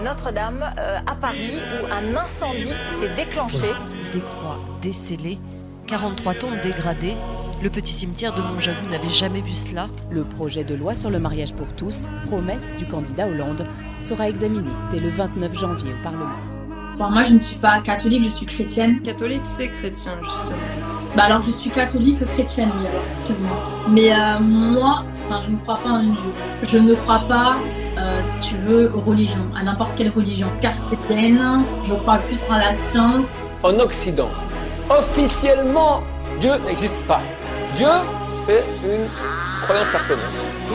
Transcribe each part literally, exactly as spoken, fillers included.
Notre-Dame euh, à Paris où un incendie s'est déclenché. Des croix décellées, quarante-trois tombes dégradées. Le petit cimetière de Montjavoux n'avait jamais vu cela. Le projet de loi sur le mariage pour tous, promesse du candidat Hollande, sera examiné dès le vingt-neuf janvier au Parlement. Bon, moi, je ne suis pas catholique, je suis chrétienne. Catholique, c'est chrétien, justement. Bah alors, je suis catholique chrétienne, oui, alors, excuse-moi. Mais euh, moi, enfin, je ne crois pas en une Dieu. Je ne crois pas, euh, si tu veux, aux religions, à n'importe quelle religion. Chrétienne, je crois plus en la science. En Occident, officiellement, Dieu n'existe pas. Dieu, c'est une croyance personnelle.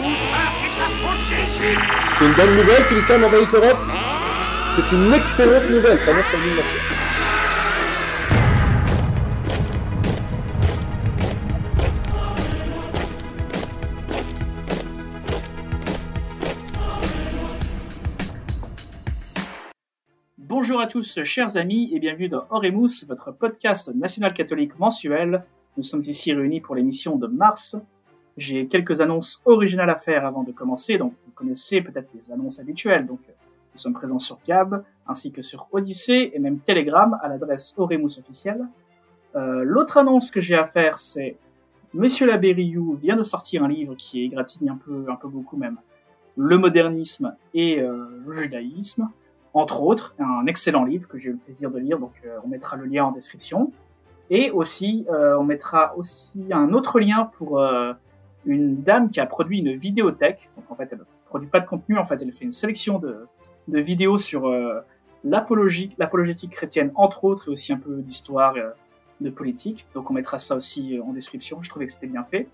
C'est une bonne nouvelle que l'islam envahisse l'Europe. C'est une excellente nouvelle, ça montre une nation. Bonjour à tous, chers amis, et bienvenue dans Oremus, votre podcast national catholique mensuel. Nous sommes ici réunis pour l'émission de mars. J'ai quelques annonces originales à faire avant de commencer, donc vous connaissez peut-être les annonces habituelles. Donc, nous sommes présents sur Gab, ainsi que sur Odyssée et même Telegram à l'adresse Oremus officielle. Euh, l'autre annonce que j'ai à faire, c'est Monsieur Labériou vient de sortir un livre qui égratigne un peu, un peu beaucoup même, le modernisme et euh, le judaïsme. Entre autres, un excellent livre que j'ai eu le plaisir de lire, donc euh, on mettra le lien en description. Et aussi, euh, on mettra aussi un autre lien pour euh, une dame qui a produit une vidéothèque. Donc en fait, elle ne produit pas de contenu, en fait, elle fait une sélection de, de vidéos sur euh, l'apologie, l'apologétique chrétienne, entre autres, et aussi un peu d'histoire, euh, de politique. Donc on mettra ça aussi en description, je trouvais que c'était bien fait.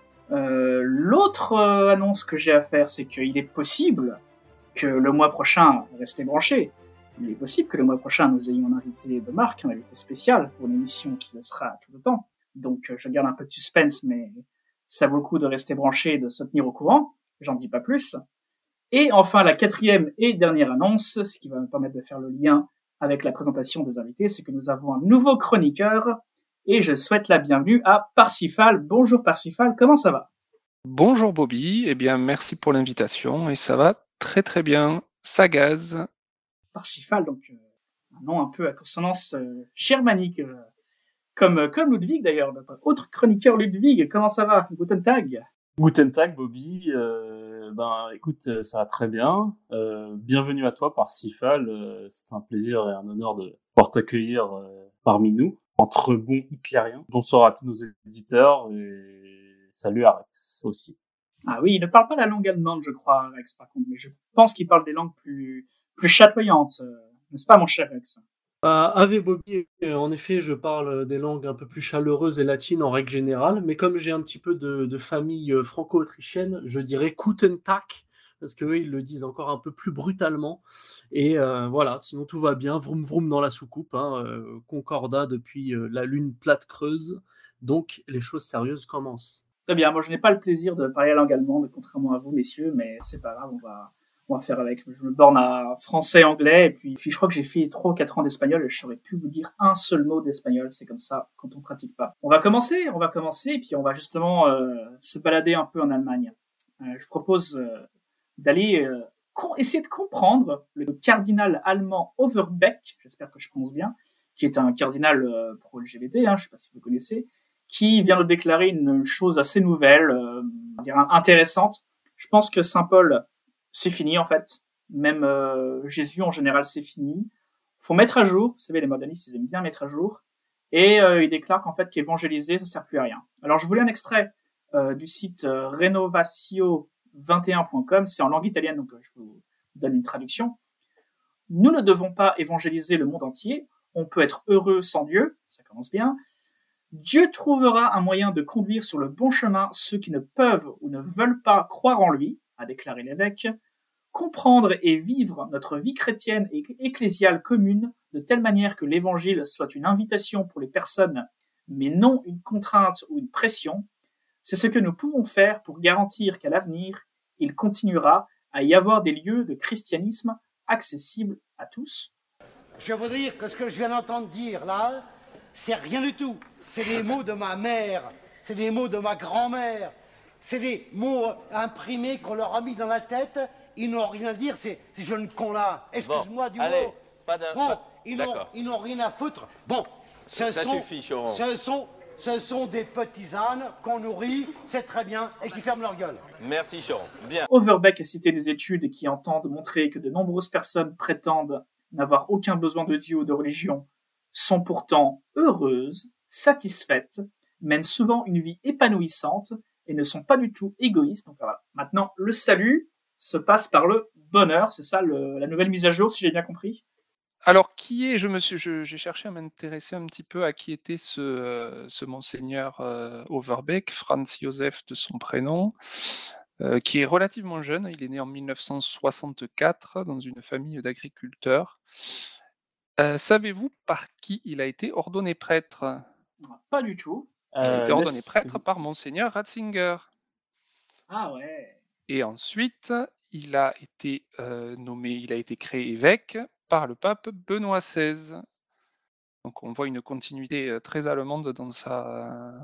Euh, l'autre euh, annonce que j'ai à faire, c'est qu'il est possible que le mois prochain, restez branchés, il est possible que le mois prochain, nous ayons un invité de marque, un invité spécial pour une émission qui le sera tout le temps. Donc, je garde un peu de suspense, mais ça vaut le coup de rester branché et de se tenir au courant. J'en dis pas plus. Et enfin, la quatrième et dernière annonce, ce qui va me permettre de faire le lien avec la présentation des invités, c'est que nous avons un nouveau chroniqueur et je souhaite la bienvenue à Parsifal. Bonjour Parsifal, comment ça va? Bonjour Bobby, eh bien merci pour l'invitation et ça va très très bien, ça gaze. Parsifal, donc euh, un nom un peu à consonance euh, germanique, euh, comme, comme Ludwig d'ailleurs, notre autre chroniqueur Ludwig, comment ça va? Guten Tag. Guten Tag Bobby, euh, ben écoute, ça va très bien. Euh, bienvenue à toi Parsifal, euh, c'est un plaisir et un honneur de pouvoir t'accueillir euh, parmi nous, entre bons hitlériens. Bonsoir à tous nos éditeurs et salut à Rex aussi. Ah oui, il ne parle pas la langue allemande, je crois, Rex, par contre, mais je pense qu'il parle des langues plus, plus chatoyantes, euh, n'est-ce pas, mon cher Rex? Euh, Ave Bobby, en effet, je parle des langues un peu plus chaleureuses et latines en règle générale, mais comme j'ai un petit peu de, de famille franco-autrichienne, je dirais Guten Tag, parce qu'eux, ils le disent encore un peu plus brutalement. Et euh, voilà, sinon tout va bien, vroom vroom dans la soucoupe, hein, euh, concordat depuis euh, la lune plate creuse, donc les choses sérieuses commencent. Très bien, moi je n'ai pas le plaisir de parler la langue allemande, contrairement à vous, messieurs, mais c'est pas grave, on va, on va faire avec. Je me borne à français, anglais, et puis, puis je crois que j'ai fait trois ou quatre ans d'espagnol, et je saurais plus vous dire un seul mot d'espagnol, c'est comme ça quand on pratique pas. On va commencer, on va commencer, et puis on va justement euh, se balader un peu en Allemagne. Euh, je propose euh, d'aller euh, con- essayer de comprendre le cardinal allemand Overbeck, j'espère que je prononce bien, qui est un cardinal euh, pro-L G B T, hein, je sais pas si vous connaissez, qui vient de déclarer une chose assez nouvelle, euh, dire intéressante. Je pense que Saint Paul, c'est fini en fait. Même euh, Jésus en général, c'est fini. Faut mettre à jour. Vous savez, les modernistes, ils aiment bien mettre à jour. Et euh, il déclare qu'en fait, qu'évangéliser, ça sert plus à rien. Alors, je voulais un extrait euh, du site euh, renovatio vingt et un point com. C'est en langue italienne, donc euh, je vous donne une traduction. Nous ne devons pas évangéliser le monde entier. On peut être heureux sans Dieu. Ça commence bien. Dieu trouvera un moyen de conduire sur le bon chemin ceux qui ne peuvent ou ne veulent pas croire en lui, a déclaré l'évêque. Comprendre et vivre notre vie chrétienne et ecclésiale commune de telle manière que l'évangile soit une invitation pour les personnes, mais non une contrainte ou une pression, c'est ce que nous pouvons faire pour garantir qu'à l'avenir, il continuera à y avoir des lieux de christianisme accessibles à tous. Je veux dire que ce que je viens d'entendre dire là, c'est rien du tout. C'est des mots de ma mère, c'est des mots de ma grand-mère, c'est des mots imprimés qu'on leur a mis dans la tête ils n'ont rien à dire, ces, ces jeunes cons-là. Excuse-moi du allez, mot. pas d'un- Bon, pas- ils n'ont, d'accord. ils n'ont rien à foutre. Bon, ce Ça sont, suffit, Choron. ce sont, ce sont des petits ânes qu'on nourrit, c'est très bien, et qui ferment leur gueule. Merci, Choron. Bien. Overbeck a cité des études qui entendent montrer que de nombreuses personnes prétendent n'avoir aucun besoin de Dieu ou de religion, sont pourtant heureuses, satisfaites, mènent souvent une vie épanouissante et ne sont pas du tout égoïstes. Donc voilà. Maintenant, le salut se passe par le bonheur. C'est ça le- la nouvelle mise à jour, si j'ai bien compris. Alors, qui est, je me suis, je- j'ai cherché à m'intéresser un petit peu à qui était ce, euh, ce monseigneur euh, Overbeck, Franz Josef de son prénom, euh, qui est relativement jeune. Il est né en mille neuf cent soixante-quatre dans une famille d'agriculteurs. Euh, savez-vous par qui il a été ordonné prêtre? Pas du tout. Il a été Euh, ordonné laisse- prêtre par monseigneur Ratzinger. Ah ouais. Et ensuite, il a été euh, nommé, il a été créé évêque par le pape Benoît seize. Donc on voit une continuité euh, très allemande dans sa,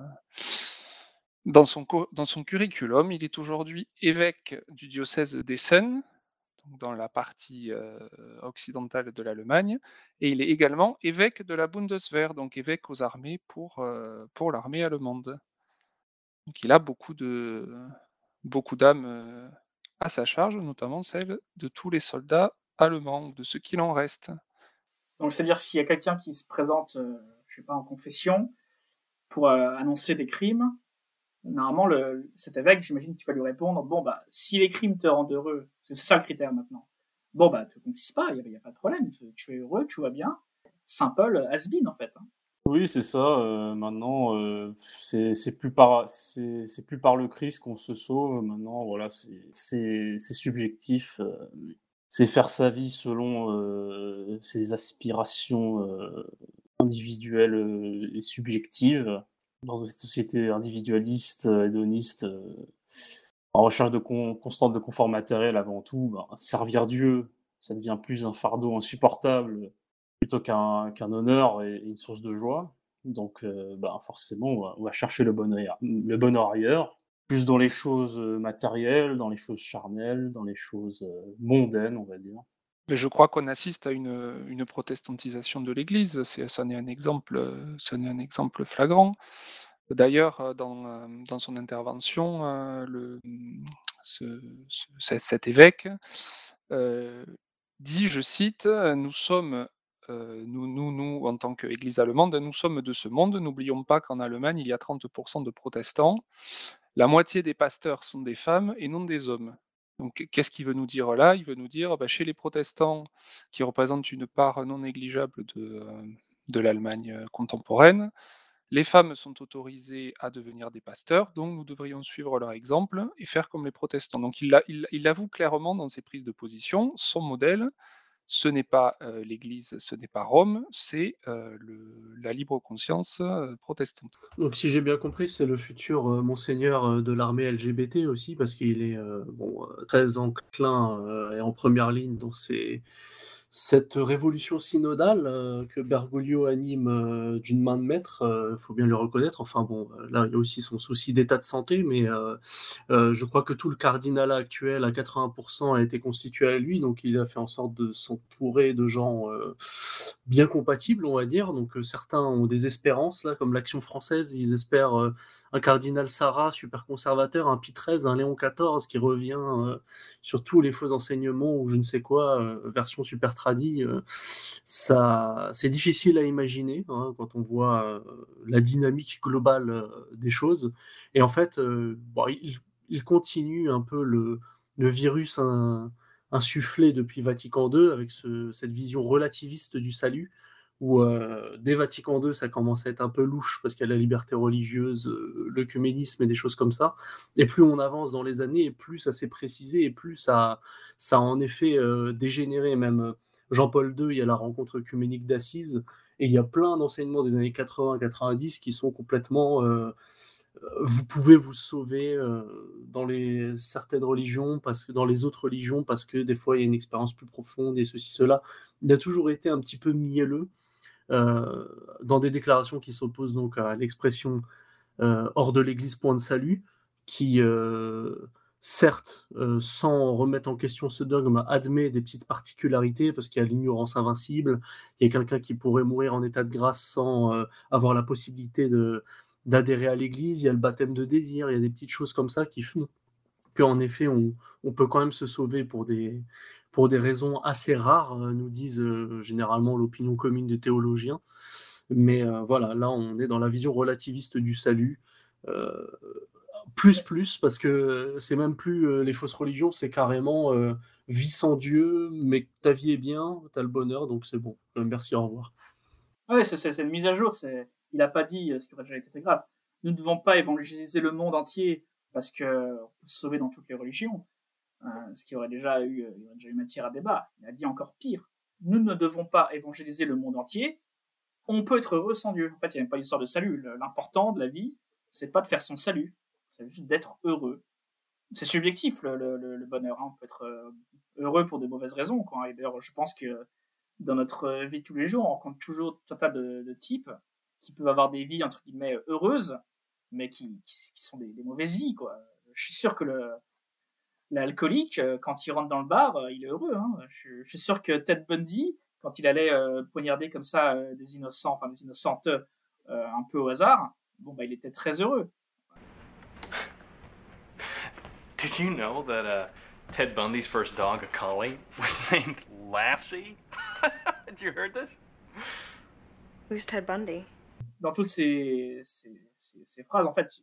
dans son, co- dans son curriculum. Il est aujourd'hui évêque du diocèse d'Essen, donc dans la partie euh, occidentale de l'Allemagne, et il est également évêque de la Bundeswehr, donc évêque aux armées pour, euh, pour l'armée allemande. Donc il a beaucoup de beaucoup d'âmes euh, à sa charge, notamment celle de tous les soldats allemands, ou de ceux qu'il en reste. Donc c'est-à-dire s'il y a quelqu'un qui se présente, euh, je sais pas, en confession pour euh, annoncer des crimes, normalement le, cet évêque, j'imagine qu'il va lui répondre bon bah si les crimes te rendent heureux, c'est c'est ça le critère maintenant. Bon bah te confesse pas, il y, a- y a pas de problème, tu es heureux, tu vas bien. Saint Paul has been en fait. hein. Oui, c'est ça. euh, maintenant, euh, c'est c'est plus par c'est c'est plus par le Christ qu'on se sauve. Maintenant, voilà, c'est c'est c'est subjectif. euh, c'est faire sa vie selon euh, ses aspirations euh, individuelles euh, et subjectives. Dans cette société individualiste, euh, hédoniste, euh, en recherche de con- constante de confort matériel avant tout, ben, servir Dieu, ça devient plus un fardeau insupportable plutôt qu'un qu'un honneur et, et une source de joie. Donc, euh, ben, forcément, on va, on va chercher le bonheur, le bonheur ailleurs, plus dans les choses euh, matérielles, dans les choses charnelles, dans les choses euh, mondaines, on va dire. Mais je crois qu'on assiste à une, une protestantisation de l'Église. C'est, ça en est un exemple, euh, ça en est un exemple flagrant. D'ailleurs, euh, dans, euh, dans son intervention, euh, le, ce- ce- cet évêque euh, dit, je cite, nous sommes, euh, nous, nous, nous, en tant qu'Église allemande, nous sommes de ce monde. N'oublions pas qu'en Allemagne, il y a trente pour cent de protestants. La moitié des pasteurs sont des femmes et non des hommes. Donc, qu'est-ce qu'il veut nous dire là? Il veut nous dire, bah, chez les protestants, qui représentent une part non négligeable de, euh, de l'Allemagne euh, contemporaine, les femmes sont autorisées à devenir des pasteurs, donc nous devrions suivre leur exemple et faire comme les protestants. Donc, il, a- il- il avoue clairement dans ses prises de position, son modèle, ce n'est pas euh, l'Église, ce n'est pas Rome, c'est euh, le- la libre conscience euh, protestante. Donc, si j'ai bien compris, c'est le futur euh, monseigneur euh, de l'armée L G B T aussi, parce qu'il est euh, bon, euh, très enclin euh, et en première ligne dans ces- cette révolution synodale euh, que Bergoglio anime euh, d'une main de maître, il faut bien le reconnaître. Enfin bon, euh, là, il y a aussi son souci d'état de santé, mais euh, euh, je crois que tout le cardinalat actuel, à quatre-vingts pour cent, a été constitué à lui, donc il a fait en sorte de s'entourer de gens euh, bien compatibles, on va dire. Donc euh, certains ont des espérances, là, comme l'Action française, ils espèrent euh, un cardinal Sarah, super conservateur, un Pie treize, un Léon quatorze qui revient euh, sur tous les faux enseignements ou je ne sais quoi, euh, version super tradie. euh, ça, c'est difficile à imaginer hein, quand on voit euh, la dynamique globale euh, des choses. Et en fait, euh, bon, il, il continue un peu le, le virus hein, insufflé depuis Vatican deux avec ce- cette vision relativiste du salut, où euh, dès Vatican deux, ça commence à être un peu louche parce qu'il y a la liberté religieuse, euh, l'œcuménisme et des choses comme ça. Et plus on avance dans les années, et plus ça s'est précisé, et plus ça, ça a en effet euh, dégénéré. Même Jean-Paul deux, il y a la rencontre œcuménique d'Assise, et il y a plein d'enseignements des années quatre-vingts quatre-vingt-dix qui sont complètement... euh, vous pouvez vous sauver euh, dans les certaines religions, parce que dans les autres religions, parce que des fois il y a une expérience plus profonde et ceci, cela. Il a toujours été un petit peu mielleux euh, dans des déclarations qui s'opposent donc à l'expression euh, hors de l'Église, point de salut, qui, euh, certes, euh, sans remettre en question ce dogme, admet des petites particularités, parce qu'il y a l'ignorance invincible, il y a quelqu'un qui pourrait mourir en état de grâce sans euh, avoir la possibilité de, d'adhérer à l'Église, il y a le baptême de désir, il y a des petites choses comme ça qui font qu'en effet, on, on peut quand même se sauver pour des, pour des raisons assez rares, euh, nous disent euh, généralement l'opinion commune des théologiens. Mais euh, voilà, là, on est dans la vision relativiste du salut. Euh, plus, plus, parce que c'est même plus euh, les fausses religions, c'est carrément euh, vie sans Dieu, mais ta vie est bien, t'as le bonheur, donc c'est bon. Euh, merci, au revoir. Ouais, c'est, c'est, c'est une mise à jour. C'est, il n'a pas dit euh, ce qui aurait déjà été très grave. Nous ne devons pas évangéliser le monde entier parce que euh, on peut se sauver dans toutes les religions, euh, ce qui aurait déjà eu, euh, il y aurait déjà eu matière à débat. Il a dit encore pire. Nous ne devons pas évangéliser le monde entier. On peut être heureux sans Dieu. En fait, il n'y a même pas d'histoire de salut. L'important de la vie, c'est pas de faire son salut, c'est juste d'être heureux. C'est subjectif le, le, le bonheur. Hein. On peut être heureux pour de mauvaises raisons, quoi. Et d'ailleurs, je pense que dans notre vie de tous les jours, on rencontre toujours tout un tas de, de types qui peuvent avoir des vies entre guillemets heureuses, mais qui, qui, qui sont des, des mauvaises vies, quoi. Je suis sûr que le l'alcoolique, quand il rentre dans le bar, il est heureux. Hein. Je, je suis sûr que Ted Bundy, quand il allait euh, poignarder comme ça euh, des innocents, enfin des innocentes euh, un peu au hasard, bon bah il était très heureux. Did you know that uh, Ted Bundy's first dog, a collie, was named Lassie? Had you heard this? Who's Ted Bundy? Dans toutes ces, ces, ces, ces phrases, en fait,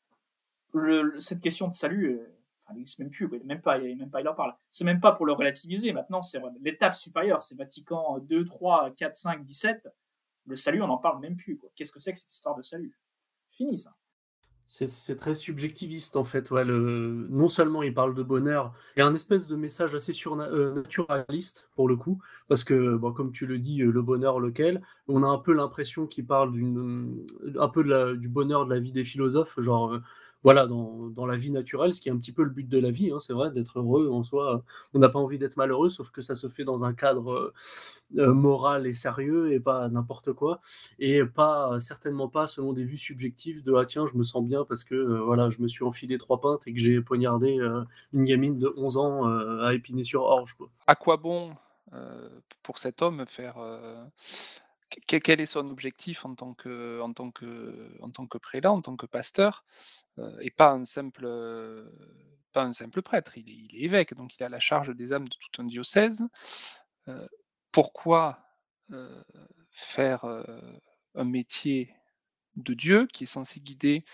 le, cette question de salut, euh, enfin, il n'existe même plus, quoi. Même pas, il, même pas, il en parle. C'est même pas pour le relativiser. Maintenant, c'est l'étape supérieure. C'est Vatican deux, trois, quatre, cinq, dix-sept. Le salut, on n'en parle même plus, quoi. Qu'est-ce que c'est que cette histoire de salut? Fini, ça. C'est, c'est très subjectiviste en fait. Ouais, le... Non seulement il parle de bonheur, il y a un espèce de message assez surnaturaliste pour le coup, parce que bon, comme tu le dis, le bonheur lequel, on a un peu l'impression qu'il parle d'une, un peu de la... du bonheur de la vie des philosophes, genre euh, voilà, dans, dans la vie naturelle, ce qui est un petit peu le but de la vie, hein, c'est vrai, d'être heureux en soi. On n'a pas envie d'être malheureux, sauf que ça se fait dans un cadre euh, moral et sérieux et pas n'importe quoi, et pas certainement pas selon des vues subjectives de ah tiens, je me sens bien parce que euh, voilà, je me suis enfilé trois pintes et que j'ai poignardé euh, une gamine de onze ans euh, à Épinay-sur-Orge, quoi. À quoi bon euh, pour cet homme faire euh, quel est son objectif en tant que en tant que en tant que prélat, en tant que pasteur, euh, et pas un simple euh, pas un simple prêtre. Il est, il est évêque, donc il a la charge des âmes de tout un diocèse. Euh, pourquoi euh, faire euh, un métier de Dieu qui est censé guider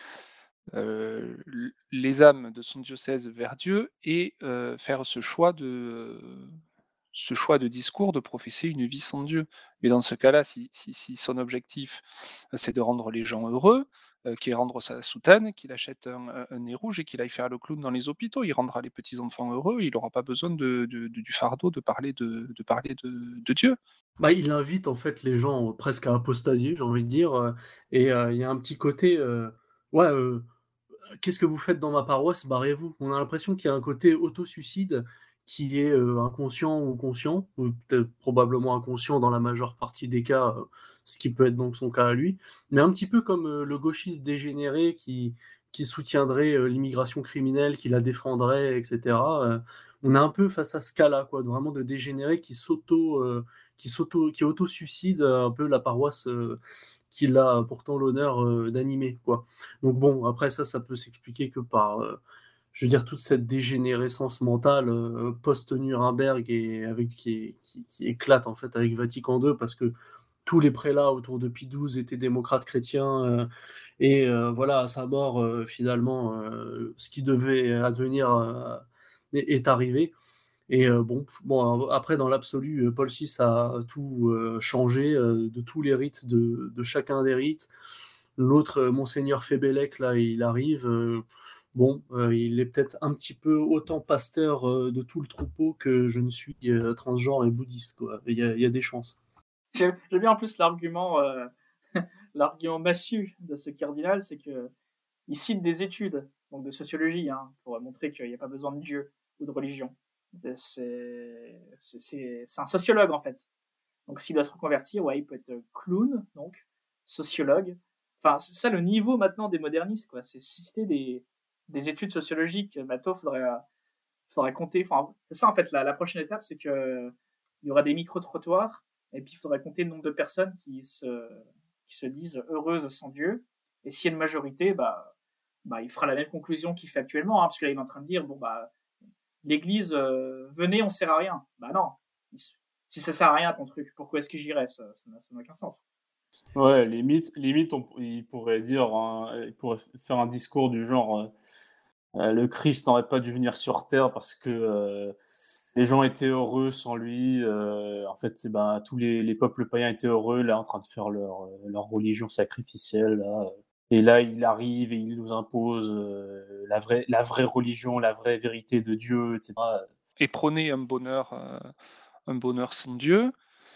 euh, les âmes de son diocèse vers Dieu et euh, faire ce choix de ce choix de discours de professer une vie sans Dieu. Mais dans ce cas-là, si, si, si son objectif euh, c'est de rendre les gens heureux, euh, qu'il rendre sa soutane, qu'il achète un, un nez rouge et qu'il aille faire le clown dans les hôpitaux, il rendra les petits-enfants heureux, il n'aura pas besoin de, de, de, du fardeau de parler de, de, parler de, de Dieu. Bah, il invite en fait les gens presque à apostasier, j'ai envie de dire, euh, et il euh, y a un petit côté, euh, ouais, euh, qu'est-ce que vous faites dans ma paroisse, barrez-vous. On a l'impression qu'il y a un côté auto-suicide qui est euh, inconscient ou conscient, ou peut-être probablement inconscient dans la majeure partie des cas, euh, ce qui peut être donc son cas à lui, mais un petit peu comme euh, le gauchiste dégénéré qui, qui soutiendrait euh, l'immigration criminelle, qui la défendrait, et cetera. Euh, on est un peu face à ce cas-là, quoi, vraiment de dégénéré qui s'auto, euh, qui s'auto, qui auto-suicide un peu la paroisse euh, qu'il a pourtant l'honneur euh, d'animer, quoi. Donc bon, après ça, ça peut s'expliquer que par, euh, je veux dire, toute cette dégénérescence mentale euh, post-Nuremberg et avec qui, qui, qui éclate en fait avec Vatican deux, parce que tous les prélats autour de Pie douze étaient démocrates chrétiens, euh, et euh, voilà, à sa mort, euh, finalement, euh, ce qui devait advenir euh, est, est arrivé. Et euh, bon, bon, après, dans l'absolu, Paul six a tout euh, changé, euh, de tous les rites, de, de chacun des rites. L'autre, euh, Monseigneur Fébélec, là, il arrive. Euh, bon, euh, il est peut-être un petit peu autant pasteur euh, de tout le troupeau que je ne suis euh, transgenre et bouddhiste, quoi. Il y a, il y a des chances. J'aime bien en plus l'argument, euh, l'argument massue de ce cardinal, c'est que il cite des études, donc de sociologie, hein, pour montrer qu'il n'y a pas besoin de Dieu ou de religion. C'est, c'est, c'est, c'est un sociologue en fait. Donc s'il doit se reconvertir, ouais, il peut être clown, donc sociologue. Enfin, c'est ça le niveau maintenant des modernistes, quoi. C'est citer des, des études sociologiques, bateau, faudrait, euh, faudrait compter. Enfin, c'est ça en fait. La, la prochaine étape, c'est que il y aura des micro-trottoirs, et puis il faudrait compter le nombre de personnes qui se, qui se disent heureuses sans Dieu. Et s'il y a une majorité, bah, bah, il fera la même conclusion qu'il fait actuellement, hein, parce que là, il est en train de dire, bon, bah, l'Église, euh, venez, on sert à rien. Bah non. Si ça sert à rien ton truc, pourquoi est-ce que j'irais? Ça, ça n'a, ça n'a aucun sens. Ouais, limite, limite, on, il pourrait dire, hein, il pourrait faire un discours du genre, euh, euh, le Christ n'aurait pas dû venir sur Terre parce que euh, les gens étaient heureux sans lui. Euh, en fait, c'est, ben, tous les, les peuples païens étaient heureux là, en train de faire leur, leur religion sacrificielle là. Et là, il arrive et il nous impose euh, la vraie, la vraie religion, la vraie vérité de Dieu, et cetera. Et prôner un bonheur, euh, un bonheur sans Dieu,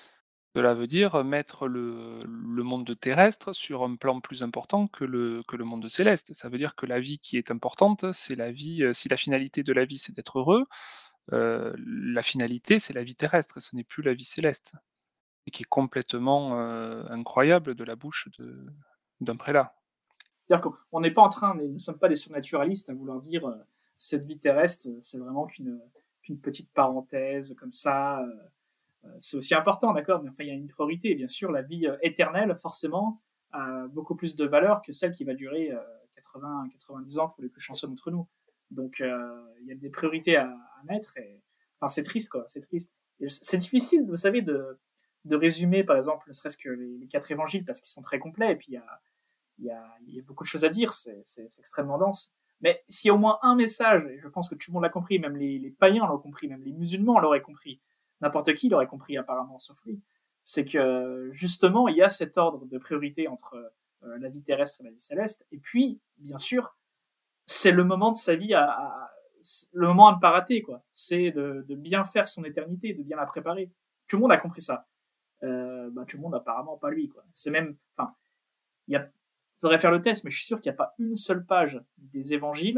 cela veut dire mettre le, le monde terrestre sur un plan plus important que le, que le monde céleste. Ça veut dire que la vie qui est importante, c'est la vie. Si la finalité de la vie, c'est d'être heureux, euh, la finalité, c'est la vie terrestre, ce n'est plus la vie céleste. Et qui est complètement euh, incroyable de la bouche de, d'un prélat. C'est-à-dire qu'on n'est pas en train, nous ne sommes pas des surnaturalistes à vouloir dire euh, cette vie terrestre, c'est vraiment qu'une, qu'une petite parenthèse comme ça. Euh, euh, c'est aussi important, d'accord, mais enfin il y a une priorité. Bien sûr, la vie euh, éternelle, forcément, a beaucoup plus de valeur que celle qui va durer euh, quatre-vingts à quatre-vingt-dix ans pour les plus chanceux d'entre nous. Donc euh, il y a des priorités à, à mettre. Et, enfin, c'est triste, quoi. C'est triste. Et c'est difficile, vous savez, de, de résumer, par exemple, ne serait-ce que les, les quatre évangiles parce qu'ils sont très complets. Et puis il y a Il y, a, il y a beaucoup de choses à dire, c'est, c'est, c'est extrêmement dense. Mais s'il y a au moins un message, et je pense que tout le monde l'a compris, même les, les païens l'ont compris, même les musulmans l'auraient compris, n'importe qui l'aurait compris apparemment, sauf lui, c'est que justement, il y a cet ordre de priorité entre euh, la vie terrestre et la vie céleste, et puis, bien sûr, c'est le moment de sa vie, à, à le moment à ne pas rater, quoi. C'est de, de bien faire son éternité, de bien la préparer. Tout le monde a compris ça. Euh, bah, tout le monde apparemment pas lui, quoi. C'est même, enfin, il y a il faudrait faire le test, mais je suis sûr qu'il n'y a pas une seule page des évangiles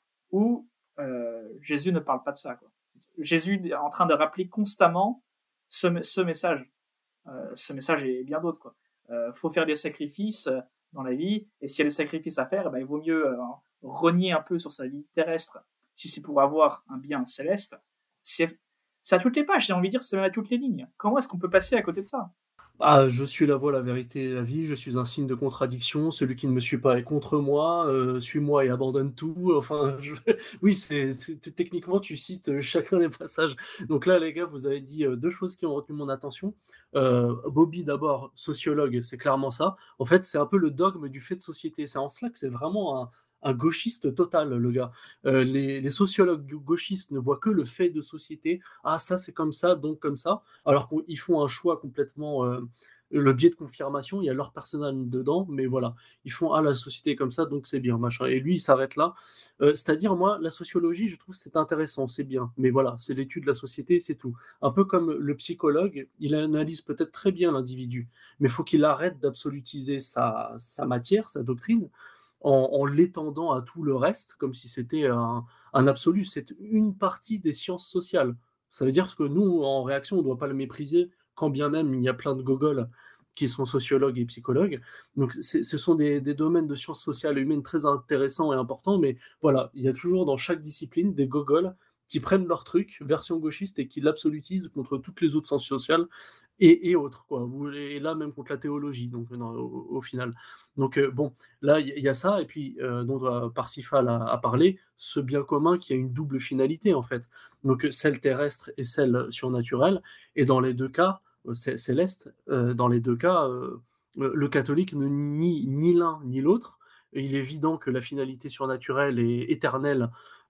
où euh, Jésus ne parle pas de ça, quoi. Jésus est en train de rappeler constamment ce, ce message. Euh, ce message et bien d'autres, quoi. Euh, faut faire des sacrifices dans la vie, et s'il y a des sacrifices à faire, eh ben, il vaut mieux euh, rogner un peu sur sa vie terrestre. Si c'est pour avoir un bien céleste, c'est, c'est à toutes les pages, j'ai envie de dire, c'est même à toutes les lignes. Comment est-ce qu'on peut passer à côté de ça? Ah, je suis la voie, la vérité et la vie, je suis un signe de contradiction, celui qui ne me suit pas est contre moi, euh, suis-moi et abandonne tout, enfin, je... oui, c'est, c'est, techniquement, tu cites chacun des passages. Donc là, les gars, vous avez dit deux choses qui ont retenu mon attention. Euh, Bobby, d'abord, sociologue, c'est clairement ça. En fait, c'est un peu le dogme du fait de société. C'est en cela que c'est vraiment un, un gauchiste total, le gars. Euh, les, les sociologues gauchistes ne voient que le fait de société. Ah, ça, c'est comme ça, donc comme ça. Alors qu'ils font un choix complètement... Euh, le biais de confirmation, il y a leur personnel dedans, mais voilà, ils font ah la société est comme ça, donc c'est bien, machin. Et lui, il s'arrête là. Euh, c'est-à-dire, moi, la sociologie, je trouve c'est intéressant, c'est bien, mais voilà, c'est l'étude de la société, c'est tout. Un peu comme le psychologue, il analyse peut-être très bien l'individu, mais il faut qu'il arrête d'absolutiser sa, sa matière, sa doctrine, en, en l'étendant à tout le reste, comme si c'était un, un absolu. C'est une partie des sciences sociales. Ça veut dire que nous, en réaction, on ne doit pas le mépriser, quand bien même il y a plein de gogoles qui sont sociologues et psychologues. Donc c'est, ce sont des, des domaines de sciences sociales et humaines très intéressants et importants, mais voilà, il y a toujours dans chaque discipline des gogoles qui prennent leur truc, version gauchiste, et qui l'absolutisent contre toutes les autres sciences sociales et, et autres, quoi. Et là, même contre la théologie, donc, non, au, au final. Donc euh, bon, là, il y, y a ça, et puis, euh, dont euh, Parsifal a, a parlé, ce bien commun qui a une double finalité, en fait. Donc celle terrestre et celle surnaturelle, et dans les deux cas, céleste, euh, dans les deux cas, euh, le catholique ne nie ni l'un ni l'autre. Il est évident que la finalité surnaturelle et éternelle,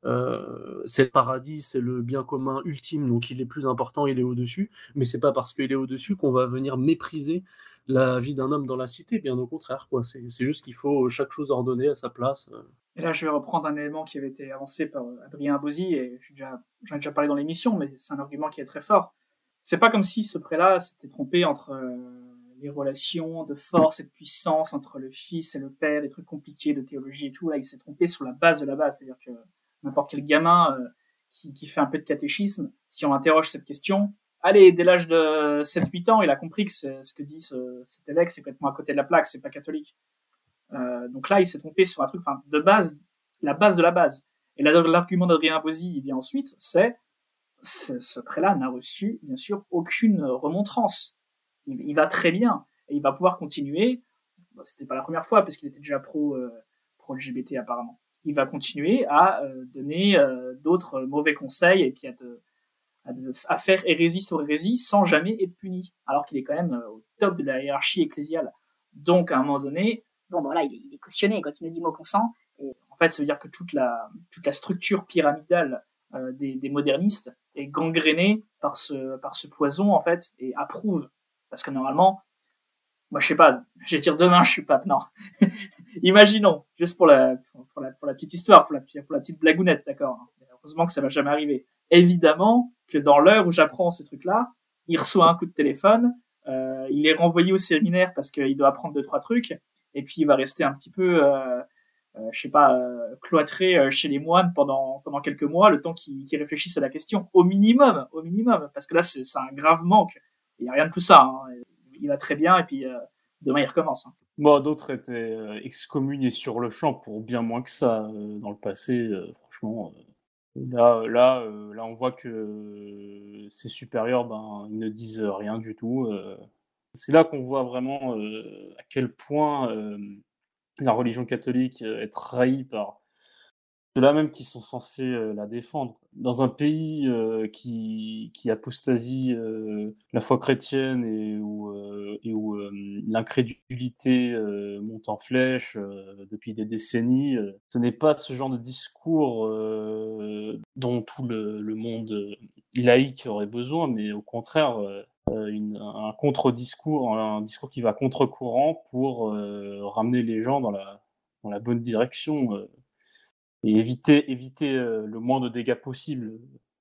euh, c'est le paradis, c'est le bien commun ultime, donc il est plus important, il est au-dessus, mais c'est pas parce qu'il est au-dessus qu'on va venir mépriser la vie d'un homme dans la cité, bien au contraire, quoi. C'est, c'est juste qu'il faut chaque chose ordonner à sa place. Et là, je vais reprendre un élément qui avait été avancé par Adrien Bozzi, et j'ai déjà, j'en ai déjà parlé dans l'émission, mais c'est un argument qui est très fort. C'est pas comme si ce prélat s'était trompé entre euh, les relations de force et de puissance entre le fils et le père, des trucs compliqués de théologie et tout. Là, il s'est trompé sur la base de la base. C'est-à-dire que n'importe quel gamin euh, qui, qui fait un peu de catéchisme, si on interroge cette question, allez, dès l'âge de sept huit ans, il a compris que c'est, ce que dit ce, cet évêque, c'est complètement à côté de la plaque, c'est pas catholique. Euh, donc là, il s'est trompé sur un truc, enfin, de base, la base de la base. Et là, l'argument d'Adrien Bauzy, il vient ensuite, c'est ce, ce prélat n'a reçu, bien sûr, aucune remontrance. Il, il va très bien, et il va pouvoir continuer. Bon, c'était pas la première fois, parce qu'il était déjà pro, euh, pro L G B T apparemment. Il va continuer à euh, donner euh, d'autres mauvais conseils, et puis à, te, à, de, à faire hérésie sur hérésie sans jamais être puni, alors qu'il est quand même euh, au top de la hiérarchie ecclésiale. Donc, à un moment donné, bon, bon là, il est, il est cautionné quand il nous dit mot consent. Et en fait, ça veut dire que toute la, toute la structure pyramidale euh, des, des modernistes est gangrénée par ce, par ce poison, en fait, et approuve. Parce que normalement, moi, je sais pas, je vais dire demain, je suis pape, non. Imaginons, juste pour la, pour la, pour la petite histoire, pour la petite, pour la petite blagounette, d'accord. Heureusement que ça va jamais arriver. Évidemment que dans l'heure où j'apprends ce truc-là, il reçoit un coup de téléphone, euh, il est renvoyé au séminaire parce qu'il doit apprendre deux, trois trucs, et puis il va rester un petit peu, euh, euh, je sais pas, euh, cloîtré euh, chez les moines pendant, pendant quelques mois, le temps qu'ils, qu'ils réfléchissent à la question. Au minimum, au minimum. Parce que là, c'est, c'est un grave manque. Il y a rien de tout ça, hein. Il va très bien, et puis euh, demain il recommence. Hein. Bon, d'autres étaient euh, excommuniés sur le champ pour bien moins que ça euh, dans le passé. Euh, franchement, euh, là, là, euh, là, on voit que euh, ces supérieurs, ben, ils ne disent rien du tout. Euh, c'est là qu'on voit vraiment euh, à quel point euh, la religion catholique est trahie par ceux-là même qui sont censés euh, la défendre. Dans un pays euh, qui, qui apostasie euh, la foi chrétienne et où, euh, et où euh, l'incrédulité euh, monte en flèche euh, depuis des décennies, euh, ce n'est pas ce genre de discours euh, dont tout le, le monde laïque aurait besoin, mais au contraire, euh, une, un contre-discours, un discours qui va contre-courant pour euh, ramener les gens dans la, dans la bonne direction. Euh, et éviter, éviter euh, le moins de dégâts possible,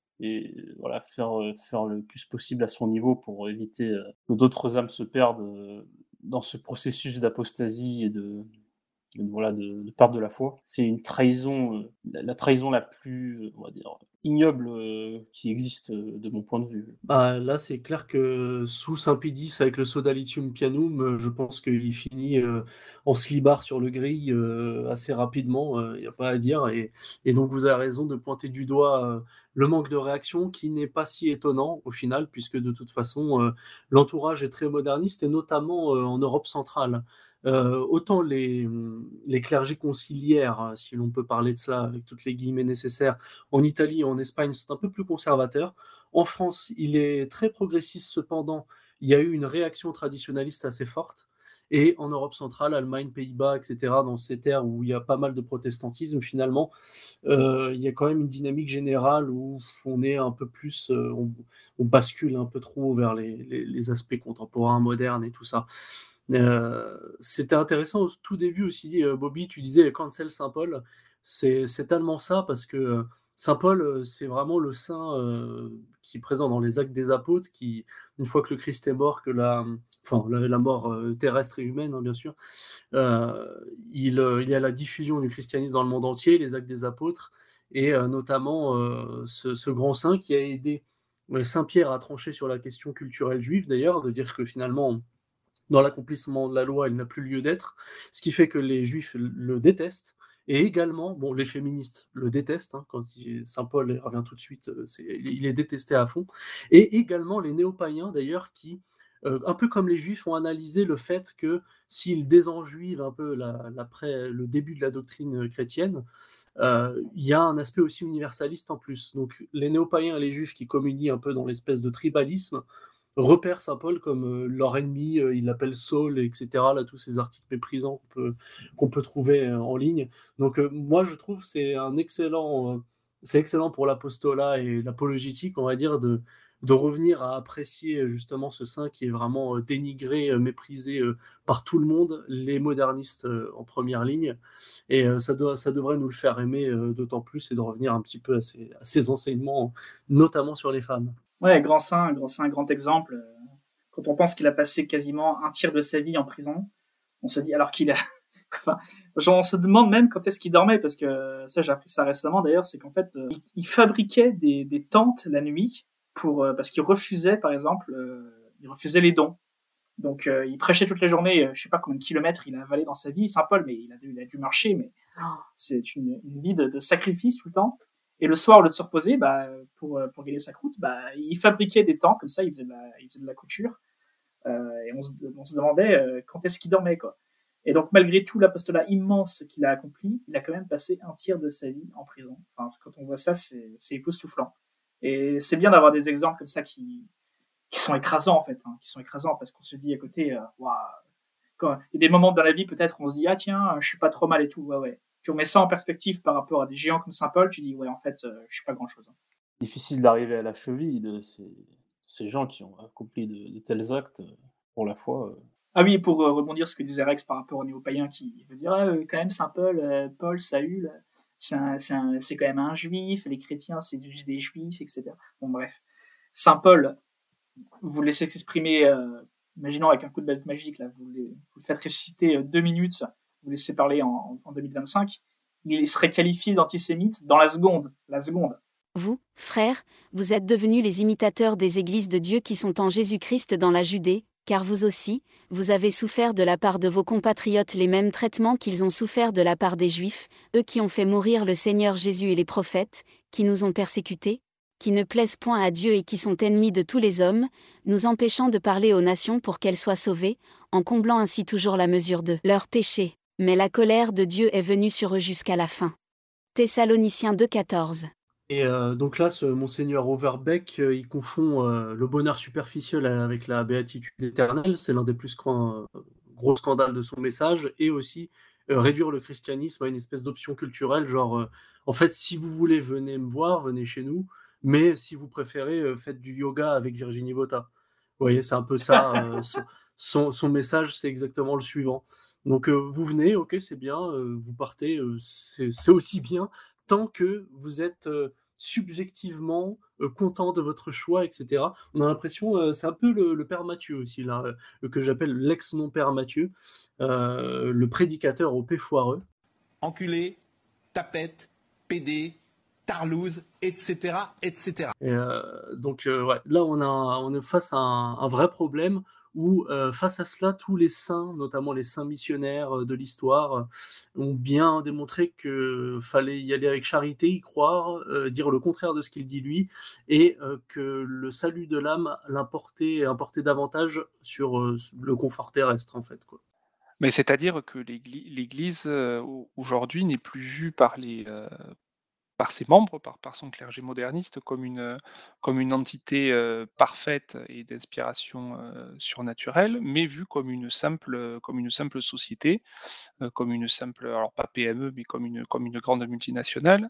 et voilà, faire, euh, faire le plus possible à son niveau pour éviter euh, que d'autres âmes se perdent euh, dans ce processus d'apostasie et de, et de, voilà, de, de perte de la foi. C'est une trahison, euh, la, la trahison la plus, on va dire, ignoble euh, qui existe euh, de mon point de vue. Bah, là, c'est clair que sous Saint-Pédis, avec le Sodalitium Pianum, euh, je pense qu'il finit euh, en slibard sur le grill euh, assez rapidement, il euh, n'y a pas à dire. Et, et donc, vous avez raison de pointer du doigt euh, le manque de réaction, qui n'est pas si étonnant au final, puisque de toute façon, euh, l'entourage est très moderniste, et notamment euh, en Europe centrale. Euh, autant les, les clergés conciliaires, si l'on peut parler de cela avec toutes les guillemets nécessaires, en Italie et en Espagne sont un peu plus conservateurs. En France, il est très progressiste cependant. Il y a eu une réaction traditionnaliste assez forte. Et en Europe centrale, Allemagne, Pays-Bas, et cetera, dans ces terres où il y a pas mal de protestantisme, finalement, euh, il y a quand même une dynamique générale où on est un peu plus, euh, on, on bascule un peu trop vers les, les, les aspects contemporains, modernes et tout ça. Euh, c'était intéressant au tout début aussi, euh, Bobby, tu disais cancel Saint Paul, c'est, c'est tellement ça parce que euh, Saint Paul, euh, c'est vraiment le saint euh, qui est présent dans les Actes des Apôtres, qui, une fois que le Christ est mort, que la, enfin, la, la mort euh, terrestre et humaine, hein, bien sûr, euh, il, euh, il y a la diffusion du christianisme dans le monde entier, les Actes des Apôtres, et euh, notamment euh, ce, ce grand saint qui a aidé euh, Saint Pierre à trancher sur la question culturelle juive, d'ailleurs, de dire que finalement, dans l'accomplissement de la loi, il n'a plus lieu d'être, ce qui fait que les juifs le détestent, et également, bon, les féministes le détestent, hein, quand il, Saint Paul revient tout de suite, c'est, il est détesté à fond, et également les néo-païens d'ailleurs, qui, euh, un peu comme les juifs, ont analysé le fait que s'ils désenjuivent un peu la, la pré, le début de la doctrine chrétienne, euh, il y a un aspect aussi universaliste en plus. Donc les néo-païens et les juifs qui communient un peu dans l'espèce de tribalisme, repère Saint Paul comme euh, leur ennemi, euh, il l'appelle Saul, et cetera. Là, tous ces articles méprisants qu'on peut, qu'on peut trouver euh, en ligne. Donc, euh, moi, je trouve que c'est un excellent, euh, c'est excellent pour l'apostolat et l'apologétique, on va dire, de, de revenir à apprécier justement ce saint qui est vraiment euh, dénigré, euh, méprisé euh, par tout le monde, les modernistes euh, en première ligne. Et euh, ça, doit, ça devrait nous le faire aimer euh, d'autant plus, et de revenir un petit peu à ces, à ces enseignements, notamment sur les femmes. Ouais, grand saint, grand saint, grand exemple. Quand on pense qu'il a passé quasiment un tiers de sa vie en prison, on se dit, alors qu'il a, enfin, genre, on se demande même quand est-ce qu'il dormait, parce que ça, j'ai appris ça récemment d'ailleurs, c'est qu'en fait, euh, il, il fabriquait des, des tentes la nuit pour, euh, parce qu'il refusait, par exemple, euh, il refusait les dons. Donc, euh, il prêchait toute la journée, euh, je sais pas combien de kilomètres il a avalé dans sa vie, Saint Paul, mais il a dû, il a dû marcher, mais c'est une, une vie de, de sacrifice tout le temps. Et le soir, au lieu de se reposer, bah, pour, pour gagner sa croûte, bah, il fabriquait des tentes comme ça, il faisait de la, il faisait de la couture. Euh, et on se, on se demandait euh, quand est-ce qu'il dormait, quoi. Et donc, malgré tout l'apostolat immense qu'il a accompli, il a quand même passé un tiers de sa vie en prison. Enfin, quand on voit ça, c'est, c'est époustouflant. Et c'est bien d'avoir des exemples comme ça qui, qui sont écrasants, en fait, hein, qui sont écrasants parce qu'on se dit à côté, euh, waouh, quand il y a des moments dans la vie, peut-être, on se dit, ah tiens, je suis pas trop mal et tout, ouais, ouais. Tu remets ça en perspective par rapport à des géants comme Saint-Paul, tu dis, ouais, en fait, euh, je suis pas grand-chose. Hein. Difficile d'arriver à la cheville de ces, ces gens qui ont accompli de, de tels actes pour la foi. Euh. Ah oui, pour euh, rebondir ce que disait Rex par rapport aux néo-païens qui veut dire, ah, euh, quand même, Saint-Paul, euh, Paul, Saül, c'est, un, c'est, un, c'est quand même un juif, les chrétiens, c'est juste des juifs, et cetera. Bon, bref. Saint-Paul, vous le laissez s'exprimer, euh, imaginons avec un coup de baguette magique, là, vous, les, vous le faites ressusciter euh, deux minutes, vous le laissez parler en, en deux mille vingt-cinq, il serait qualifié d'antisémite dans la seconde. La seconde. Vous, frères, vous êtes devenus les imitateurs des églises de Dieu qui sont en Jésus-Christ dans la Judée, car vous aussi, vous avez souffert de la part de vos compatriotes les mêmes traitements qu'ils ont souffert de la part des Juifs, eux qui ont fait mourir le Seigneur Jésus et les prophètes, qui nous ont persécutés, qui ne plaisent point à Dieu et qui sont ennemis de tous les hommes, nous empêchant de parler aux nations pour qu'elles soient sauvées, en comblant ainsi toujours la mesure de leurs péchés. Mais la colère de Dieu est venue sur eux jusqu'à la fin. Thessaloniciens deux quatorze. Et euh, donc là, ce monseigneur Overbeck, euh, il confond euh, le bonheur superficiel avec la béatitude éternelle. C'est l'un des plus grands, euh, gros scandales de son message. Et aussi euh, réduire le christianisme à une espèce d'option culturelle. Genre, euh, en fait, si vous voulez, venez me voir, venez chez nous. Mais si vous préférez, euh, faites du yoga avec Virginie Vota. Vous voyez, c'est un peu ça. Euh, son, son, son message, c'est exactement le suivant. Donc euh, vous venez, ok, c'est bien. Euh, vous partez, euh, c'est, c'est aussi bien. Tant que vous êtes euh, subjectivement euh, content de votre choix, et cetera. On a l'impression, euh, c'est un peu le, le père Mathieu aussi, là, euh, que j'appelle l'ex-non-père Mathieu, euh, le prédicateur au P foireux. Enculé, tapette, pédé, tarlouse, et cetera, et cetera. Et euh, donc euh, ouais, là on, a, on est face à un, un vrai problème où euh, face à cela, tous les saints, notamment les saints missionnaires euh, de l'histoire, euh, ont bien démontré qu'il fallait y aller avec charité, y croire, euh, dire le contraire de ce qu'il dit lui, et euh, que le salut de l'âme l'importait importait davantage sur euh, le confort terrestre, en fait, quoi. Mais c'est-à-dire que l'Église, l'Église euh, aujourd'hui n'est plus vue par les... Euh, par ses membres, par, par son clergé moderniste, comme une, comme une entité euh, parfaite et d'inspiration euh, surnaturelle, mais vue comme une simple, comme une simple société, euh, comme une simple, alors pas P M E, mais comme une, comme une grande multinationale.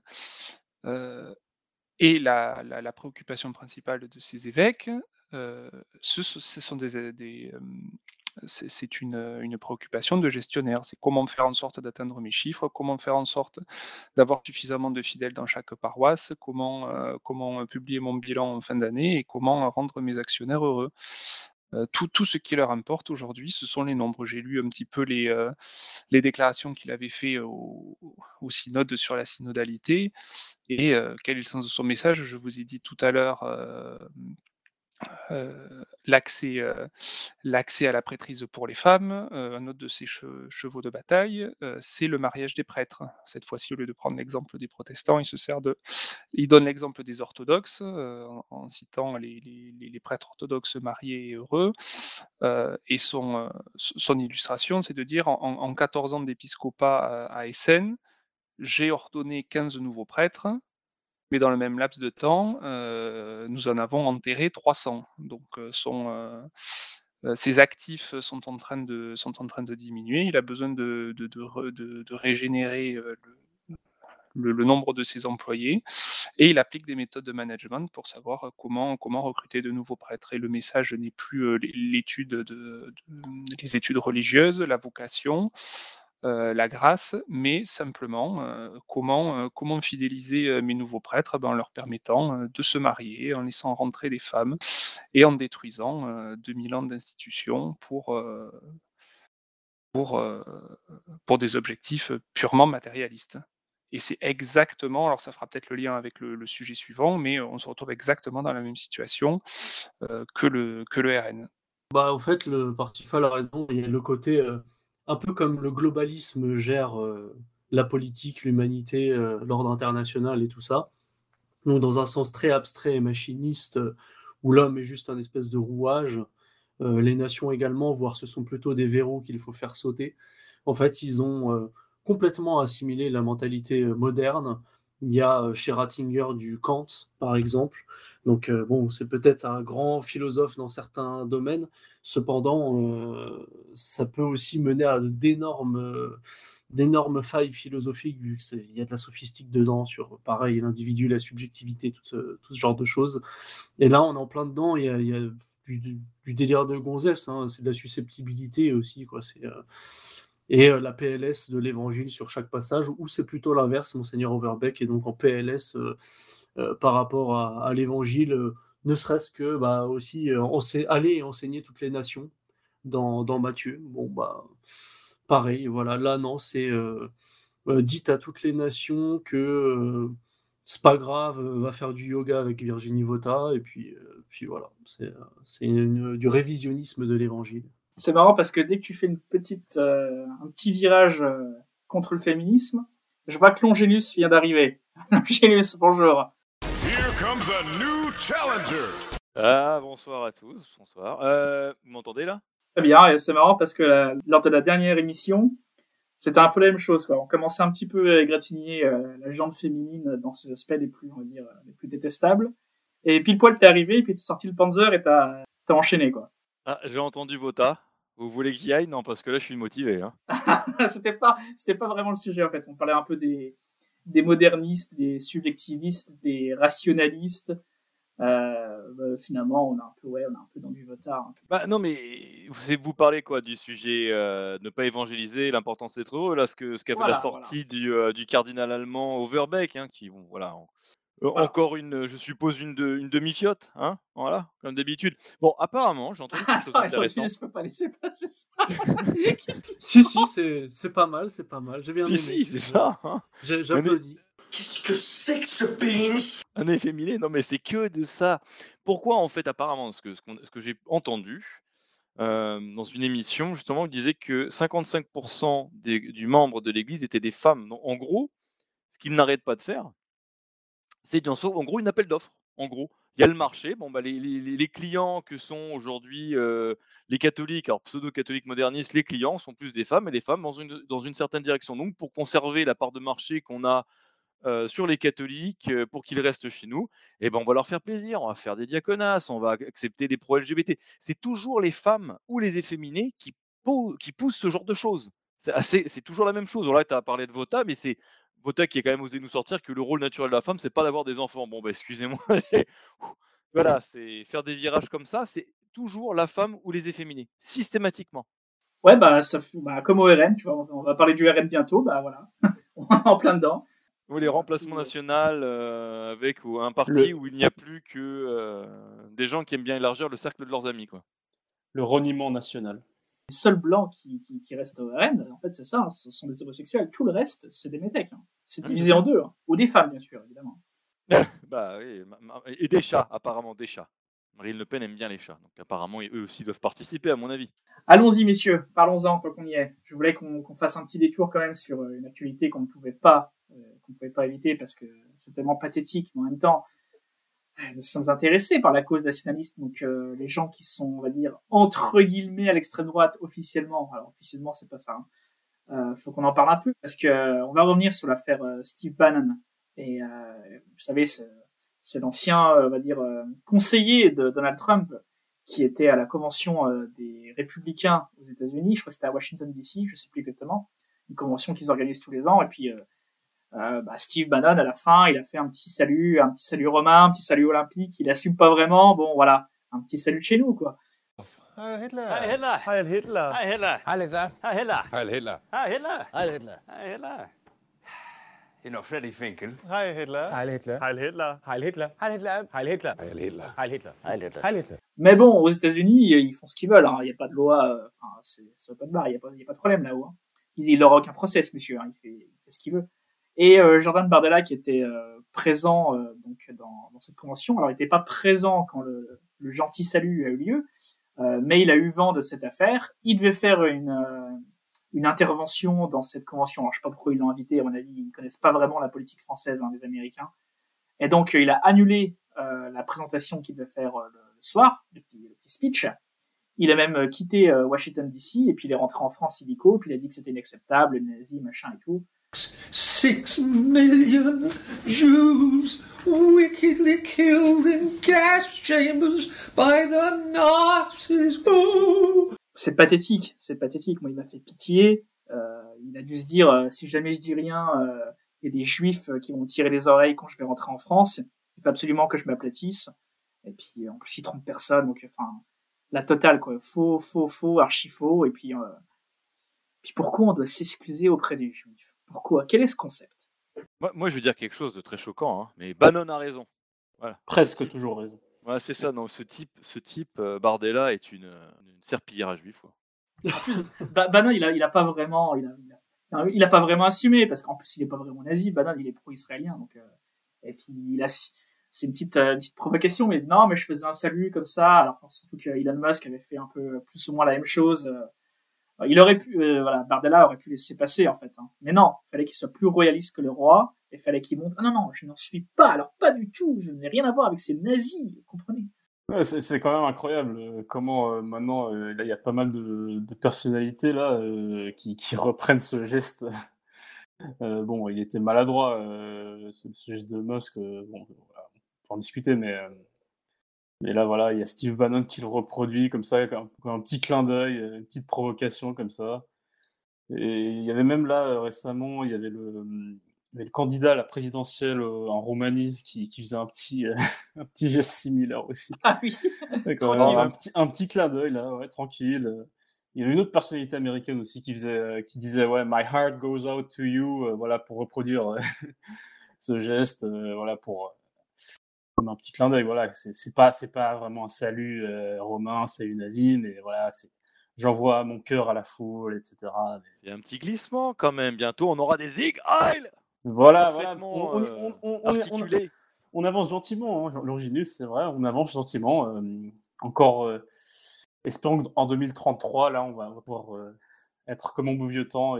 Euh, et la, la, la préoccupation principale de ces évêques, euh, ce, ce sont des... des euh, c'est, c'est une, une préoccupation de gestionnaire. C'est comment faire en sorte d'atteindre mes chiffres, comment faire en sorte d'avoir suffisamment de fidèles dans chaque paroisse, comment, euh, comment publier mon bilan en fin d'année et comment rendre mes actionnaires heureux. Euh, tout, tout ce qui leur importe aujourd'hui, ce sont les nombres. J'ai lu un petit peu les, euh, les déclarations qu'il avait fait au, au synode sur la synodalité et euh, quel est le sens de son message. Je vous ai dit tout à l'heure euh, Euh, l'accès, euh, l'accès à la prêtrise pour les femmes. Euh, un autre de ses che- chevaux de bataille, euh, c'est le mariage des prêtres. Cette fois-ci, au lieu de prendre l'exemple des protestants, il se sert de, il donne l'exemple des orthodoxes euh, en, en citant les, les- les prêtres orthodoxes mariés et heureux. Euh, et son, euh, son illustration, c'est de dire en, en- en quatorze ans d'épiscopat à, à Essen, j'ai ordonné quinze nouveaux prêtres. Mais dans le même laps de temps, euh, nous en avons enterré trois cents. Donc, euh, son, euh, euh, ses actifs sont en train de, sont en train de diminuer. Il a besoin de, de, de, re- de- de régénérer euh, le, le- le nombre de ses employés. Et il applique des méthodes de management pour savoir comment, comment recruter de nouveaux prêtres. Et le message n'est plus euh, l'étude de, de- les études religieuses, la vocation, euh, la grâce, mais simplement euh, comment, euh, comment fidéliser euh, mes nouveaux prêtres ben, en leur permettant euh, de se marier, en laissant rentrer les femmes et en détruisant euh, deux mille ans d'institutions pour, euh, pour, euh, pour des objectifs purement matérialistes. Et c'est exactement, alors ça fera peut-être le lien avec le, le sujet suivant, mais on se retrouve exactement dans la même situation euh, que, le, que le R N. Bah, en fait, le Partifal a raison. Il y a le côté, euh, un peu comme le globalisme gère euh, la politique, l'humanité, euh, l'ordre international et tout ça. Donc dans un sens très abstrait et machiniste, euh, où l'homme est juste un espèce de rouage, euh, les nations également, voire ce sont plutôt des verrous qu'il faut faire sauter. En fait, ils ont euh, complètement assimilé la mentalité euh, moderne. Il y a euh, chez Ratzinger du Kant, par exemple. Donc euh, bon, c'est peut-être un grand philosophe dans certains domaines. Cependant, euh, ça peut aussi mener à d'énormes, euh, d'énormes failles philosophiques, vu qu'il y a de la sophistique dedans, sur, pareil, l'individu, la subjectivité, tout ce, tout ce genre de choses. Et là, on est en plein dedans, il y a, il y a du, du, du délire de gonzesse, hein, c'est de la susceptibilité aussi, quoi. C'est, euh, et euh, la P L S de l'évangile sur chaque passage, ou c'est plutôt l'inverse, Monseigneur Overbeck est donc en P L S euh, euh, par rapport à, à l'évangile, euh, ne serait-ce que bah, aussi euh, on sait aller et enseigner toutes les nations dans, dans Matthieu. Bon, bah, pareil, voilà, là, non, c'est euh, euh, dites à toutes les nations que euh, c'est pas grave, euh, va faire du yoga avec Virginie Vota, et puis, euh, puis voilà, c'est, euh, c'est une, une, du révisionnisme de l'évangile. C'est marrant parce que dès que tu fais une petite, euh, un petit virage euh, contre le féminisme, je vois que Longénus vient d'arriver. Longénus, bonjour. Here comes a new challenger. Ah, bonsoir à tous, bonsoir. Euh, vous m'entendez là? Très bien, et c'est marrant parce que la, lors de la dernière émission, c'était un peu la même chose, quoi. On commençait un petit peu à égratigner euh, la jante féminine dans ses aspects les plus, on va dire, les plus détestables. Et pile poil, t'es arrivé, et puis t'es sorti le Panzer et t'as, t'as enchaîné, quoi. Ah, j'ai entendu Vota. Vous voulez que j'y aille? Non, parce que là, je suis motivé. Hein. c'était pas, c'était pas vraiment le sujet, en fait. On parlait un peu des, des modernistes, des subjectivistes, des rationalistes. Euh, bah, finalement, on a un peu, ouais, on a un peu dans du Votard. Un peu. Bah, non, mais vous, vous parlez quoi du sujet euh, ne pas évangéliser, l'importance d'être heureux, là, ce que ce qu'a voilà, fait la sortie voilà. du, euh, du cardinal allemand Overbeck, hein, qui, bon, voilà. On... Voilà. Encore une, je suppose, une, de, une demi-fiotte, hein, voilà, comme d'habitude. Bon, apparemment, j'ai entendu quelque chose d'intéressant. Attends, je peux pas laisser passer ça. si, si, c'est, c'est pas mal, c'est pas mal. J'ai bien si, aimé. Si, c'est ça. Hein. J'applaudis. Qu'est-ce que c'est que ce pénis? Un efféminé, non mais c'est que de ça. Pourquoi, en fait, apparemment, ce que, ce, qu'on, ce que j'ai entendu euh, dans une émission, justement, il disait que cinquante-cinq pour cent des, du membre de l'Église étaient des femmes. Donc, en gros, ce qu'ils n'arrêtent pas de faire, c'est en gros une appel d'offres. En gros, il y a le marché. Bon, bah, les, les, les clients que sont aujourd'hui euh, les catholiques, alors pseudo-catholiques modernistes, les clients sont plus des femmes et les femmes dans une, dans une certaine direction. Donc, pour conserver la part de marché qu'on a euh, sur les catholiques, euh, pour qu'ils restent chez nous, eh ben, on va leur faire plaisir. On va faire des diaconasses, on va accepter les pro-L G B T. C'est toujours les femmes ou les efféminés qui, pou- qui poussent ce genre de choses. C'est, assez, c'est toujours la même chose. Alors là, tu as parlé de Vota, mais c'est Vota qui a quand même osé nous sortir que le rôle naturel de la femme, c'est pas d'avoir des enfants. Bon, bah, excusez-moi. Voilà, c'est faire des virages comme ça, c'est toujours la femme ou les efféminés, systématiquement. Ouais, bah, ça, bah comme au R N, tu vois, on va parler du R N bientôt, bah voilà, on est en plein dedans. Ou les remplacements nationaux euh, avec ou un parti le... où il n'y a plus que euh, des gens qui aiment bien élargir le cercle de leurs amis, quoi. Le reniement national. Les seuls blancs qui, qui, qui restent au R N, en fait, c'est ça, hein, ce sont des homosexuels. Tout le reste, c'est des métèques. Hein. C'est divisé mmh. en deux. Hein. Ou des femmes, bien sûr, évidemment. Bah oui, et des chats, apparemment, des chats. Marine Le Pen aime bien les chats, donc apparemment, eux aussi doivent participer, à mon avis. Allons-y, messieurs, parlons-en, tant qu'on y est. Je voulais qu'on, qu'on fasse un petit détour quand même sur une actualité qu'on ne pouvait pas, euh, qu'on ne pouvait pas éviter parce que c'est tellement pathétique, mais en même temps, nous sommes intéressés par la cause nationaliste, donc euh, les gens qui sont, on va dire, entre guillemets à l'extrême droite officiellement, alors officiellement c'est pas ça, hein. euh, faut qu'on en parle un peu, parce que euh, on va revenir sur l'affaire euh, Steve Bannon, et euh, vous savez, c'est, c'est l'ancien, euh, on va dire, euh, conseiller de Donald Trump, qui était à la convention euh, des républicains aux États-Unis, je crois que c'était à Washington D C, je sais plus exactement, une convention qu'ils organisent tous les ans, et puis euh, Euh, bah, Steve Bannon, à la fin, il a fait un petit salut, un petit salut romain, un petit salut olympique, il assume pas vraiment, bon, voilà, un petit salut de chez nous, quoi. Heil Hitler! Heil Hitler! Heil Hitler! Heil Hitler! Heil Hitler! Heil Hitler! Heil Hitler! Heil Hitler! Heil Hitler! Heil Hitler! You know, Freddy Finkel. Heil Hitler! Heil Hitler! Heil Hitler! Heil Hitler! Heil Hitler! Heil Hitler! Heil Hitler! Heil Hitler! Heil Hitler! Heil Hitler! Mais bon, aux États-Unis, ils font ce qu'ils veulent, hein. Il y a pas de loi, enfin, euh, c'est, c'est pas de barre, il y a pas, il y a pas de problème là-haut, hein. Il, il aura aucun procès, ce monsieur, hein. Il fait, il fait ce qu'il veut. Et euh, Jordan Bardella, qui était euh, présent euh, donc dans, dans cette convention, alors il n'était pas présent quand le, le gentil salut a eu lieu, euh, mais il a eu vent de cette affaire. Il devait faire une, euh, une intervention dans cette convention. Alors, je sais pas pourquoi ils l'ont invité, à mon avis, ils connaissent pas vraiment la politique française, hein, les Américains. Et donc, euh, il a annulé euh, la présentation qu'il devait faire euh, le, le soir, le petit, le petit speech. Il a même euh, quitté euh, Washington D C et puis il est rentré en France illico, puis il a dit que c'était inacceptable, les nazis, machin et tout. Six million Jews wickedly killed in gas chambers by the Nazis. Ooh. C'est pathétique, c'est pathétique. Moi, il m'a fait pitié. Euh, il a dû se dire, euh, si jamais je dis rien, euh, il y a des juifs euh, qui vont me tirer les oreilles quand je vais rentrer en France. Il faut absolument que je m'aplatisse. Et puis, en plus, il trompe personne. Donc, enfin, la totale, quoi. Faux, faux, faux, archi faux. Et puis, euh, puis pourquoi on doit s'excuser auprès des juifs? Pourquoi? Quel est ce concept? Moi, moi, je veux dire quelque chose de très choquant, hein, mais Bannon a raison. Voilà. Presque toujours raison. Ouais, c'est ça. Non, ce type, ce type euh, Bardella est une, une serpillière à juif. Quoi. En plus, ba- Bannon, il a, il a pas vraiment, il a, il a, il a pas vraiment assumé parce qu'en plus, il est pas vraiment nazi. Bannon, il est pro-israélien, donc. Euh, et puis, il a, c'est une petite, euh, une petite provocation, mais il dit non, mais je faisais un salut comme ça. Alors, surtout que Elon Musk avait fait un peu plus ou moins la même chose. Euh, il aurait pu, euh, voilà, Bardella aurait pu laisser passer en fait. Hein. Mais non, il fallait qu'il soit plus royaliste que le roi. Il fallait qu'il montre, ah non, non, je n'en suis pas, alors pas du tout, je n'ai rien à voir avec ces nazis, vous comprenez? Ouais, c'est, c'est quand même incroyable euh, comment euh, maintenant, euh, là, il y a pas mal de, de personnalités là euh, qui, qui reprennent ce geste. euh, bon, il était maladroit, euh, ce, ce geste de Musk, euh, bon, voilà, on peut en discuter, mais, euh, mais là, voilà, il y a Steve Bannon qui le reproduit comme ça, comme, comme un petit clin d'œil, une petite provocation comme ça. Et il y avait même là, euh, récemment, il y avait le... Mais le candidat à la présidentielle euh, en Roumanie qui, qui faisait un petit, euh, un petit geste similaire aussi. Ah oui. D'accord, alors, un, petit, un petit clin d'œil là, ouais, tranquille. Il y avait une autre personnalité américaine aussi qui, faisait, euh, qui disait ouais, My heart goes out to you, euh, voilà, pour reproduire euh, ce geste, euh, voilà, pour euh, comme un petit clin d'œil. Voilà, c'est, c'est, pas, c'est pas vraiment un salut euh, romain, salut nazi, mais voilà, c'est, j'envoie mon cœur à la foule, et cetera. Mais... C'est un petit glissement quand même. Bientôt, on aura des Zig Heil. Voilà, voilà. On, on, euh, on, on, on, on, on avance gentiment, hein, Longinus, c'est vrai, on avance gentiment. Euh, encore, euh, espérons qu'en deux mille trente-trois, là, on va, on va pouvoir euh, être comme au beau vieux temps. Et...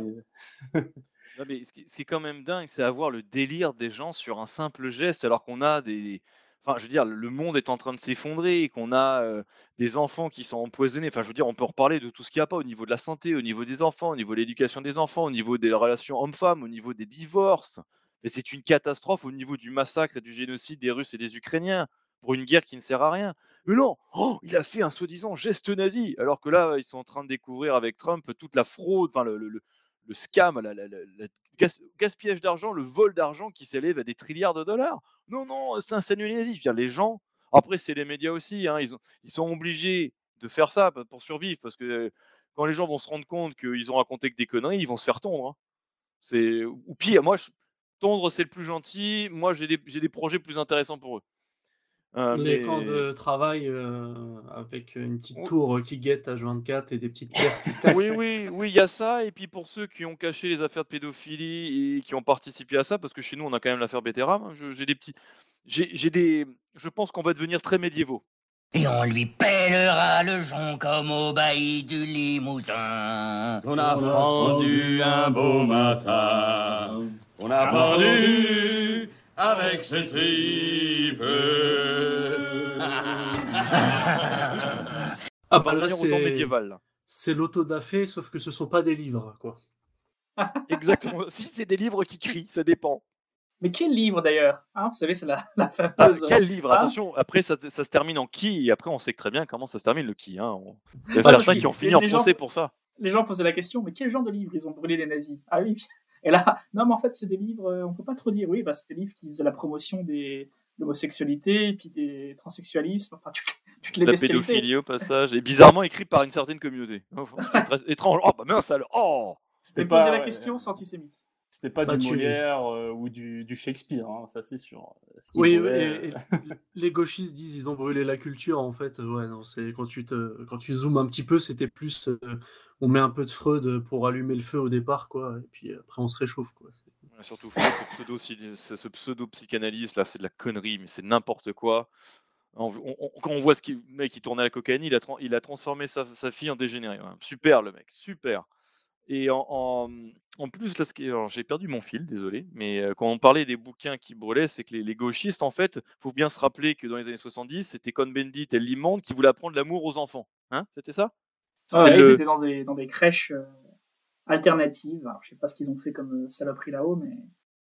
non, mais ce qui, ce qui est quand même dingue, c'est avoir le délire des gens sur un simple geste, alors qu'on a des... Enfin, je veux dire, le monde est en train de s'effondrer, qu'on a euh, des enfants qui sont empoisonnés. Enfin, je veux dire, on peut reparler de tout ce qu'il n'y a pas au niveau de la santé, au niveau des enfants, au niveau de l'éducation des enfants, au niveau des relations hommes-femmes, au niveau des divorces. Mais c'est une catastrophe au niveau du massacre et du génocide des Russes et des Ukrainiens pour une guerre qui ne sert à rien. Mais non, oh, il a fait un soi-disant geste nazi, alors que là, ils sont en train de découvrir avec Trump toute la fraude, enfin le, le, le, le scam, la, la, la, la gas, gaspillage d'argent, le vol d'argent qui s'élève à des trilliards de dollars. Non, non, c'est un salut nazi. Je veux dire, les gens, après, c'est les médias aussi, hein, ils, ont, ils sont obligés de faire ça pour survivre, parce que quand les gens vont se rendre compte qu'ils ont raconté que des conneries, ils vont se faire tondre. Hein. C'est... Ou pire, moi, je... tondre, c'est le plus gentil. Moi, j'ai des, j'ai des projets plus intéressants pour eux. Euh, les mais... camps de travail euh, avec une petite tour qui guette H vingt-quatre et des petites pierres qui se cassent. Oui, oui, oui, il y a ça. Et puis pour ceux qui ont caché les affaires de pédophilie et qui ont participé à ça, parce que chez nous, on a quand même l'affaire Betterame. Hein, je, j'ai des petits, j'ai, j'ai des, je pense qu'on va devenir très médiévaux. Et on lui pèlera le jonc comme au bailli du Limousin. On a fendu un beau matin. On a pendu avec ce type. Ah bah là, c'est médiéval. C'est l'autodafé, sauf que ce sont pas des livres, quoi. Exactement. Si c'est des livres qui crient, ça dépend. Mais quel livre d'ailleurs, hein? Vous savez, c'est la, la fameuse. Ah, quel livre? Hein? Attention, après ça, ça se termine en qui, et après on sait très bien comment ça se termine le qui. Hein. On... Il y a bah, certains qui ont fini en procès gens, pour ça. Les gens posaient la question, mais quel genre de livre ils ont brûlé les nazis? Ah oui. Et là, non, mais en fait, c'est des livres, on peut pas trop dire. Oui, bah, c'est des livres qui faisaient la promotion des l'homosexualité, et puis des transsexualismes, enfin, toutes, toutes les la bestialités. pédophilie au passage, et bizarrement écrit par une certaine communauté. Enfin, c'est très étrange. Oh, bah mince, alors. Oh C'était pas. Poser la question, c'est antisémite. C'était pas bah, du tu... Molière euh, ou du, du Shakespeare, hein, ça c'est sûr. Oui, oui et, et les gauchistes disent ils ont brûlé la culture, en fait. Ouais, non, c'est quand tu te, quand tu zoomes un petit peu, c'était plus, euh, on met un peu de Freud pour allumer le feu au départ, quoi, et puis après on se réchauffe, quoi. Ouais, surtout ce pseudo, ce pseudo psychanalyste là, c'est de la connerie, mais c'est n'importe quoi. On, on, on, quand on voit ce qui, le mec qui tournait à la cocaïne, il a, il a transformé sa, sa fille en dégénéré. Ouais. Super le mec, super. Et en, en, en plus, là, ce qui est- alors, j'ai perdu mon fil, désolé, mais euh, quand on parlait des bouquins qui brûlaient, c'est que les, les gauchistes, en fait, faut bien se rappeler que dans les années soixante-dix, c'était Cohn-Bendit et l'immonde qui voulaient apprendre l'amour aux enfants. Hein, c'était ça? Ah C'était ouais, le... ils étaient dans des, dans des crèches euh, alternatives. Alors, je sais pas ce qu'ils ont fait comme euh, saloperie là-haut, mais.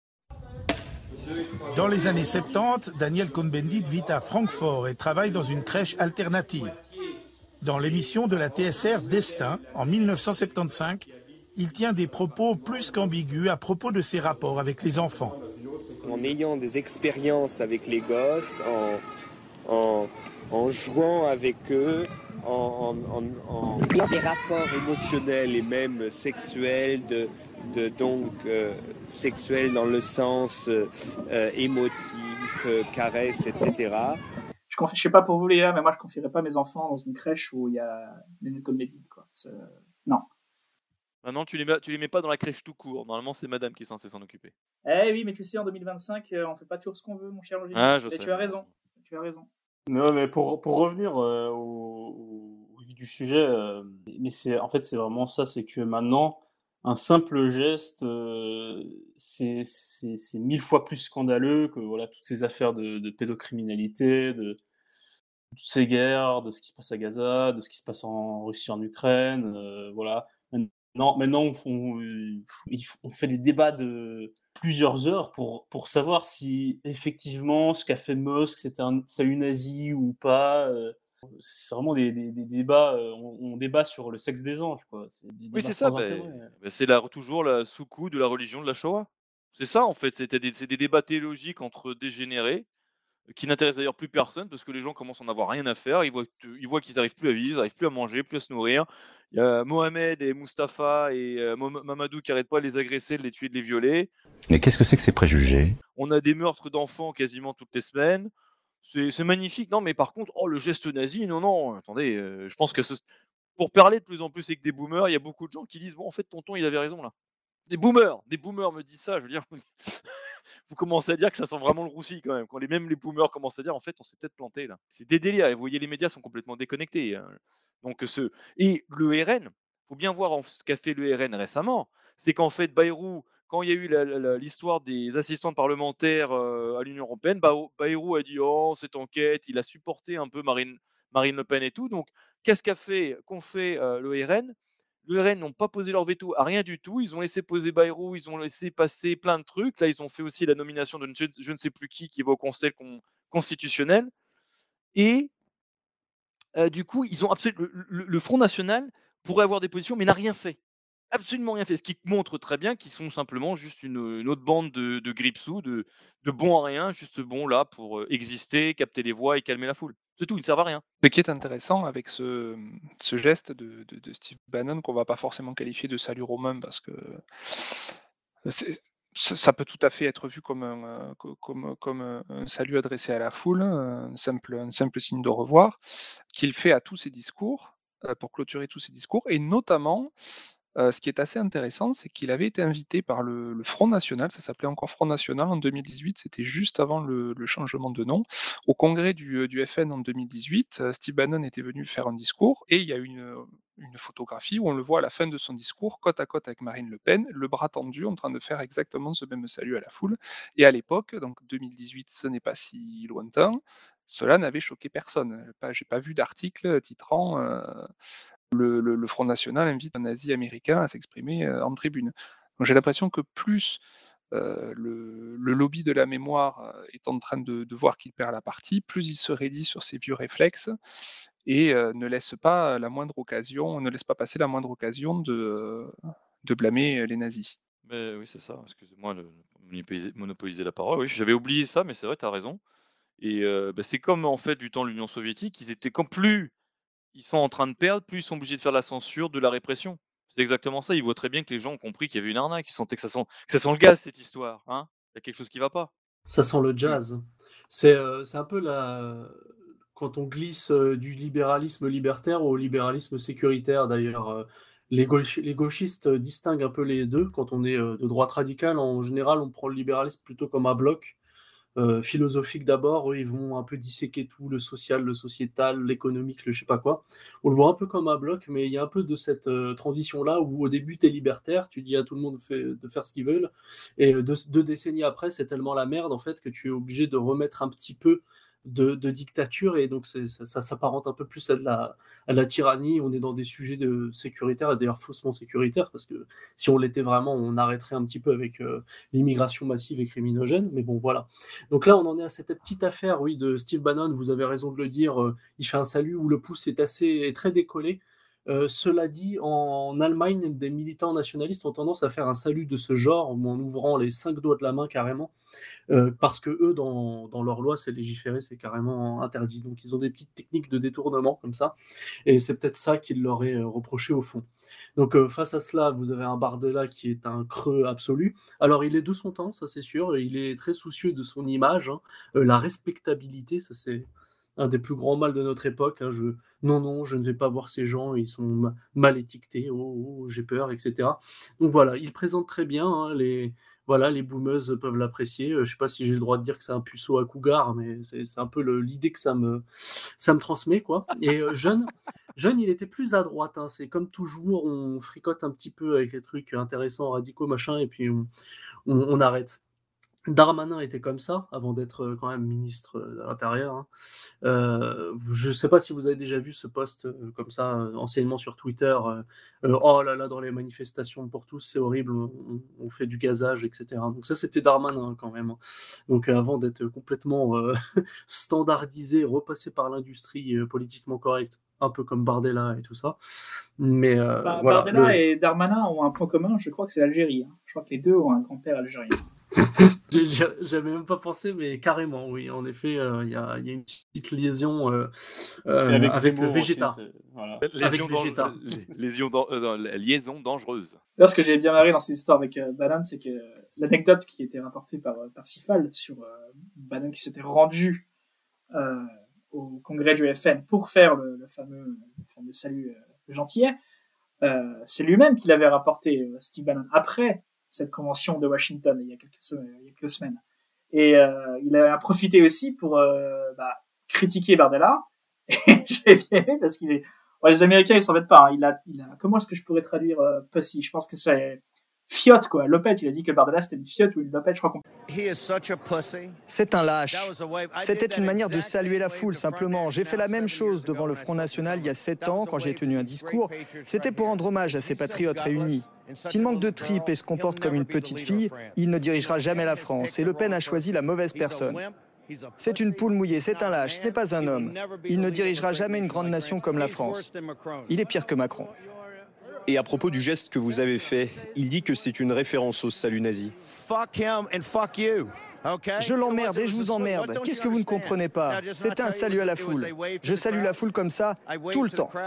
Dans les années soixante-dix, Daniel Cohn-Bendit vit à Francfort et travaille dans une crèche alternative. Dans l'émission de la T S R Destin, en mille neuf cent soixante-quinze, il tient des propos plus qu'ambigus à propos de ses rapports avec les enfants. En ayant des expériences avec les gosses, en, en, en jouant avec eux, en, en, en, en ayant des rapports émotionnels et même sexuels, de, de, donc euh, sexuels dans le sens euh, euh, émotif, euh, caresse, et cetera. Je confie, je sais pas pour vous les gars, mais moi je confierais pas mes enfants dans une crèche où il y a des comédies, quoi. C'est... Non. Maintenant, tu les, mets, tu les mets pas dans la crèche tout court. Normalement, c'est madame qui est censée s'en occuper. Eh oui, mais tu sais, en deux mille vingt-cinq, euh, on fait pas toujours ce qu'on veut, mon cher Logis. Ah, je Et sais. tu as raison. Tu as raison. Non, mais pour, pour revenir euh, au, au, au vif du sujet, euh, mais c'est, en fait, c'est vraiment ça, c'est que maintenant, un simple geste, euh, c'est, c'est, c'est mille fois plus scandaleux que voilà, toutes ces affaires de, de pédocriminalité, de toutes ces guerres, de ce qui se passe à Gaza, de ce qui se passe en Russie, en Ukraine, euh, voilà. Maintenant, maintenant on, on, on fait des débats de plusieurs heures pour, pour savoir si effectivement ce qu'a fait Musk c'était un salut nazi ou pas. Euh, c'est vraiment des, des, des débats, euh, on, on débat sur le sexe des anges, quoi. C'est des Oui, c'est ça. Bah, bah, c'est la, toujours la sous-coup de la religion de la Shoah. C'est ça, en fait. C'était des, c'est des débats théologiques entre dégénérés qui n'intéressent d'ailleurs plus personne parce que les gens commencent à en avoir rien à faire. Ils voient, ils voient qu'ils n'arrivent plus à vivre, ils n'arrivent plus à manger, plus à se nourrir. Il y a Mohamed et Mustapha et euh, Mamadou qui n'arrêtent pas de les agresser, de les tuer, de les violer. Mais qu'est-ce que c'est que ces préjugés? On a des meurtres d'enfants quasiment toutes les semaines. C'est, c'est magnifique. Non, mais par contre, oh, le geste nazi, non, non. Attendez, euh, je pense que ce... pour parler de plus en plus avec des boomers, il y a beaucoup de gens qui disent bon, en fait, tonton, il avait raison là. Des boomers, des boomers me disent ça. Je veux dire, vous commencez à dire que ça sent vraiment le roussi quand même. Quand les, même les boomers commencent à dire en fait, on s'est peut-être planté là. C'est des délires. Et vous voyez, les médias sont complètement déconnectés. Hein. Donc ce et le R N, faut bien voir ce qu'a fait le R N récemment. C'est qu'en fait, Bayrou, quand il y a eu la, la, l'histoire des assistantes parlementaires euh, à l'Union européenne, Bayrou a dit oh cette enquête, il a supporté un peu Marine, Marine Le Pen et tout. Donc qu'est-ce qu'a fait, qu'ont fait euh, le R N? Le R N n'ont pas posé leur veto à rien du tout. Ils ont laissé poser Bayrou, ils ont laissé passer plein de trucs. Là, ils ont fait aussi la nomination de je, je ne sais plus qui qui va au Conseil con, constitutionnel. Et euh, du coup, ils ont absolument le, le, le Front National pourrait avoir des positions, mais n'a rien fait. Absolument rien fait. Ce qui montre très bien qu'ils sont simplement juste une, une autre bande de, de gripsous, de, de bons à rien, juste bons là pour exister, capter les voix et calmer la foule. C'est tout, ils ne servent à rien. Ce qui est intéressant avec ce, ce geste de, de, de Steve Bannon, qu'on ne va pas forcément qualifier de salut romain, parce que c'est, ça peut tout à fait être vu comme un, comme, comme un salut adressé à la foule, un simple, un simple signe de revoir, qu'il fait à tous ses discours, pour clôturer tous ses discours, et notamment... Euh, ce qui est assez intéressant, c'est qu'il avait été invité par le, le Front National, ça s'appelait encore Front National en deux mille dix-huit, c'était juste avant le, le changement de nom. Au congrès du, du F N en deux mille dix-huit, euh, Steve Bannon était venu faire un discours et il y a une, une photographie où on le voit à la fin de son discours, côte à côte avec Marine Le Pen, le bras tendu, en train de faire exactement ce même salut à la foule. Et à l'époque, donc deux mille dix-huit, ce n'est pas si lointain, cela n'avait choqué personne. Je n'ai pas vu d'article titrant... Euh, Le, le, le Front National invite un nazi américain à s'exprimer euh, en tribune. Donc j'ai l'impression que plus euh, le, le lobby de la mémoire euh, est en train de, de voir qu'il perd la partie, plus il se raidit sur ses vieux réflexes et euh, ne laisse pas la moindre occasion, ne laisse pas passer la moindre occasion de, de blâmer les nazis. Mais oui, c'est ça. Excusez-moi de monopoliser, monopoliser la parole. Oui, j'avais oublié ça, mais c'est vrai, tu as raison. Et euh, bah, c'est comme en fait du temps de l'Union soviétique, ils étaient comme plus ils sont en train de perdre, plus ils sont obligés de faire de la censure, de la répression. C'est exactement ça. Ils voient très bien que les gens ont compris qu'il y avait une arnaque. Ils sentaient que ça sent, que ça sent le gaz, cette histoire. Hein, il y a quelque chose qui ne va pas. Ça sent le jazz. C'est, euh, c'est un peu la... quand on glisse euh, du libéralisme libertaire au libéralisme sécuritaire. D'ailleurs, euh, les, gauch... les gauchistes distinguent un peu les deux. Quand on est euh, de droite radicale, en général, on prend le libéralisme plutôt comme un bloc. euh, philosophique d'abord. Eux, ils vont un peu disséquer tout, le social, le sociétal, l'économique, le je sais pas quoi. On le voit un peu comme un bloc, mais il y a un peu de cette euh, transition-là où au début, tu es libertaire, tu dis à tout le monde fait, de faire ce qu'ils veulent, et deux, deux décennies après, c'est tellement la merde en fait que tu es obligé de remettre un petit peu de, de dictature, et donc c'est, ça, ça s'apparente un peu plus à de, la, à de la tyrannie. On est dans des sujets de sécuritaires, et d'ailleurs faussement sécuritaires, parce que si on l'était vraiment, on arrêterait un petit peu avec euh, l'immigration massive et criminogène, mais bon voilà. Donc là on en est à cette petite affaire, oui, de Steve Bannon, vous avez raison de le dire, euh, il fait un salut où le pouce est assez est très décollé. Euh, cela dit, en Allemagne, des militants nationalistes ont tendance à faire un salut de ce genre, en ouvrant les cinq doigts de la main carrément, euh, parce que eux, dans, dans leur loi, c'est légiféré, c'est carrément interdit. Donc ils ont des petites techniques de détournement comme ça, et c'est peut-être ça qu'ils leur est reproché au fond. Donc euh, face à cela, vous avez un Bardella qui est un creux absolu. Alors il est de son temps, ça c'est sûr, il est très soucieux de son image, hein. Euh, la respectabilité, ça c'est un des plus grands mâles de notre époque, hein. Je... Non, non, je ne vais pas voir ces gens, ils sont mal étiquetés, oh, oh, j'ai peur, et cetera. Donc voilà, il présente très bien, hein, les... Voilà, les boomeuses peuvent l'apprécier. Euh, je ne sais pas si j'ai le droit de dire que c'est un puceau à cougar, mais c'est, c'est un peu le, l'idée que ça me, ça me transmet, quoi. Et euh, jeune, jeune, il était plus à droite, hein. C'est comme toujours, on fricote un petit peu avec les trucs intéressants, radicaux, machin, et puis on, on, on arrête. Darmanin était comme ça, avant d'être quand même ministre de l'Intérieur, hein. Euh, je ne sais pas si vous avez déjà vu ce post euh, comme ça, euh, anciennement sur Twitter, euh, euh, oh là là, dans les manifestations pour tous, c'est horrible, on, on fait du gazage, et cetera. Donc ça, c'était Darmanin quand même, hein. Donc euh, avant d'être complètement euh, standardisé, repassé par l'industrie euh, politiquement correcte, un peu comme Bardella et tout ça. Mais euh, bah, voilà, Bardella le... et Darmanin ont un point commun, je crois que c'est l'Algérie, hein. Je crois que les deux ont un grand-père algérien. J'avais même pas pensé, mais carrément, oui. En effet, il euh, y, y a une petite liaison euh, euh, avec, avec Vegeta. Aussi, voilà. Avec Vegeta. Lésion dan- euh, liaison dangereuse. D'ailleurs, ce que j'ai bien marré dans cette histoire avec euh, Bannon, c'est que l'anecdote qui était rapportée par, par Sifal sur euh, Bannon qui s'était rendu euh, au congrès du F N pour faire le, le, fameux, le fameux salut euh, gentillet, euh, c'est lui-même qui l'avait rapporté, euh, Steve Bannon, après cette convention de Washington il y a quelques, il y a quelques semaines. Et euh, il a profité aussi pour euh, bah, critiquer Bardella. Et j'ai bien aimé parce qu'il est... Ouais, les Américains, ils s'en mettent pas, hein. Il a, il a... Comment est-ce que je pourrais traduire euh, pussy? Je pense que c'est fiotte, quoi. Lopette, il a dit que Bardella, c'était une fiotte ou une lopette, je crois qu'on... C'est un lâche. C'était une manière de saluer la foule, simplement. J'ai fait la même chose devant le Front National il y a sept ans, quand j'ai tenu un discours. C'était pour rendre hommage à ces patriotes réunis. S'il manque de tripes et se comporte comme une petite fille, il ne dirigera jamais la France. Et Le Pen a choisi la mauvaise personne. C'est une poule mouillée, c'est un lâche, ce n'est pas un homme. Il ne dirigera jamais une grande nation comme la France. Il est pire que Macron. Et à propos du geste que vous avez fait, il dit que c'est une référence au salut nazi. Je l'emmerde et je vous emmerde. Qu'est-ce que vous ne comprenez pas? C'est un salut à la foule. Je salue la foule comme ça, tout le temps.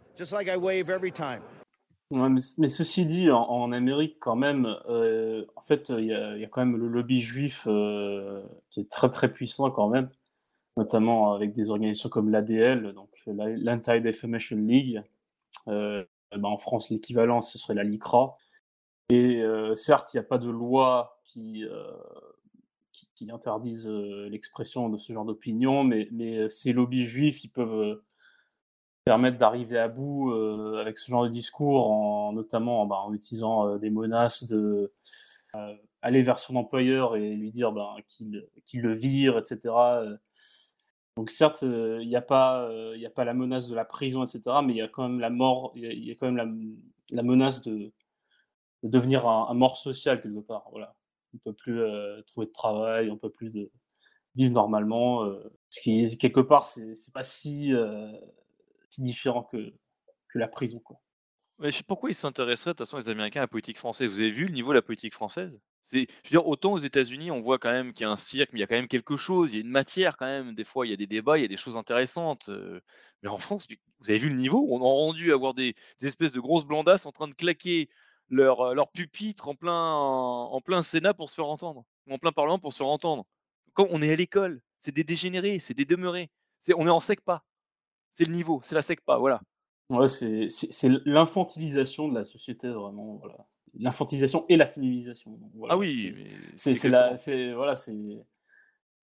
Ouais, mais, mais ceci dit, en, en Amérique, quand même, euh, en fait, il y, y a quand même le lobby juif euh, qui est très très puissant quand même, notamment avec des organisations comme l'A D L, donc l'Anti-Defamation League. Euh, ben en France, l'équivalent, ce serait la LICRA. Et euh, certes, il n'y a pas de loi qui, euh, qui, qui interdise euh, l'expression de ce genre d'opinion, mais, mais ces lobbies juifs, ils peuvent euh, permettre d'arriver à bout euh, avec ce genre de discours, en, notamment ben, en utilisant euh, des menaces de euh, aller vers son employeur et lui dire ben, qu'il, qu'il le vire, et cetera. Donc certes, il euh, n'y a pas, il euh, a pas la menace de la prison, et cetera. Mais il y a quand même la mort, il y, y a quand même la, la menace de, de devenir un, un mort social quelque part. Voilà, on peut plus euh, trouver de travail, on peut plus de vivre normalement. Euh, ce qui quelque part, c'est, c'est pas si, euh, si différent que que la prison, quoi. Mais je sais pourquoi ils s'intéresseraient, de toute façon, les Américains, à la politique française. Vous avez vu le niveau de la politique française? C'est, je veux dire, autant aux États-Unis, on voit quand même qu'il y a un cirque, mais il y a quand même quelque chose, il y a une matière quand même. Des fois, il y a des débats, il y a des choses intéressantes. euh, Mais en France, vous avez vu le niveau? On a rendu à avoir des, des espèces de grosses blondasses en train de claquer leur, euh, leur pupitre en plein, en plein Sénat pour se faire entendre, ou en plein Parlement pour se faire entendre. Quand on est à l'école, c'est des dégénérés, c'est des demeurés. C'est, on est en SECPA. C'est le niveau, c'est la SECPA, voilà. Ouais, c'est, c'est, c'est l'infantilisation de la société, vraiment. Voilà. L'infantilisation et la féminisation. Voilà. Ah oui, c'est, mais c'est, c'est, la, c'est, voilà, c'est,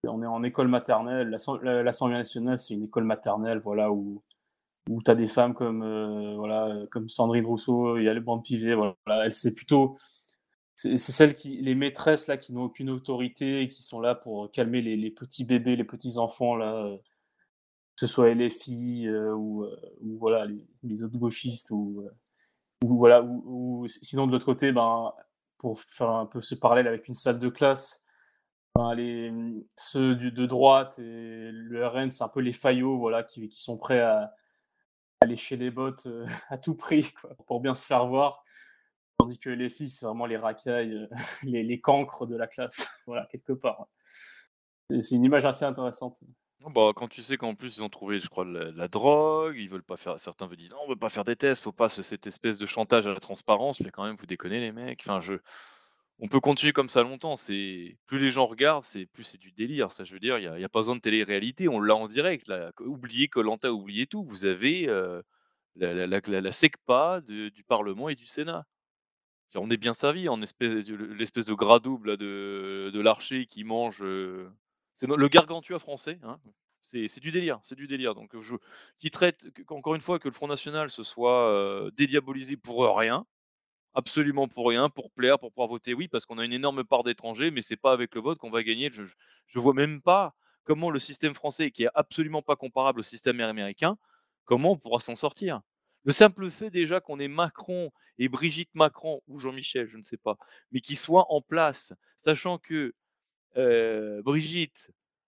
On est en école maternelle. L'Assemblée nationale, c'est une école maternelle, voilà, où, où tu as des femmes comme, euh, voilà, comme Sandrine Rousseau, il y a les Brand Pivet, voilà. Elle, c'est plutôt... C'est, c'est celles qui, les maîtresses là, qui n'ont aucune autorité, qui sont là pour calmer les, les petits bébés, les petits enfants, là, euh, que ce soit L F I euh, ou, euh, ou voilà, les, les autres gauchistes, ou, euh, ou, voilà, ou, ou sinon de l'autre côté, ben, pour faire un peu ce parallèle avec une salle de classe, ben, les, ceux du, de droite et le R N, c'est un peu les faillots, voilà, qui, qui sont prêts à, à lécher les bottes euh, à tout prix, quoi, pour bien se faire voir. Tandis que les filles, c'est vraiment les racailles, euh, les, les cancres de la classe, voilà, quelque part. C'est, c'est une image assez intéressante. Bah, quand tu sais qu'en plus ils ont trouvé, je crois, la, la drogue, ils veulent pas faire, certains veulent dire non, on veut pas faire des tests, faut pas ce- cette espèce de chantage à la transparence. Mais quand même, vous déconnez les mecs. Enfin, je, on peut continuer comme ça longtemps. C'est plus les gens regardent, c'est plus c'est du délire. Ça, je veux dire, il y a, y a pas besoin de télé-réalité, on l'a en direct. Là. Oubliez Koh-Lanta, oubliez tout. Vous avez euh, la, la, la, la, la SECPA de- du Parlement et du Sénat. On est bien servi en espèce, l'espèce de gras double là, de, de l'archer qui mange. euh, C'est no- le gargantua français. Hein. C'est c'est du délire, c'est du délire. Donc, je, qui traite, que- encore une fois, que le Front National se soit euh, dédiabolisé pour rien, absolument pour rien, pour plaire, pour pouvoir voter oui, parce qu'on a une énorme part d'étrangers, mais c'est pas avec le vote qu'on va gagner. Je, je, je vois même pas comment le système français, qui est absolument pas comparable au système américain, comment on pourra s'en sortir. Le simple fait déjà qu'on ait Macron et Brigitte Macron, ou Jean-Michel, je ne sais pas, mais qui soient en place, sachant que euh, Brigitte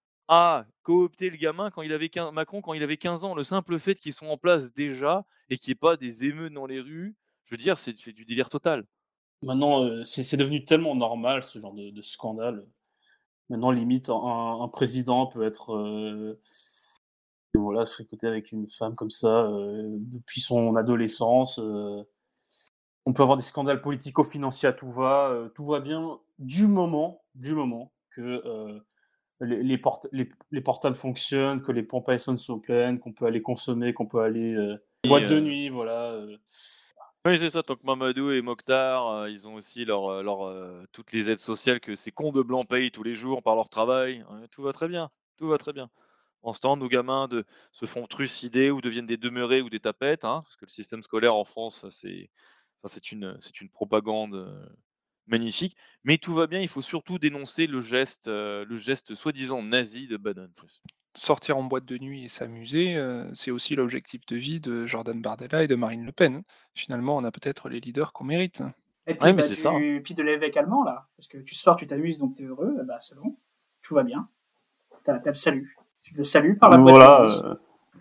a coopté le gamin quand il avait quinze, Macron quand il avait quinze ans. Le simple fait qu'ils sont en place déjà et qu'il n'y ait pas des émeutes dans les rues, je veux dire, c'est, c'est du délire total. Maintenant, euh, c'est, c'est devenu tellement normal, ce genre de, de scandale. Maintenant, limite, un, un président peut être... Euh, voilà, se fréquenter avec une femme comme ça euh, depuis son adolescence. Euh, on peut avoir des scandales politico-financiers à tout va. Euh, tout va bien du moment, du moment que euh, les, les, porte- les, les portables fonctionnent, que les pompes à essence sont pleines, qu'on peut aller consommer, qu'on peut aller euh, Et, boîte de euh, nuit, voilà. euh. Oui, c'est ça, tant que Mamadou et Mokhtar, euh, ils ont aussi leur, euh, leur, euh, toutes les aides sociales que ces cons de blancs payent tous les jours par leur travail. Ouais, tout va très bien, tout va très bien. En ce temps, nos gamins de, se font trucider ou deviennent des demeurés ou des tapettes, hein, parce que le système scolaire en France, ça, c'est, ça, c'est une, c'est une propagande euh, magnifique. Mais tout va bien, il faut surtout dénoncer le geste, euh, le geste soi-disant nazi de Bannon. Sortir en boîte de nuit et s'amuser, euh, c'est aussi l'objectif de vie de Jordan Bardella et de Marine Le Pen. Finalement, on a peut-être les leaders qu'on mérite. Et puis, bah, du... puis de l'évêque allemand, là, parce que tu sors, tu t'amuses, donc t'es heureux, bah, c'est bon, tout va bien. T'as, t'as le salut. Tu le salues par la boîte Voilà, de nuit. euh,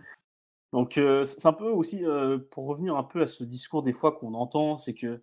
donc euh, c'est un peu aussi, euh, pour revenir un peu à ce discours des fois qu'on entend, c'est que,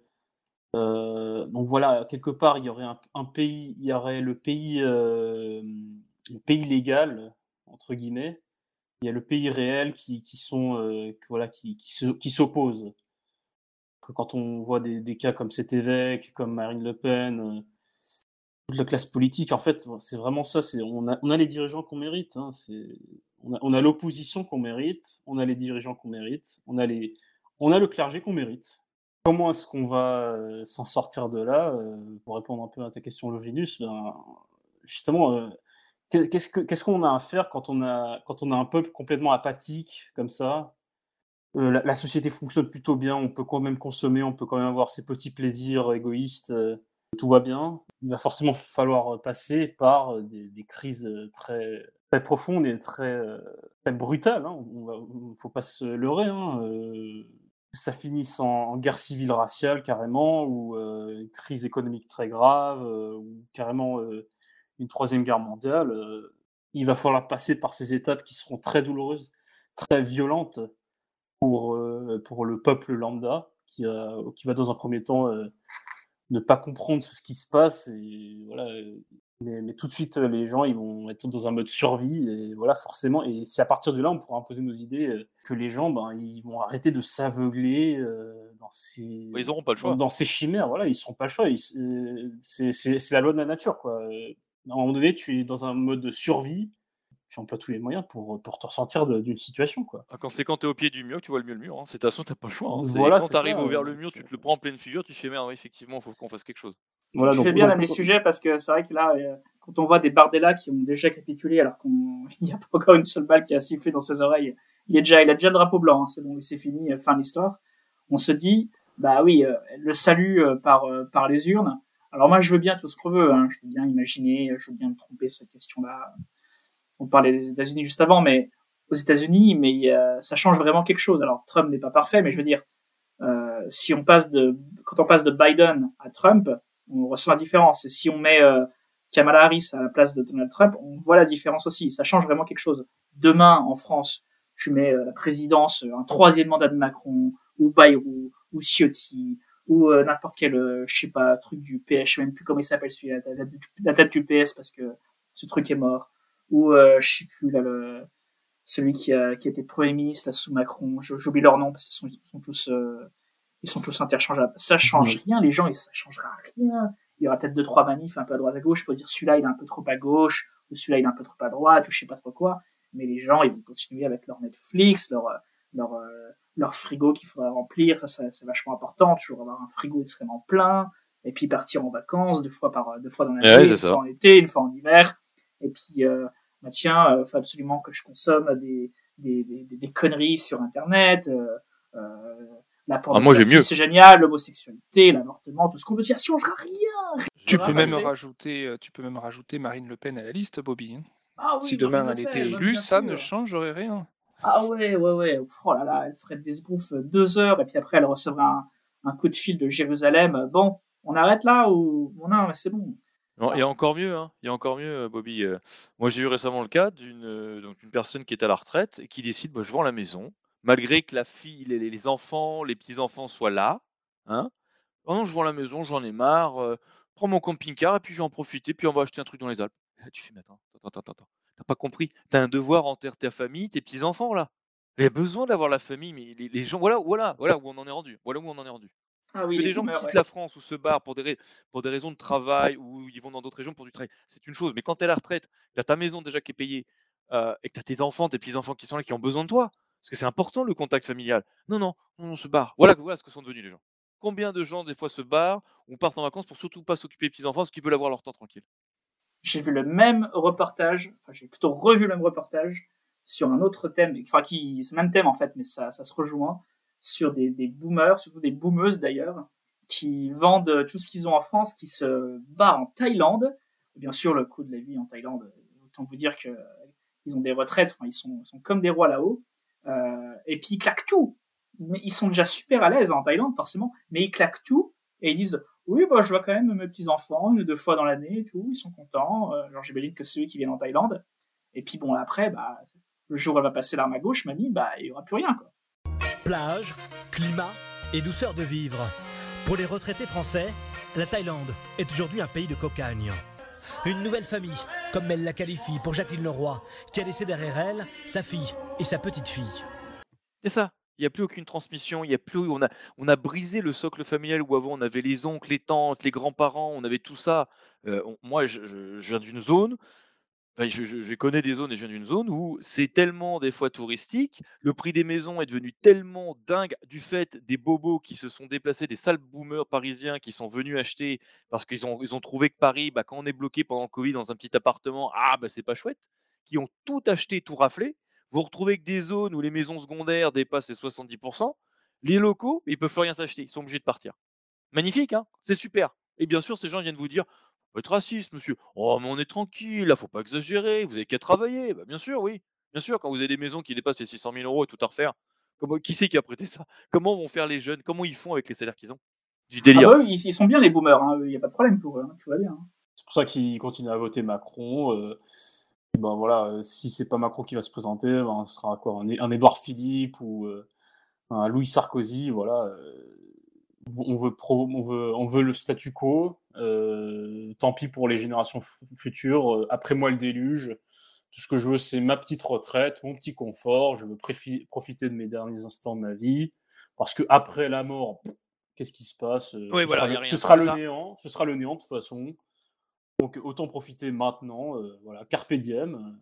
euh, donc voilà, quelque part, il y aurait un, un pays, il y aurait le pays, euh, le pays légal, entre guillemets, il y a le pays réel qui, qui sont, euh, que, voilà, qui, qui, se, qui s'opposent. Que quand on voit des, des cas comme cet évêque, comme Marine Le Pen, euh, toute la classe politique, en fait, c'est vraiment ça. C'est, on, a, on a les dirigeants qu'on mérite. Hein, c'est, on, a, on a l'opposition qu'on mérite, on a les dirigeants qu'on mérite, on a, les, on a le clergé qu'on mérite. Comment est-ce qu'on va euh, s'en sortir de là euh, Pour répondre un peu à ta question, Lovinus, ben, justement, euh, qu'est-ce, que, qu'est-ce qu'on a à faire quand on a, quand on a un peuple complètement apathique, comme ça euh, la, la société fonctionne plutôt bien, on peut quand même consommer, on peut quand même avoir ses petits plaisirs égoïstes, euh, tout va bien. Il va forcément falloir passer par des, des crises très, très profondes et très, très brutales. Hein. Il ne faut pas se leurrer. Hein. Euh, ça finisse en, en guerre civile raciale carrément, ou euh, une crise économique très grave, euh, ou carrément euh, une troisième guerre mondiale. Euh, il va falloir passer par ces étapes qui seront très douloureuses, très violentes pour, euh, pour le peuple lambda, qui, a, qui va dans un premier temps euh, ne pas comprendre ce qui se passe. Et, voilà, mais, mais tout de suite, les gens ils vont être dans un mode survie. Et voilà, forcément. Et c'est à partir de là, on pourra imposer nos idées, euh, que les gens ben, ils vont arrêter de s'aveugler euh, dans, ces, Ils n'auront pas le choix. Dans, dans ces chimères. Voilà, ils ne seront pas le choix. Ils, c'est, c'est, c'est la loi de la nature. Quoi. À un moment donné, tu es dans un mode de survie. Tu emploies tous les moyens pour, pour te ressentir de, d'une situation. Quoi. Ah, quand c'est quand tu es au pied du mur que tu vois le mieux le mur. Hein. C'est de toute façon, tu n'as pas le choix. Hein. C'est Voilà, quand c'est tu arrives ça, vers euh, le mur, tu te le prends en pleine figure, tu fais merde, ouais, effectivement, il faut qu'on fasse quelque chose. Voilà, tu donc, fais bien donc, là mes sujets parce que c'est vrai que là, euh, quand on voit des Bardella qui ont déjà capitulé alors qu'il n'y a pas encore une seule balle qui a sifflé dans ses oreilles, il est déjà, il a déjà le drapeau blanc, hein, c'est bon, c'est fini, fin de l'histoire. On se dit, bah oui, euh, le salut euh, par euh, par les urnes. Alors moi, je veux bien tout ce qu'on veut, hein, je veux bien imaginer, je veux bien me tromper sur cette question-là. On parlait des États-Unis juste avant, mais aux États-Unis, mais euh, ça change vraiment quelque chose. Alors Trump n'est pas parfait, mais je veux dire, euh, si on passe de, quand on passe de Biden à Trump, on ressent la différence. Et si on met euh, Kamala Harris à la place de Donald Trump, on voit la différence aussi. Ça change vraiment quelque chose. Demain, en France, tu mets euh, la présidence, un troisième mandat de Macron, ou Bayrou, ou Ciotti, ou euh, n'importe quel, euh, je sais pas, truc du P S, je sais même plus comment il s'appelle celui-là, la, la, la tête du P S parce que ce truc est mort. Ou euh, je sais plus là le celui qui a qui était premier ministre là, sous Macron, j'oublie leur nom parce qu'ils sont, ils sont tous euh, ils sont tous interchangeables. Ça change rien, les gens, et ça changera rien. Il y aura peut-être deux trois manifs un peu à droite à gauche pour dire celui-là il est un peu trop à gauche ou celui-là il est un peu trop à droite ou je sais pas trop quoi, mais les gens ils vont continuer avec leur Netflix, leur leur euh, leur frigo qu'il faudra remplir, ça, ça c'est vachement important, toujours avoir un frigo extrêmement plein, et puis partir en vacances deux fois par deux fois dans l'année, Ouais, une c'est fois ça. en été, une fois en hiver, et puis euh, bah tiens, euh, faut absolument que je consomme des des des, des conneries sur internet, euh, euh, la Ah, moi, j'ai pornographie mieux. c'est génial, l'homosexualité, l'avortement, tout ce qu'on veut dire, ça changera rien. Tu Rien peux même passer. rajouter, euh, tu peux même rajouter Marine Le Pen à la liste, Bobby, hein. Ah Si oui, demain Marine elle Le était Pen, élue, bien ça ne sûr. changerait rien. Ah ouais, ouais, ouais. Oh là là, elle ferait des esbroufs deux heures et puis après elle recevrait un, un coup de fil de Jérusalem. Bon, on arrête là ou non, mais c'est bon. Non, il y a encore mieux, hein. Il y a encore mieux, heu, Bobby, heu, moi, j'ai eu récemment le cas d'une, heu, donc une personne qui est à la retraite et qui décide: «Bah, je vends la maison», malgré que la fille, les les les enfants, les petits-enfants soient là, hein. «Oh non, je vends la maison, j'en ai marre, heu, prends mon camping-car et puis je vais en profiter, puis on va acheter un truc dans les Alpes». Et là, tu fais: «Mais attends, attends, attends, attends, tu pas compris? Tu as un devoir envers ta famille, tes petits-enfants, là. Il y a besoin d'avoir la famille, mais les les gens voilà voilà voilà où on en est rendu, voilà où on en est rendu. Ah oui, Que les des gens boomers, quittent ouais. la France ou se barrent pour des rai pour des raisons de travail ou ils vont dans d'autres régions pour du travail, c'est une chose. Mais quand tu es à la retraite, tu as ta maison déjà qui est payée, heu, et que tu as tes enfants, tes petits-enfants qui sont là, qui ont besoin de toi, parce que c'est important le contact familial. Non, non, non, on se barre. Voilà voilà ce que sont devenus les gens. Combien de gens, des fois, se barrent ou partent en vacances pour surtout pas s'occuper des petits-enfants parce qu'ils veulent avoir leur temps tranquille. J'ai vu le même reportage, enfin j'ai plutôt revu le même reportage sur un autre thème, enfin qui c'est le même thème en fait, mais ça ça se rejoint sur des des boomers, surtout des boomeuses d'ailleurs, qui vendent tout ce qu'ils ont en France, qui se barrent en Thaïlande. Bien sûr, le coût de la vie en Thaïlande, autant vous dire que ils ont des retraites, enfin ils sont ils sont comme des rois là-haut. Euh, et puis ils claquent tout. Mais ils sont déjà super à l'aise en Thaïlande forcément, mais ils claquent tout et ils disent oui, bah, je vois quand même mes petits-enfants une ou deux fois dans l'année et tout, ils sont contents. Euh, alors, j'imagine que c'est eux qui viennent en Thaïlande. Et puis, bon, après, bah, le jour où elle va passer l'arme à gauche, mamie, bah, il y aura plus rien, quoi. Plage, climat et douceur de vivre. Pour les retraités français, la Thaïlande est aujourd'hui un pays de cocagne. Une nouvelle famille, comme elle la qualifie pour Jacqueline Leroy, qui a laissé derrière elle sa fille et sa petite-fille. C'est ça. Il y a plus aucune transmission, il y a plus on a on a brisé le socle familial où avant on avait les oncles, les tantes, les grands-parents, on avait tout ça. Heu, on moi je je je viens d'une zone, enfin je je je connais des zones et je viens d'une zone où c'est tellement des fois touristique, le prix des maisons est devenu tellement dingue du fait des bobos qui se sont déplacés, des sales boomers parisiens qui sont venus acheter parce qu'ils ont ils ont trouvé que Paris, bah, quand on est bloqué pendant le covid dans un petit appartement, ah bah, c'est pas chouette, qui ont tout acheté, tout raflé. Vous vous retrouvez avec des zones où les maisons secondaires dépassent les soixante-dix. Les locaux, ils peuvent plus rien s'acheter, ils sont obligés de partir. Magnifique, hein? C'est super. Et bien sûr, ces gens viennent vous dire: «Faut pas être raciste, monsieur». «Oh, mais on est tranquille, là, faut pas exagérer, vous avez qu'à travailler». Bah, bien sûr, oui. Bien sûr, quand vous avez des maisons qui dépassent les six cent mille euros et tout à refaire, comment qui c'est qui a prêté ça? Comment vont faire les jeunes? Comment ils font avec les salaires qu'ils ont? Du Ah délire. bah eux, ils, ils sont bien les boomers, hein. Il y a pas de problème pour eux, hein. Tout va bien. Hein. C'est pour ça qu'ils continuent à voter Macron. Euh, ben voilà, euh, si c'est pas Macron qui va se présenter, ben, ce sera quoi, un, un Édouard Philippe ou euh, un Louis Sarkozy. Voilà, euh, on veut pro, on veut, on veut le statu quo. Euh, tant pis pour les générations f- futures. Euh, après moi le déluge. Tout ce que je veux, c'est ma petite retraite, mon petit confort. Je veux préfi- profiter de mes derniers instants de ma vie. Parce que après la mort, pff, qu'est-ce qui se passe? Euh, Oui, Ce voilà, sera il y le, a ce rien, sera c'est le ça. néant. Ce sera le néant de toute façon. Donc autant profiter maintenant. Euh, voilà, carpe diem.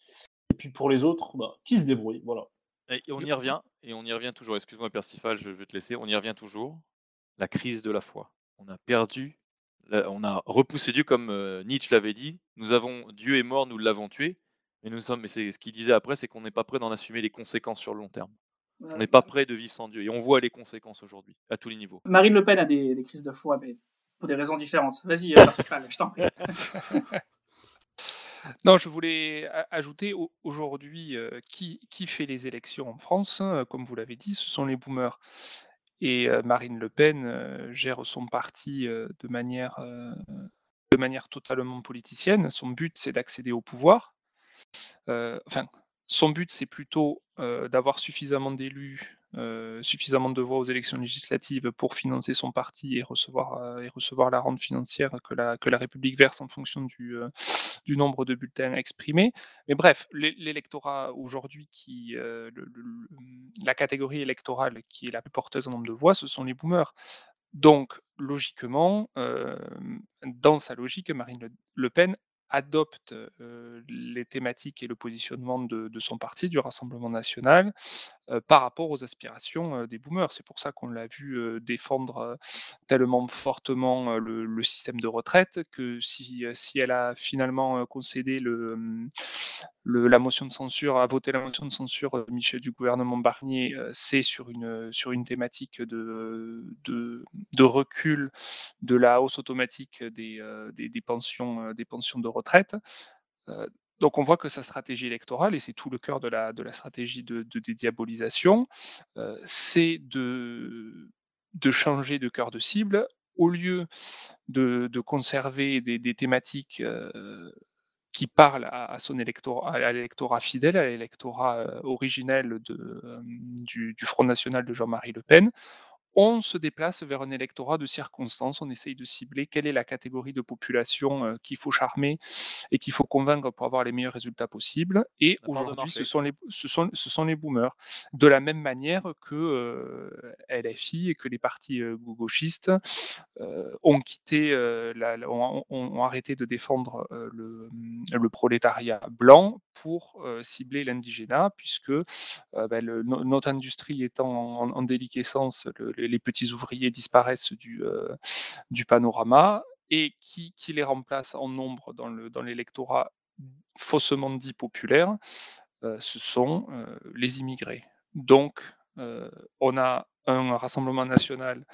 Et puis pour les autres, bah, qui se débrouille. Voilà. Et et on y revient et on y revient toujours. Excuse-moi Percival, je vais te laisser. On y revient toujours. La crise de la foi. On a perdu Là, on a repoussé Dieu comme euh, Nietzsche l'avait dit. Nous avons Dieu est mort, nous l'avons tué. Mais nous sommes, mais c'est ce qu'il disait après, c'est qu'on n'est pas prêt d'en assumer les conséquences sur le long terme. On n'est pas prêt de vivre sans Dieu. Et on voit les conséquences aujourd'hui, à tous les niveaux. Marine Le Pen a des, des crises de foi, mais pour des raisons différentes. Vas-y, euh, Parsifal, je t'en prie. Non, je voulais a- ajouter au- aujourd'hui euh, qui, qui fait les élections en France, hein, comme vous l'avez dit, ce sont les boomers. Et euh, Marine Le Pen euh, gère son parti euh, de manière, euh, de manière totalement politicienne. Son but, c'est d'accéder au pouvoir. Euh, enfin, son but, c'est plutôt euh, d'avoir suffisamment d'élus, euh, suffisamment de voix aux élections législatives pour financer son parti et recevoir, euh, et recevoir la rente financière que la, que la République verse en fonction du, euh, du nombre de bulletins exprimés. Mais bref, l'é- l'électorat aujourd'hui, qui, euh, le- le- la catégorie électorale qui est la plus porteuse en nombre de voix, ce sont les boomers. Donc, logiquement, euh, dans sa logique, Marine Le, Le Pen adopte euh, les thématiques et le positionnement de, de son parti, du Rassemblement national, euh, par rapport aux aspirations euh, des boomers. C'est pour ça qu'on l'a vu euh, défendre euh, tellement fortement euh, le, le système de retraite que si, euh, si elle a finalement euh, concédé le, hum, le- la motion de censure, a voté la motion de censure euh, Michel, du gouvernement Barnier, euh, c'est sur une, sur une thématique de, de, de recul de la hausse automatique des, euh, des, des pensions, euh, des pensions de retraite. Euh, donc on voit que sa stratégie électorale, et c'est tout le cœur de la, de la stratégie de, de dédiabolisation, euh, c'est de, de changer de cœur de cible. Au lieu de, de conserver des, des thématiques euh, qui parlent à, à son électorat, à l'électorat fidèle, à l'électorat euh, originel de, euh, du, du Front National de Jean-Marie Le Pen, on se déplace vers un électorat de circonstance, on essaye de cibler quelle est la catégorie de population euh, qu'il faut charmer et qu'il faut convaincre pour avoir les meilleurs résultats possibles. Et aujourd'hui, ce sont, les, ce, sont, ce sont les boomers. De la même manière que euh, L F I et que les partis euh, gauchistes euh, ont quitté, euh, la, ont, ont, ont arrêté de défendre euh, le, le prolétariat blanc pour euh, cibler l'indigénat, puisque euh, ben, le, no, notre industrie étant en, en déliquescence, le, les petits ouvriers disparaissent du, euh, du panorama, et qui, qui les remplace en nombre dans, le, dans l'électorat faussement dit populaire, euh, ce sont euh, les immigrés. Donc, euh, on a un Rassemblement national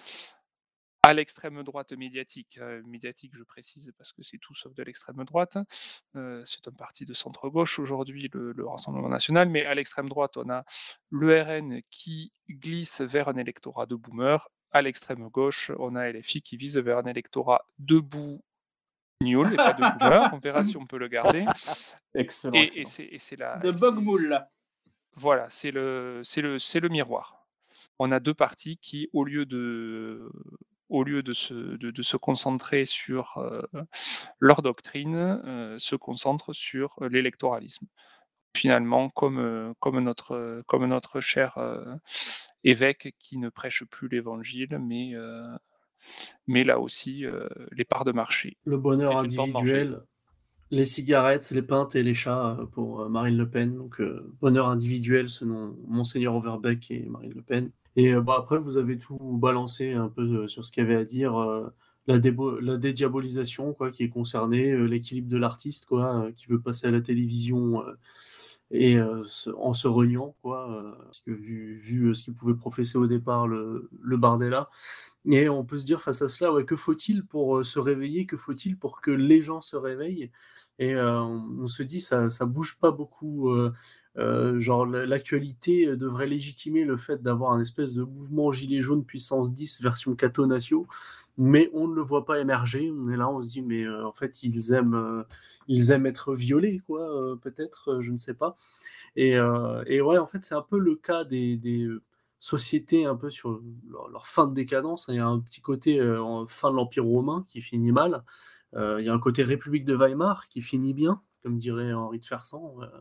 à l'extrême droite médiatique, euh, médiatique je précise parce que c'est tout sauf de l'extrême droite, euh, c'est un parti de centre-gauche aujourd'hui, le, le Rassemblement national, mais à l'extrême droite on a l'E R N qui glisse vers un électorat de boomers, à l'extrême gauche on a L F I qui vise vers un électorat debout nul et pas de boomers, on verra si on peut le garder. Excellent, et, excellent. Et c'est, et c'est la, De et Bogmoul. Voilà, c'est le, c'est, le, c'est le miroir. On a deux partis qui, au lieu de, au lieu de, se, de, de se concentrer sur euh, leur doctrine, euh, se concentrent sur l'électoralisme. Finalement, comme, euh, comme, notre, comme notre cher euh, évêque qui ne prêche plus l'évangile, mais, euh, mais là aussi euh, les parts de marché. Le bonheur individuel, les cigarettes, les pintes et les chats pour Marine Le Pen. Donc, euh, bonheur individuel selon Monseigneur Overbeck et Marine Le Pen. Et euh, bah, après, vous avez tout balancé un peu euh, sur ce qu'il y avait à dire. Euh, la, débo- la dédiabolisation, quoi, qui est concernée, euh, l'équilibre de l'artiste, quoi, euh, qui veut passer à la télévision euh, et euh, se, en se reniant, quoi, euh, parce que vu, vu euh, ce qu'il pouvait professer au départ, le, le Bardella. Et on peut se dire face à cela, ouais, que faut-il pour euh, se réveiller, que faut-il pour que les gens se réveillent? Et euh, on se dit, ça ça bouge pas beaucoup. Euh, euh, genre, l'actualité devrait légitimer le fait d'avoir un espèce de mouvement gilet jaune puissance dix version Cato-Natio, mais on ne le voit pas émerger. On est là, on se dit, mais euh, en fait, ils aiment, euh, ils aiment être violés, quoi, euh, peut-être, euh, je ne sais pas. Et, euh, et ouais, en fait, c'est un peu le cas des, des sociétés un peu sur leur, leur fin de décadence. Il y a un petit côté euh, en fin de l'Empire romain qui finit mal. Euh, il y a un côté République de Weimar qui finit bien, comme dirait Henri de Fersan, euh,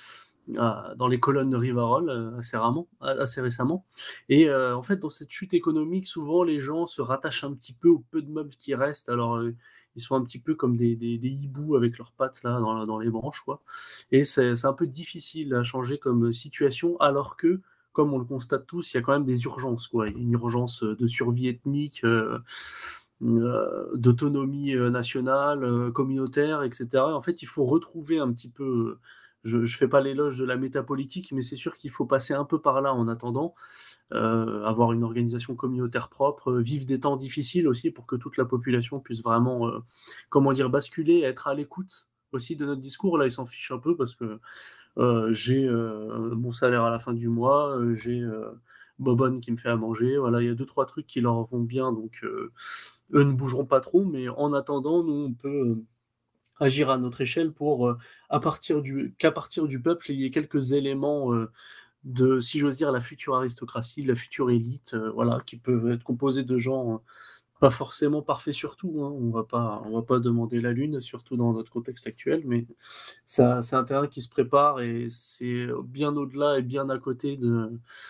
euh, dans les colonnes de Rivarol, euh, assez, rarement, assez récemment. Et euh, en fait, dans cette chute économique, souvent les gens se rattachent un petit peu au peu de meubles qui restent. Alors, euh, ils sont un petit peu comme des, des, des hiboux avec leurs pattes là, dans, dans les branches, quoi. Et c'est, c'est un peu difficile à changer comme situation, alors que, comme on le constate tous, il y a quand même des urgences, quoi. Il y a une urgence de survie ethnique, euh, euh, d'autonomie euh, nationale, euh, communautaire, et cetera. En fait, il faut retrouver un petit peu, je ne fais pas l'éloge de la métapolitique, mais c'est sûr qu'il faut passer un peu par là en attendant, euh, avoir une organisation communautaire propre, euh, vivre des temps difficiles aussi pour que toute la population puisse vraiment, euh, comment dire, basculer, être à l'écoute aussi de notre discours. Là, ils s'en fichent un peu parce que euh, j'ai euh, mon salaire à la fin du mois, euh, j'ai euh, Bobonne qui me fait à manger. Voilà, il y a deux, trois trucs qui leur vont bien, donc euh, eux ne bougeront pas trop, mais en attendant, nous, on peut euh, agir à notre échelle pour, euh, à partir du, qu'à partir du peuple, il y ait quelques éléments euh, de, si j'ose dire, la future aristocratie, la future élite, euh, voilà, qui peuvent être composés de gens euh, pas forcément parfaits sur tout, hein. On va pas, on va pas demander la lune, surtout dans notre contexte actuel, mais ça, c'est un terrain qui se prépare et c'est bien au-delà et bien à côté de,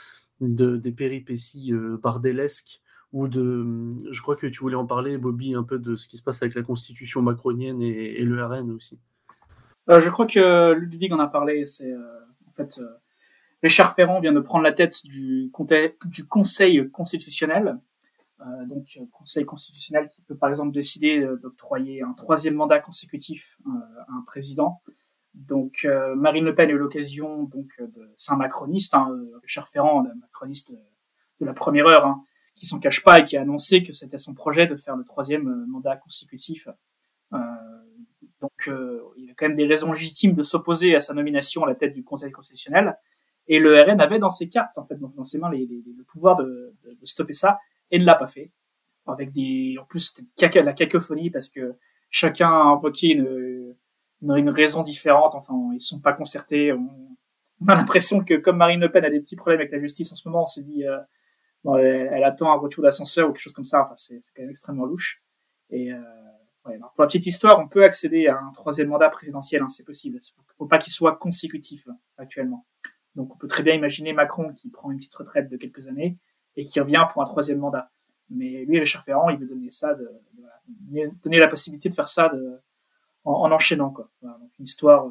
de des péripéties euh, bardélesques ou de, je crois que tu voulais en parler, Bobby, un peu de ce qui se passe avec la constitution macronienne et, et le R N aussi. Euh, je crois que Ludwig en a parlé. C'est euh, en fait euh, Richard Ferrand vient de prendre la tête du, comté- du Conseil constitutionnel. Euh, donc euh, Conseil constitutionnel qui peut par exemple décider euh, d'octroyer un troisième mandat consécutif euh, à un président. Donc euh, Marine Le Pen a eu l'occasion, donc euh, de, c'est un macroniste, hein, euh, Richard Ferrand, le macroniste euh, de la première heure, hein, qui s'en cache pas et qui a annoncé que c'était son projet de faire le troisième euh, mandat consécutif. Euh, donc euh, il y a quand même des raisons légitimes de s'opposer à sa nomination à la tête du Conseil constitutionnel. Et le R N avait dans ses cartes, en fait, dans, dans ses mains, les, les, le pouvoir de, de, de stopper ça, et ne l'a pas fait. Avec des, en plus, c'était caca, la cacophonie parce que chacun a invoqué une, une, une raison différente. Enfin, ils sont pas concertés. On, on a l'impression que comme Marine Le Pen a des petits problèmes avec la justice en ce moment, on se dit, euh, bon, elle, elle attend un retour d'ascenseur ou quelque chose comme ça. Enfin, c'est, c'est quand même extrêmement louche. Et euh, ouais, alors, pour la petite histoire, on peut accéder à un troisième mandat présidentiel, hein, c'est possible. Il faut, faut pas qu'il soit consécutif là, actuellement. Donc, on peut très bien imaginer Macron qui prend une petite retraite de quelques années et qui revient pour un troisième mandat. Mais lui, Richard Ferrand, il veut donner ça, de, de voilà, donner la possibilité de faire ça de, en, en enchaînant, quoi. Voilà, donc une histoire. Euh,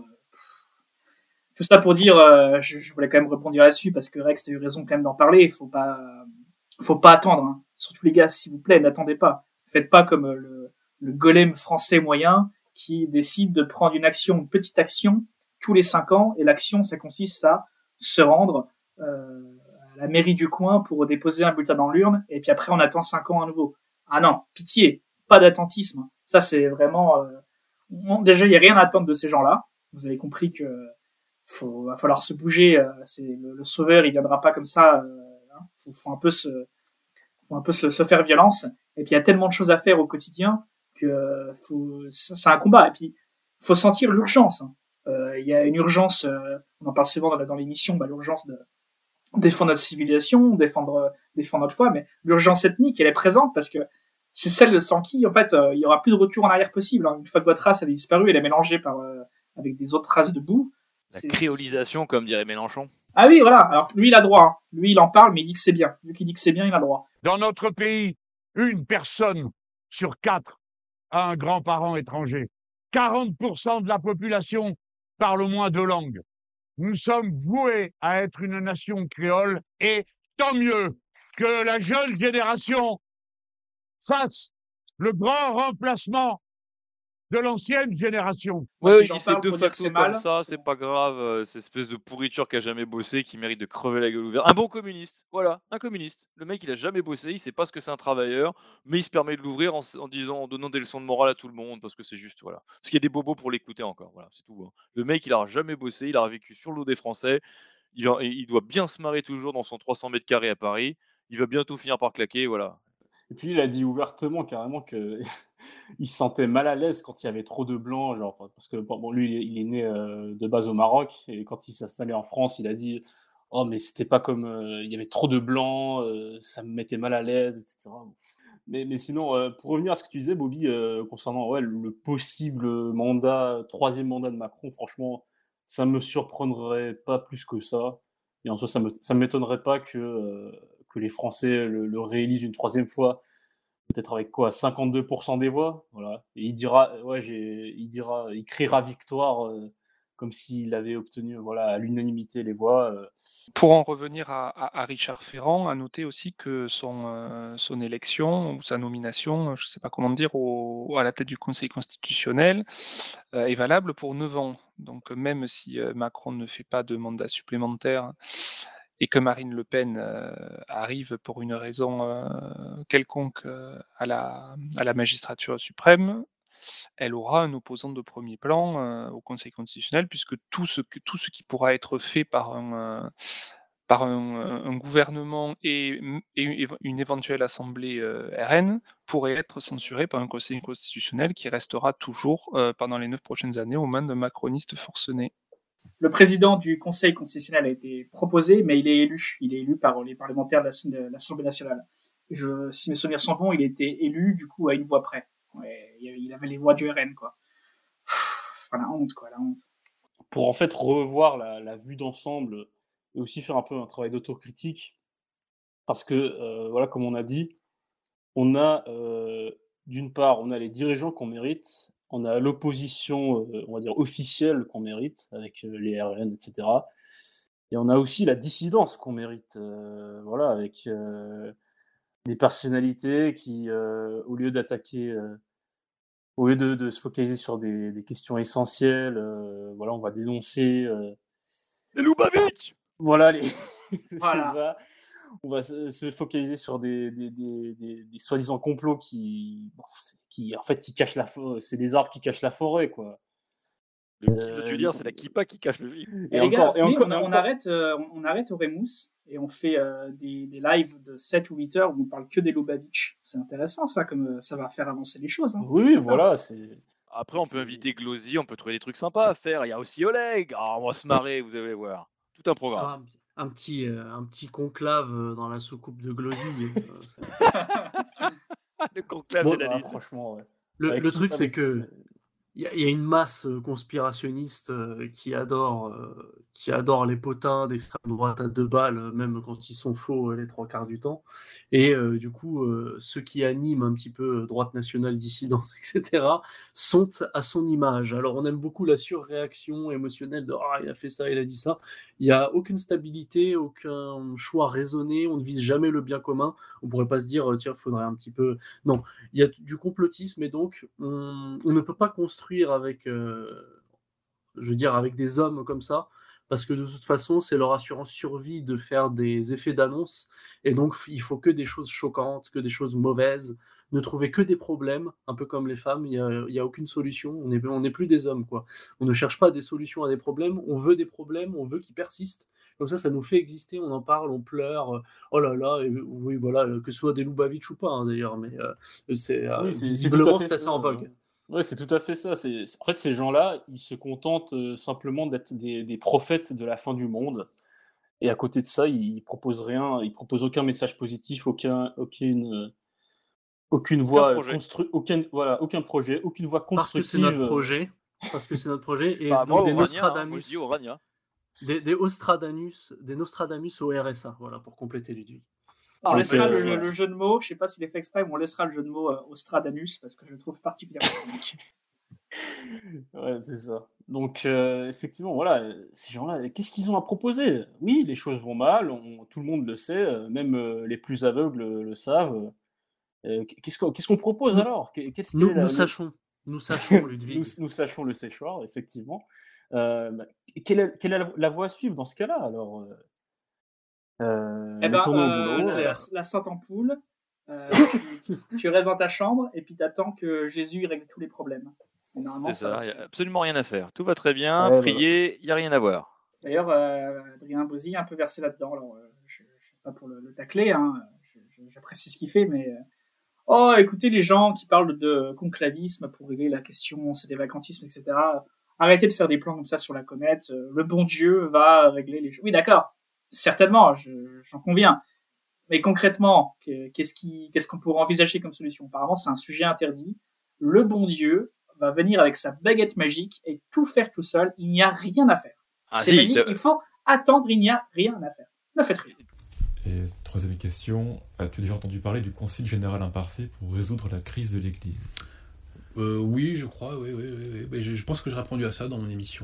tout ça pour dire, euh, je, je voulais quand même répondre là-dessus parce que Rex, t'as eu raison quand même d'en parler. Il faut pas, faut pas attendre. Hein. Surtout les gars, s'il vous plaît, n'attendez pas. Faites pas comme le, le golem français moyen qui décide de prendre une action, une petite action tous les cinq ans, et l'action, ça consiste à se rendre euh, à la mairie du coin pour déposer un bulletin dans l'urne, et puis après on attend cinq ans à nouveau. Ah non, pitié, pas d'attentisme. Ça c'est vraiment... Euh, on, déjà, il n'y a rien à attendre de ces gens-là. Vous avez compris que faut, va falloir se bouger. Euh, c'est le, le sauveur, il viendra pas comme ça. Euh, hein, faut, faut un peu se, faut un peu se, se faire violence. Et puis il y a tellement de choses à faire au quotidien que euh, faut, c'est un combat. Et puis faut sentir l'urgence. Hein. Euh, il y a une urgence, euh, on en parle souvent dans, dans l'émission, bah, l'urgence de défendre notre civilisation, défendre, défendre notre foi, mais l'urgence ethnique, elle est présente parce que c'est celle sans qui, en fait, euh, il y aura plus de retour en arrière possible. Hein. Une fois que votre race elle est disparue, elle est mélangée par, euh, avec des autres races de boue. La c'est, créolisation, comme dirait Mélenchon. Ah oui, voilà. Alors lui, il a droit. Hein. Lui, il en parle, mais il dit que c'est bien. Vu qu'il dit que c'est bien, il a droit. Dans notre pays, une personne sur quatre a un grand-parent étranger. quarante pour cent de la population parle au moins deux langues. Nous sommes voués à être une nation créole et tant mieux que la jeune génération fasse le grand remplacement de l'ancienne génération. Ouais, si il dit c'est deux factos comme mal, ça, c'est pas grave, euh, cette espèce de pourriture qui a jamais bossé, qui mérite de crever la gueule ouverte. Un bon communiste, voilà, un communiste. Le mec, il a jamais bossé, il sait pas ce que c'est un travailleur, mais il se permet de l'ouvrir en, en disant, en donnant des leçons de morale à tout le monde, parce que c'est juste, voilà. Parce qu'il y a des bobos pour l'écouter encore, voilà, c'est tout. Hein. Le mec, il a jamais bossé, il a vécu sur l'eau des Français, il, a, il doit bien se marrer toujours dans son trois cents mètres carrés à Paris, il va bientôt finir par claquer, voilà. Et puis il a dit ouvertement, carrément, que il se sentait mal à l'aise quand il y avait trop de blancs, genre parce que bon, lui il est né euh, de base au Maroc et quand il s'est installé en France, il a dit oh mais c'était pas comme euh, il y avait trop de blancs, euh, ça me mettait mal à l'aise, et cetera. Mais, mais sinon, euh, pour revenir à ce que tu disais, Bobby, euh, concernant ouais, le possible mandat, troisième mandat de Macron, franchement, ça me surprendrait pas plus que ça. Et en soi, ça me ça m'étonnerait pas que euh, que les Français le, le réélisent une troisième fois, peut-être avec quoi, cinquante-deux pour cent des voix, voilà. Et il dira, ouais, j'ai, il dira, il criera victoire euh, comme s'il avait obtenu voilà, à l'unanimité les voix. Euh. Pour en revenir à, à, à Richard Ferrand, à noter aussi que son, euh, son élection ou sa nomination, je ne sais pas comment dire, au, à la tête du Conseil constitutionnel euh, est valable pour neuf ans. Donc même si euh, Macron ne fait pas de mandat supplémentaire et que Marine Le Pen euh, arrive pour une raison euh, quelconque euh, à, la, à la magistrature suprême, elle aura un opposant de premier plan euh, au Conseil constitutionnel, puisque tout ce, que, tout ce qui pourra être fait par un, euh, par un, un gouvernement et, et une éventuelle assemblée euh, R N pourrait être censuré par un Conseil constitutionnel qui restera toujours euh, pendant les neuf prochaines années aux mains de macronistes forcenés. Le président du Conseil constitutionnel a été proposé, mais il est élu. Il est élu par les parlementaires de l'Assemblée nationale. Je, si mes souvenirs sont bons, il était élu du coup à une voix près. Ouais, il avait les voix du R N, quoi. Enfin, la honte, quoi, la honte. Pour en fait revoir la, la vue d'ensemble et aussi faire un peu un travail d'autocritique, parce que, euh, voilà, comme on a dit, on a, euh, d'une part, on a les dirigeants qu'on mérite, on a l'opposition, euh, on va dire, officielle qu'on mérite, avec euh, les R N, et cetera. Et on a aussi la dissidence qu'on mérite, euh, voilà, avec... Euh, des personnalités qui, euh, au lieu d'attaquer, euh, au lieu de, de se focaliser sur des, des questions essentielles, euh, voilà, on va dénoncer... Euh... Les Lubavitch. Voilà, les... Voilà. c'est ça. On va se, se focaliser sur des, des, des, des, des soi-disant complots qui, bon, qui, en fait, qui cachent la forêt. C'est des arbres qui cachent la forêt, quoi. Le euh, tu veux dire, c'est la kippa qui cache le vide. Et, et les encore, gars, et encore, on, on, arrête, euh, on arrête Oremus et on fait euh, des, des lives de sept ou huit heures où on parle que des Lubavitch. C'est intéressant, ça, comme ça va faire avancer les choses. Hein. Oui, c'est voilà. C'est... Après, on peut inviter Glosy, on peut trouver des trucs sympas à faire. Il y a aussi Oleg. Oh, on va se marrer, vous allez voir. Tout un programme. Ah, un, petit, euh, un petit conclave dans la soucoupe de Glosy. Le conclave bon, de la ah, liste. Franchement, ouais. Le, le truc, c'est que il y, y a une masse conspirationniste euh, qui adore, euh, qui adore les potins d'extrême droite à deux balles, même quand ils sont faux euh, les trois quarts du temps. Et euh, du coup, euh, ceux qui animent un petit peu droite nationale, dissidence, et cetera, sont à son image. Alors, on aime beaucoup la surréaction émotionnelle de ah, il a fait ça, il a dit ça. Il n'y a aucune stabilité, aucun choix raisonné. On ne vise jamais le bien commun. On ne pourrait pas se dire tiens, il faudrait un petit peu. Non, il y a du complotisme et donc on, on ne peut pas construire avec, euh, je veux dire, avec des hommes comme ça, parce que de toute façon, c'est leur assurance survie de faire des effets d'annonce, et donc il faut que des choses choquantes, que des choses mauvaises, ne trouver que des problèmes, un peu comme les femmes, il n'y a, il y a aucune solution, on n'est on n'est plus des hommes, quoi. On ne cherche pas des solutions à des problèmes, on veut des problèmes, on veut qu'ils persistent, comme ça, ça nous fait exister, on en parle, on pleure, oh là là, et, oui, voilà, que ce soit des Lubavitch ou pas, hein, d'ailleurs, mais euh, c'est, euh, oui, c'est, visiblement, c'est, c'est assez en vogue. Oui, c'est tout à fait ça. C'est... En fait, ces gens-là, ils se contentent euh, simplement d'être des, des prophètes de la fin du monde. Et à côté de ça, ils proposent rien, ils proposent aucun message positif, aucun, aucune, euh, aucune voie construite, aucun, voilà, aucun projet, aucune voie constructive. Parce que c'est notre projet. Parce que c'est notre projet. Et bah, donc moi, des Nostradamus, hein, des, des Nostradamus, des Nostradamus au R S A, voilà, pour compléter Ludwig. On ah, laissera le, euh, le jeu de mots, je ne sais pas s'il est fait exprès, mais on laissera le jeu de mots euh, Ostradanus parce que je le trouve particulièrement comique. Ouais, c'est ça. Donc, euh, effectivement, voilà, ces gens-là, qu'est-ce qu'ils ont à proposer ? Oui, les choses vont mal, on, tout le monde le sait, euh, même euh, les plus aveugles le, le savent. Euh, qu'est-ce, qu'on, qu'est-ce qu'on propose nous, alors ? Qu'est-ce nous, la, nous sachons, nous sachons, Ludwig. nous, nous sachons le séchoir, effectivement. Euh, bah, quelle, est, quelle est la, la voie à suivre dans ce cas-là, alors euh, Euh, eh ben, euh, boulot, c'est la, la sainte ampoule. Euh, tu, tu restes dans ta chambre et puis t'attends que Jésus règle tous les problèmes. C'est ça, il n'y a absolument rien à faire. Tout va très bien, ouais, prier, il n'y a rien à voir. D'ailleurs, euh, Adrien Bozzi est un peu versé là-dedans. Alors, euh, je ne suis pas pour le, le tacler, hein. je, je, j'apprécie ce qu'il fait, mais... Euh... Oh, écoutez, les gens qui parlent de conclavisme pour régler la question, c'est des vacantismes, et cetera. Arrêtez de faire des plans comme ça sur la comète. Le bon Dieu va régler les choses. Oui, d'accord. Certainement, je, j'en conviens. Mais concrètement, qu'est-ce, qui, qu'est-ce qu'on pourrait envisager comme solution ? Apparemment, c'est un sujet interdit. Le bon Dieu va venir avec sa baguette magique et tout faire tout seul. Il n'y a rien à faire. Ah, c'est si, magique, te... il faut attendre, il n'y a rien à faire. Ne faites rien. Et troisième question, as-tu déjà entendu parler du Concile général imparfait pour résoudre la crise de l'Église ? euh, Oui, je crois, oui, oui, oui, oui. Je, je pense que j'ai répondu à ça dans mon émission.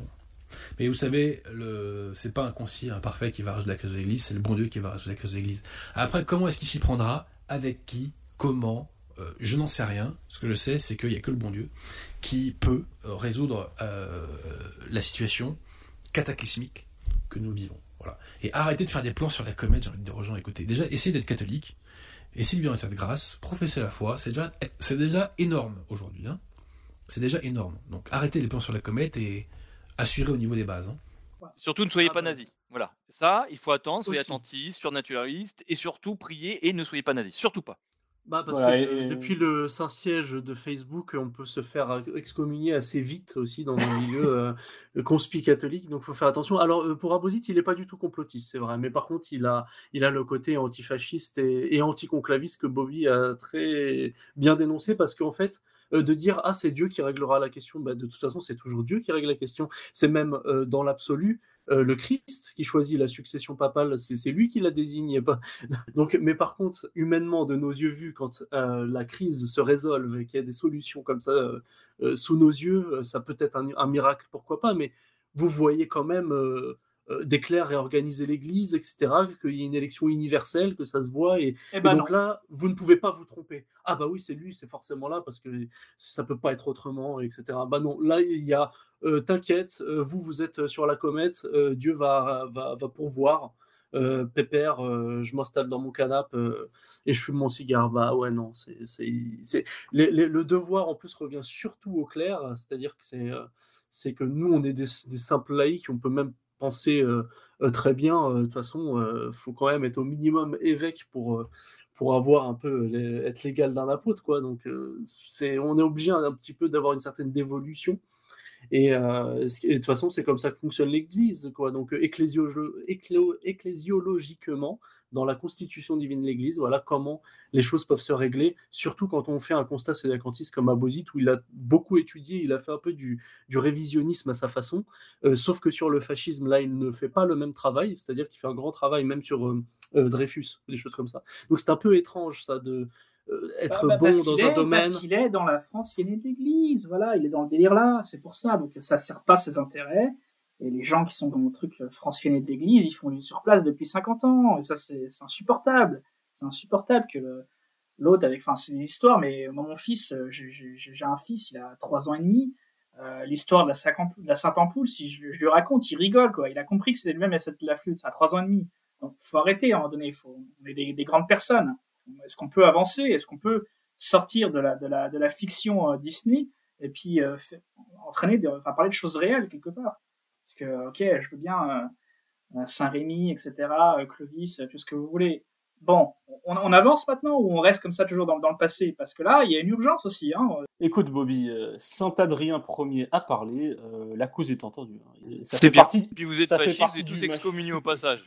Mais vous savez, le... c'est pas un concile imparfait qui va résoudre la crise de l'Église, c'est le bon Dieu qui va résoudre la crise de l'Église. Après, comment est-ce qu'il s'y prendra? Avec qui? Comment? euh, Je n'en sais rien. Ce que je sais, c'est qu'il n'y a que le bon Dieu qui peut euh, résoudre euh, la situation cataclysmique que nous vivons. Voilà. Et arrêtez de faire des plans sur la comète, j'ai envie de dire aux gens, écoutez, déjà, essayez d'être catholique, essayez de vivre en état de grâce, professez la foi, c'est déjà, c'est déjà énorme aujourd'hui. Hein. C'est déjà énorme. Donc arrêtez les plans sur la comète et assurez au niveau des bases. Hein. Surtout ne soyez pas nazis. Voilà. Ça, il faut attendre, soyez Aussi. attentifs, surnaturalistes, et surtout priez et ne soyez pas nazis. Surtout pas. Bah parce Voilà, que et- euh, depuis le Saint-Siège de Facebook, on peut se faire excommunier assez vite aussi dans un milieu euh, conspi catholique, donc il faut faire attention. Alors euh, pour Aposit, il n'est pas du tout complotiste, c'est vrai, mais par contre il a, il a le côté antifasciste et, et anticonclaviste que Bobby a très bien dénoncé, parce qu'en fait, euh, de dire ah c'est Dieu qui réglera la question, bah, de toute façon c'est toujours Dieu qui règle la question, c'est même euh, dans l'absolu euh, le Christ qui choisit la succession papale, c'est, c'est lui qui la désigne, et pas... Donc, mais par contre, humainement, de nos yeux vus, quand euh, la crise se résolve et qu'il y a des solutions comme ça euh, euh, sous nos yeux, euh, ça peut être un, un miracle, pourquoi pas, mais vous voyez quand même euh, euh, des clercs réorganiser l'Église, et cetera, qu'il y ait une élection universelle, que ça se voit, et, Eh et ben donc non. là, vous ne pouvez pas vous tromper. Ah bah oui, c'est lui, c'est forcément là, parce que ça peut pas être autrement, et cetera. Bah non, là, il y a... Euh, t'inquiète, euh, vous, vous êtes sur la comète, euh, Dieu va, va, va pourvoir. Euh, pépère, euh, je m'installe dans mon canapé euh, et je fume mon cigare. Bah ouais, non, c'est, c'est, c'est... Les, les, le devoir en plus revient surtout au clerc, c'est-à-dire que c'est, euh, c'est que nous, on est des, des simples laïcs, on peut même penser euh, euh, très bien. De toute façon, il euh, faut quand même être au minimum évêque pour, euh, pour avoir un peu les, être l'égal d'un apôtre, quoi. Donc, euh, c'est, on est obligé un, un petit peu d'avoir une certaine dévolution. Et, euh, et de toute façon, c'est comme ça que fonctionne l'Église, quoi. Donc, euh, ecclésiolo- eccléo- ecclésiologiquement, dans la constitution divine de l'Église, voilà comment les choses peuvent se régler, surtout quand on fait un constat sédacantiste comme Aposit, où il a beaucoup étudié, il a fait un peu du, du révisionnisme à sa façon, euh, sauf que sur le fascisme, là, il ne fait pas le même travail, c'est-à-dire qu'il fait un grand travail même sur euh, euh, Dreyfus, des choses comme ça. Donc, c'est un peu étrange, ça, de... Euh, être Bah, bah, bon parce dans qu'il un est, domaine. Parce qu'il est dans la France qui est née de l'Église, voilà, il est dans le délire là, c'est pour ça, donc ça sert pas ses intérêts, et les gens qui sont dans le truc France qui est née de l'Église, ils font du surplace depuis cinquante ans, et ça c'est, c'est insupportable, c'est insupportable que le, l'autre avec, enfin c'est des histoires, mais moi mon fils, j'ai, j'ai, j'ai un fils, il a trois ans et demi, euh, l'histoire de la, Sainte-Ampoule, de la Sainte-Ampoule, si je, je lui raconte, il rigole, quoi, il a compris que c'était lui-même la flûte, à trois ans et demi, donc faut arrêter à un moment donné, faut, on est des, des grandes personnes, est-ce qu'on peut avancer, est-ce qu'on peut sortir de la de la de la fiction euh, Disney et puis euh, fait, entraîner de, enfin parler de choses réelles quelque part, parce que ok, je veux bien euh, Saint-Rémy, etc., euh, Clovis, tout ce que vous voulez. Bon, on, on avance maintenant ou on reste comme ça toujours dans, dans le passé, parce que là il y a une urgence aussi, hein. Écoute Bobby, euh, Saint Adrien Ier a parlé, euh, la cause est entendue. Hein. Ça C'est fait bien. partie. Puis vous êtes ça fait fascistes, partie et tous du match. excommuniés au passage.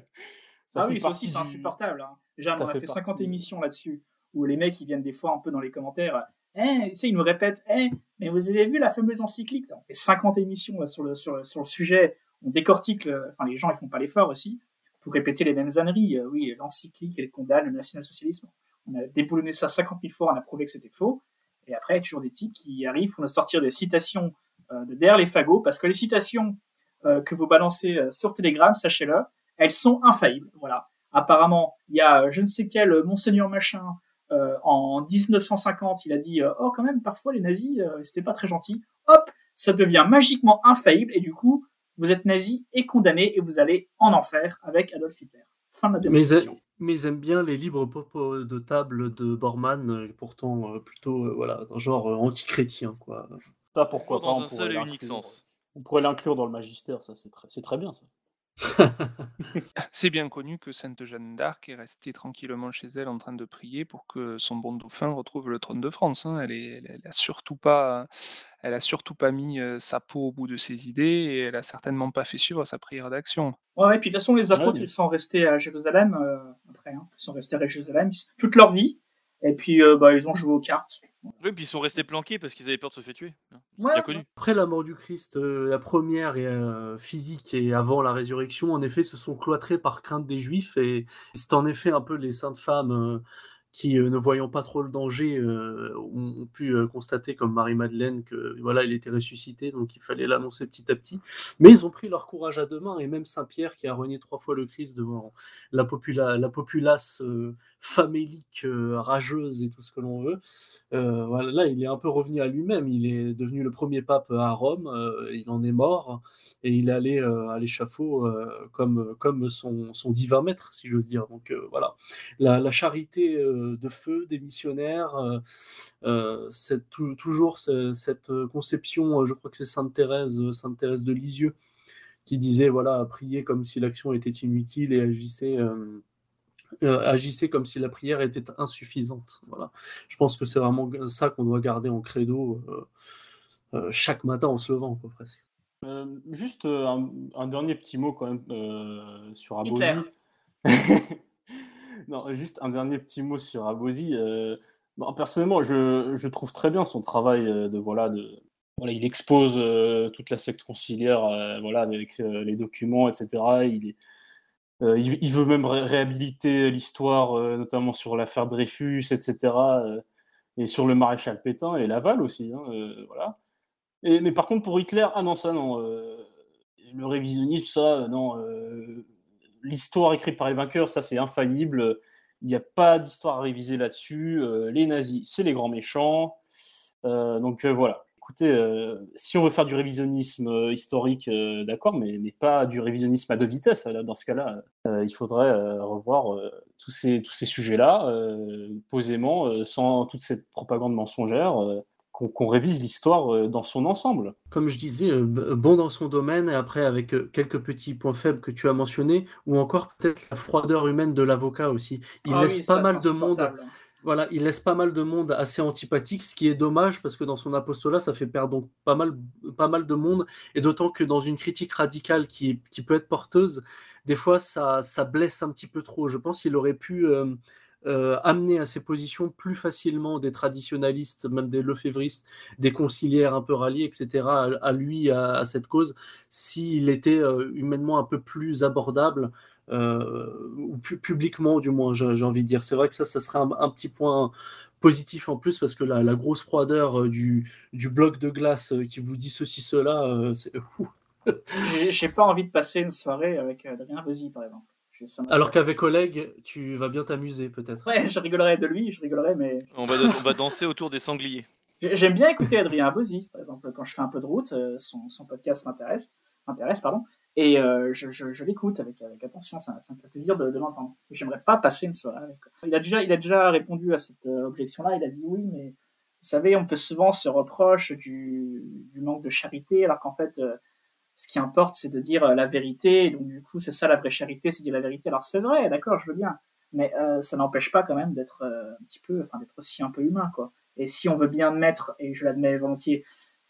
Ça ah fait oui, ça partie aussi c'est du- insupportable. Hein. Déjà, Ça on a fait fait partie- cinquante émissions là-dessus, où les mecs ils viennent des fois un peu dans les commentaires, eh, tu sais, ils nous répètent, eh, mais vous avez vu la fameuse encyclique, on fait cinquante émissions là, sur le sur le sur le sujet, on décortique, le... enfin les gens ils font pas l'effort aussi pour répéter les mêmes âneries. Euh, oui, l'encyclique elle condamne le national-socialisme. On a déboulonné ça cinquante mille fois, on a prouvé que c'était faux. Et après, il y a toujours des types qui arrivent pour nous sortir des citations euh, de derrière les fagots, parce que les citations euh, que vous balancez euh, sur Telegram, sachez-le, elles sont infaillibles. Voilà. Apparemment, il y a euh, je ne sais quel euh, monseigneur machin euh, en dix-neuf cent cinquante, il a dit euh, oh quand même parfois les nazis euh, c'était pas très gentil. Hop, ça devient magiquement infaillible et du coup vous êtes nazi et condamné et vous allez en enfer avec Adolf Hitler. Fin de la Mais, démonstration. mais ils aiment bien les libres propos de table de Bormann, euh, pourtant euh, plutôt euh, voilà, d'un genre euh, anti-chrétien, quoi. Ça pourquoi Toujours pas, dans on un pourrait seul et unique l'inclure. sens. On pourrait l'inclure dans le magistère, ça c'est très, c'est très bien ça. C'est bien connu que Sainte Jeanne d'Arc est restée tranquillement chez elle en train de prier pour que son bon dauphin retrouve le trône de France. hein. Elle, est, elle, elle a surtout pas, elle a surtout pas mis euh, sa peau au bout de ses idées et elle a certainement pas fait suivre sa prière d'action. Ouais, ouais, puis de toute façon, les apôtres, Ouais. ils sont restés à Jérusalem, euh, après, hein. Ils sont restés à Jérusalem toute leur vie, et puis, euh, bah, ils ont joué aux cartes. Oui, puis ils sont restés planqués parce qu'ils avaient peur de se faire tuer. C'est Ouais, bien connu. Après la mort du Christ, euh, la première et, euh, physique et avant la résurrection, en effet, se sont cloîtrés par crainte des Juifs et c'est en effet un peu les saintes femmes euh, qui, euh, ne voyant pas trop le danger, euh, ont, ont pu euh, constater, comme Marie-Madeleine, que voilà, il était ressuscité, donc il fallait l'annoncer petit à petit. Mais ils ont pris leur courage à deux mains, et même Saint-Pierre, qui a renié trois fois le Christ devant la, popula- la populace euh, famélique, euh, rageuse et tout ce que l'on veut, euh, voilà, là, il est un peu revenu à lui-même. Il est devenu le premier pape à Rome, euh, il en est mort, et il est allé euh, à l'échafaud euh, comme, comme son, son divin maître, si j'ose dire. Donc euh, voilà, la, la charité euh, de feu des missionnaires, euh, euh, c'est tou- toujours ce- cette conception, euh, je crois que c'est Sainte Thérèse, euh, Sainte Thérèse de Lisieux, qui disait, voilà, prier comme si l'action était inutile et agissait... euh, euh, agissait comme si la prière était insuffisante. Voilà. Je pense que c'est vraiment ça qu'on doit garder en credo euh, euh, chaque matin en se levant, quoi, presque. Euh, juste euh, un, un dernier petit mot quand même euh, sur Hitler. Abosi. Non, juste un dernier petit mot sur Abosi. Euh, bon, personnellement, je, je trouve très bien son travail euh, de voilà de voilà, il expose euh, toute la secte conciliaire, euh, voilà, avec euh, les documents, et cetera. Il est Euh, il, il veut même ré- réhabiliter l'histoire, euh, notamment sur l'affaire Dreyfus, et cetera. euh, et sur le maréchal Pétain et Laval aussi. Hein, euh, voilà. Et, mais par contre, pour Hitler, ah non, ça non. euh, le révisionnisme, ça, euh, non. euh, l'histoire écrite par les vainqueurs, ça c'est infaillible. Il n'y a pas d'histoire à réviser là-dessus. euh, les nazis, c'est les grands méchants. Euh, donc euh, voilà. Écoutez, euh, si on veut faire du révisionnisme euh, historique, euh, d'accord, mais, mais pas du révisionnisme à deux vitesses. Là, dans ce cas-là, euh, il faudrait euh, revoir euh, tous ces, tous ces sujets-là euh, posément, euh, sans toute cette propagande mensongère, euh, qu'on qu'on révise l'histoire euh, dans son ensemble. Comme je disais, euh, b- bon dans son domaine, et après avec euh, quelques petits points faibles que tu as mentionnés, ou encore peut-être la froideur humaine de l'avocat aussi. Il Ah laisse oui, pas ça, c'est mal de monde, insupportable. voilà, il laisse pas mal de monde assez antipathique, ce qui est dommage parce que dans son apostolat, ça fait perdre donc pas mal, pas mal de monde, et d'autant que dans une critique radicale qui, qui peut être porteuse, des fois ça, ça blesse un petit peu trop. Je pense qu'il aurait pu euh, euh, amener à ses positions plus facilement des traditionalistes, même des lefévristes, des conciliaires un peu ralliés, et cetera, à, à lui, à, à cette cause, s'il était euh, humainement un peu plus abordable, euh, ou pu- publiquement du moins, j'ai j'ai envie de dire. C'est vrai que ça, ça serait un, un petit point positif en plus, parce que la, la grosse froideur euh, du, du bloc de glace euh, qui vous dit ceci, cela, euh, c'est... Ouh. J'ai j'ai pas envie de passer une soirée avec euh, Adrien Bozzi, par exemple. Je- ça m'intéresse. Alors qu'avec collègues, tu vas bien t'amuser peut-être. Ouais, je rigolerais de lui, je rigolerais, mais On va, on va danser autour des sangliers. J'ai- j'aime bien écouter Adrien Bozzi, par exemple, quand je fais un peu de route, euh, son, son podcast m'intéresse, m'intéresse, pardon, et euh, je, je, je l'écoute avec, avec attention, ça, ça me fait plaisir de, de l'entendre. J'aimerais pas passer une soirée avec. Il a déjà, il a déjà répondu à cette euh, objection-là, il a dit oui, mais vous savez, on me fait souvent ce reproche du, du manque de charité, alors qu'en fait, euh, ce qui importe, c'est de dire euh, la vérité, et donc du coup, c'est ça la vraie charité, c'est dire la vérité. Alors c'est vrai, d'accord, je veux bien, mais euh, ça n'empêche pas quand même d'être euh, un petit peu, enfin d'être aussi un peu humain, quoi. Et si on veut bien admettre, et je l'admets volontiers,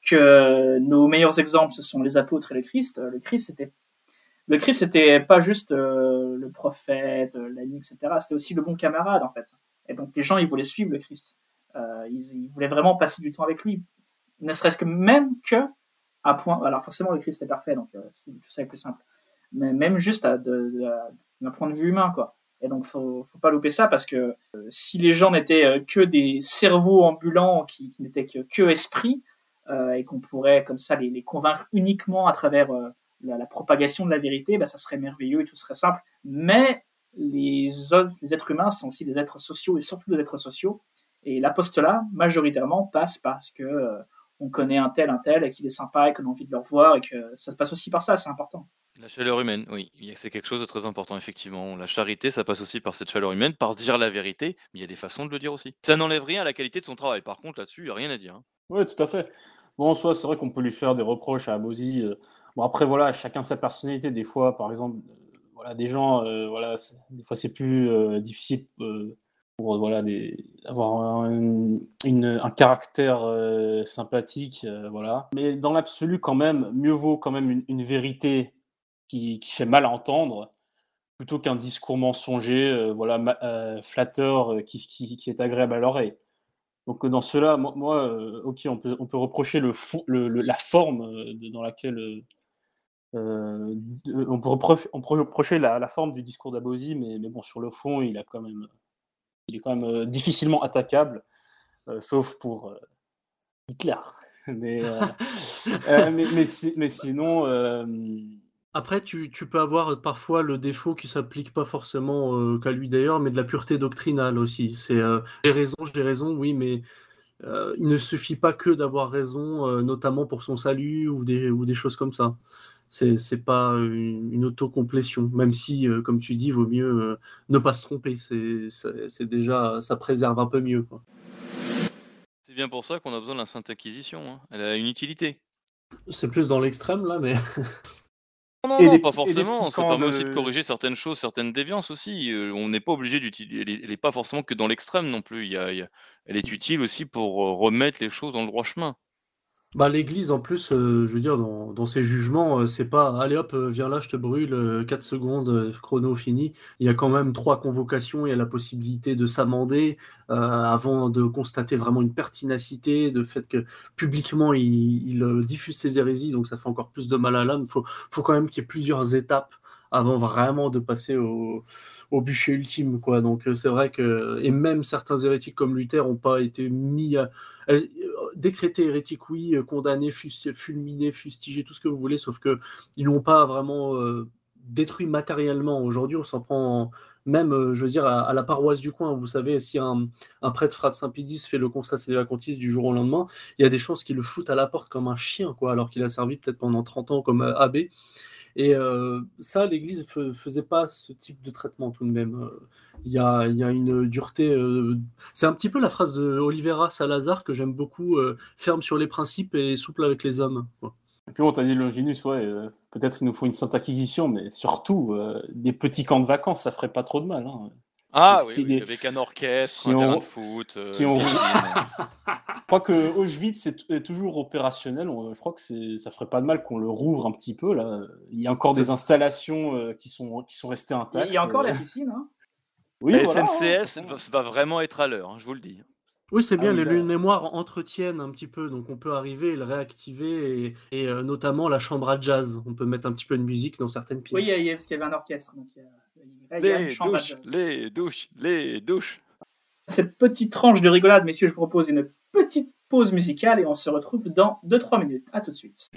que nos meilleurs exemples, ce sont les apôtres et le Christ, le Christ, c'était, le Christ, c'était pas juste euh, le prophète, euh, l'ami, et cetera. C'était aussi le bon camarade, en fait. Et donc, les gens, ils voulaient suivre le Christ. Euh, ils, ils voulaient vraiment passer du temps avec lui. Ne serait-ce que même que, à point, alors forcément, le Christ est parfait, donc euh, c'est, tout ça est plus simple. Mais même juste à, de, de, de, d'un point de vue humain, quoi. Et donc, faut, faut pas louper ça, parce que euh, si les gens n'étaient euh, que des cerveaux ambulants qui, qui n'étaient que, que esprits, euh, et qu'on pourrait comme ça les, les convaincre uniquement à travers euh, la, la propagation de la vérité, bah, ça serait merveilleux et tout serait simple. Mais les, autres, les êtres humains sont aussi des êtres sociaux, et surtout des êtres sociaux. Et l'apostolat, majoritairement, passe parce que euh, on connaît un tel, un tel, et qu'il est sympa, et qu'on a envie de le revoir, et que ça se passe aussi par ça, c'est important. La chaleur humaine, oui, il y a- c'est quelque chose de très important, effectivement. La charité, ça passe aussi par cette chaleur humaine, par dire la vérité, mais il y a des façons de le dire aussi. Ça n'enlève rien à la qualité de son travail. Par contre, là-dessus, il n'y a rien à dire. hein. Oui, tout à fait. Bon, en soi, c'est vrai qu'on peut lui faire des reproches à Abosi. euh, Bon, après, voilà, chacun sa personnalité. Des fois, par exemple, euh, voilà, des gens, euh, voilà, c'est- des fois, c'est plus euh, difficile euh, pour euh, voilà, des, avoir un, une- un caractère euh, sympathique, euh, voilà. Mais dans l'absolu, quand même, mieux vaut quand même une, une vérité qui, qui fait mal à entendre plutôt qu'un discours mensonger, euh, voilà, ma- euh, flatteur, euh, qui, qui, qui est agréable à l'oreille. Donc euh, dans cela, moi, moi, euh, ok, on peut, on peut reprocher le fond- le- le- la forme euh, de- dans laquelle euh, euh, de- on, peut reprocher, on peut reprocher la, la forme du discours d'Abosi, mais, mais bon, sur le fond, il a quand même il est quand même euh, difficilement attaquable, euh, sauf pour euh, Hitler. mais, euh, euh, mais, mais, si, mais sinon... Euh... Après, tu, tu peux avoir parfois le défaut qui s'applique pas forcément euh, qu'à lui d'ailleurs, mais de la pureté doctrinale aussi. C'est euh, j'ai raison, j'ai raison, oui, mais euh, il ne suffit pas que d'avoir raison, euh, notamment pour son salut ou des, ou des choses comme ça. C'est, c'est pas une, une autocomplétion, même si, euh, comme tu dis, il vaut mieux euh, ne pas se tromper. C'est, c'est, c'est déjà, ça préserve un peu mieux, quoi. C'est bien pour ça qu'on a besoin de la Sainte Inquisition. Hein. Elle a une utilité. C'est plus dans l'extrême, là, mais... Non, Et non, des pas petits- et des forcément. petits Ça camps permet de- aussi de corriger certaines choses, certaines déviances aussi. Euh, on n'est pas obligé d'utiliser. Elle est- elle est pas forcément que dans l'extrême non plus. Il y a, il y a- Elle est utile aussi pour euh, remettre les choses dans le droit chemin. Bah, l'Église, en plus, euh, je veux dire, dans, dans ses jugements, euh, c'est pas allez hop, euh, viens là, je te brûle, euh, quatre secondes, euh, chrono fini. Il y a quand même trois convocations, il y a la possibilité de s'amender euh, avant de constater vraiment une pertinacité, de fait que publiquement il, il, euh, diffuse ses hérésies, donc ça fait encore plus de mal à l'âme. Il faut, faut quand même qu'il y ait plusieurs étapes avant vraiment de passer au, au bûcher ultime, quoi. Donc euh, c'est vrai que et même certains hérétiques comme Luther n'ont pas été mis à euh, décrétés hérétiques, oui, euh, condamnés, fus- fulminés, fustigés, tout ce que vous voulez, sauf que ils l'ont pas vraiment euh, détruit matériellement. Aujourd'hui, on s'en prend en- même, euh, je veux dire, à, à la paroisse du coin. Vous savez, si un, un prêtre frère de Saint-Pédis fait le constat sévacontis du jour au lendemain, il y a des chances qu'il le foutent à la porte comme un chien, quoi, alors qu'il a servi peut-être pendant trente ans comme euh, abbé. Et euh, ça, l'Église ne faisait pas ce type de traitement tout de même. Euh, Il y a, il y a une dureté. euh, C'est un petit peu la phrase de Oliveira Salazar que j'aime beaucoup, euh, ferme sur les principes et souple avec les hommes. Quoi. Et puis on t'a dit Longinus, ouais, euh, peut-être il nous faut une Sainte Inquisition, mais surtout euh, des petits camps de vacances, ça ferait pas trop de mal. Hein. Ah Des oui, petits- oui, des- avec un orchestre, Si un on- terrain de foot. euh, si on- une piscine. Je crois que Auschwitz est, est toujours opérationnel. On- je crois que c'est, ça ferait pas de mal qu'on le rouvre un petit peu là. Il y a encore des installations euh, qui sont qui sont restées intactes. Il y a encore la euh. piscine, hein. Oui, la voilà, S N C hein. F va- va vraiment être à l'heure, hein, je vous le dis. Oui, c'est bien, Ah oui, les là. lieux de mémoire entretiennent un petit peu, donc on peut arriver et le réactiver, et, et, euh, notamment la chambre à jazz. On peut mettre un petit peu de musique dans certaines pièces. Oui, il y a- il y a- parce qu'il y avait un orchestre. Donc il y a, il y a une Les chambre à douches, jazz. les douches, les douches. Cette petite tranche de rigolade, messieurs, je vous propose une petite pause musicale et on se retrouve dans deux trois minutes. À tout de suite.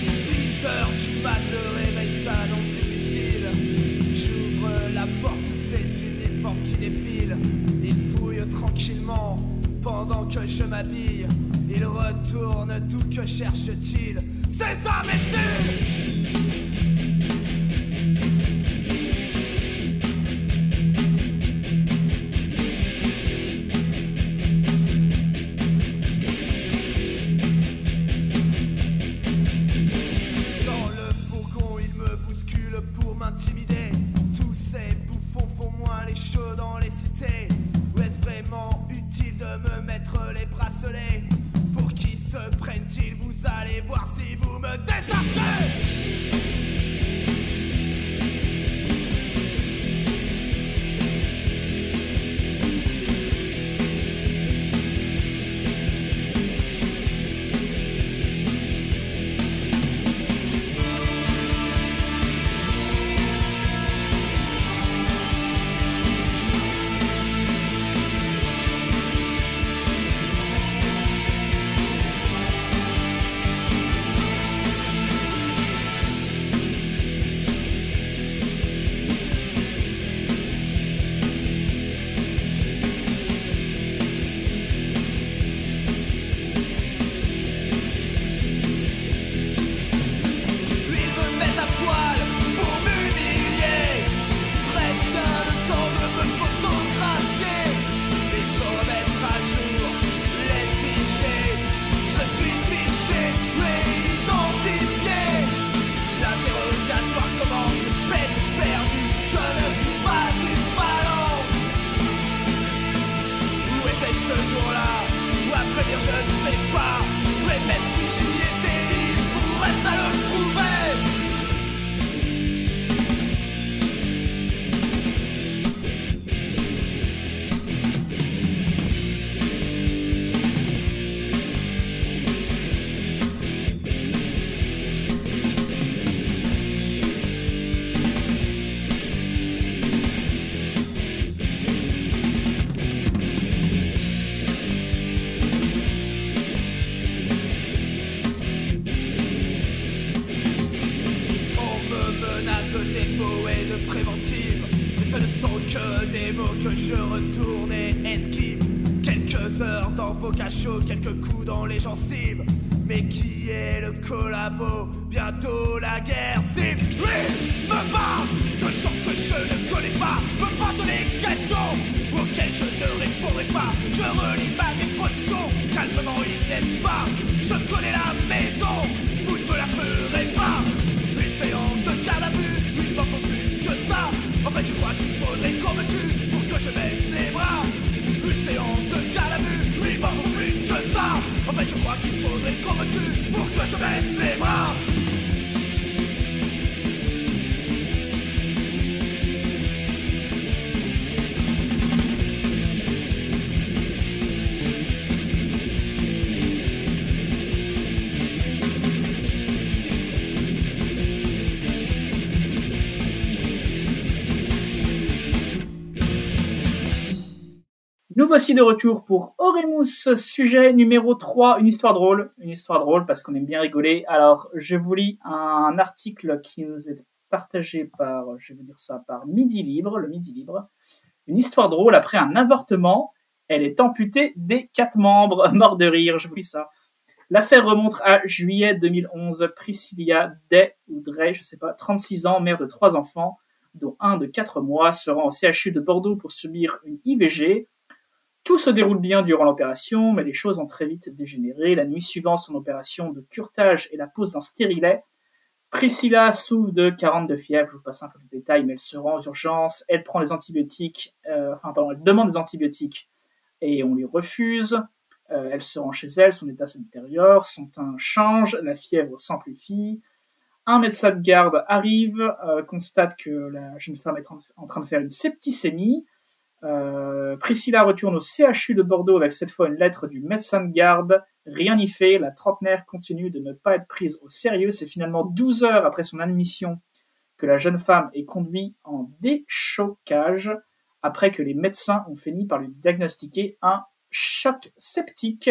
six heures du mat, le réveil s'annonce difficile. J'ouvre la porte, ces uniformes qui défilent. Ils fouillent tranquillement pendant que je m'habille. Ils retournent, d'où que cherche-t-il? C'est ça, messieurs! Dans le fourgon, ils me bousculent pour m'intimider. Tous ces bouffons font moins les shows dans les cités. Ou est-ce vraiment utile de me mettre les bracelets? Pour qui se prennent-ils? Vous allez voir si vous me détachez! préventive. Mais ce ne sont que des mots que je retourne et esquive. Quelques heures dans vos cachots, quelques coups dans les gencives. Mais qui est le collabo? Bientôt la guerre cible. Oui, me parle de gens que je ne connais pas. Me pose des questions auxquelles je ne répondrai pas. Je relis ma déposition, calmement il n'est pas. Je connais la maison, vous ne me la ferez pas. Une séance de garde à vue, il m'en faut plus que ça. En fait je crois qu'il faudrait qu'on me tue pour que je baisse les bras. Une séance de garde à vue, il m'en faut plus que ça. En fait je crois qu'il faudrait qu'on me tue pour que je baisse les bras. Nous voici de retour pour Oremus, sujet numéro trois, une histoire drôle. Une histoire drôle parce qu'on aime bien rigoler. Alors, je vous lis un article qui nous est partagé par, je vais dire ça, par Midi Libre, le Midi Libre. Une histoire drôle après un avortement. Elle est amputée des quatre membres. Mort de rire, je vous lis ça. L'affaire remonte à juillet deux mille onze. Priscilla Day, ou Drey, je sais pas, trente-six ans, mère de trois enfants, dont un de quatre mois, se rend au C H U de Bordeaux pour subir une I V G. Tout se déroule bien durant l'opération, mais les choses ont très vite dégénéré. La nuit suivant son opération de curetage et la pose d'un stérilet, Priscilla souffre de quarante de fièvre, je vous passe un peu de détails, mais elle se rend aux urgences, elle prend des antibiotiques, euh, enfin pardon, elle demande des antibiotiques et on lui refuse. Euh, elle se rend chez elle, son état se détériore, son teint change, la fièvre s'amplifie. Un médecin de garde arrive, euh, constate que la jeune femme est en train de faire une septicémie. Euh, Priscilla retourne au C H U de Bordeaux avec cette fois une lettre du médecin de garde. Rien n'y fait, la trentenaire continue de ne pas être prise au sérieux. C'est finalement douze heures après son admission que la jeune femme est conduite en déchocage après que les médecins ont fini par lui diagnostiquer un choc septique.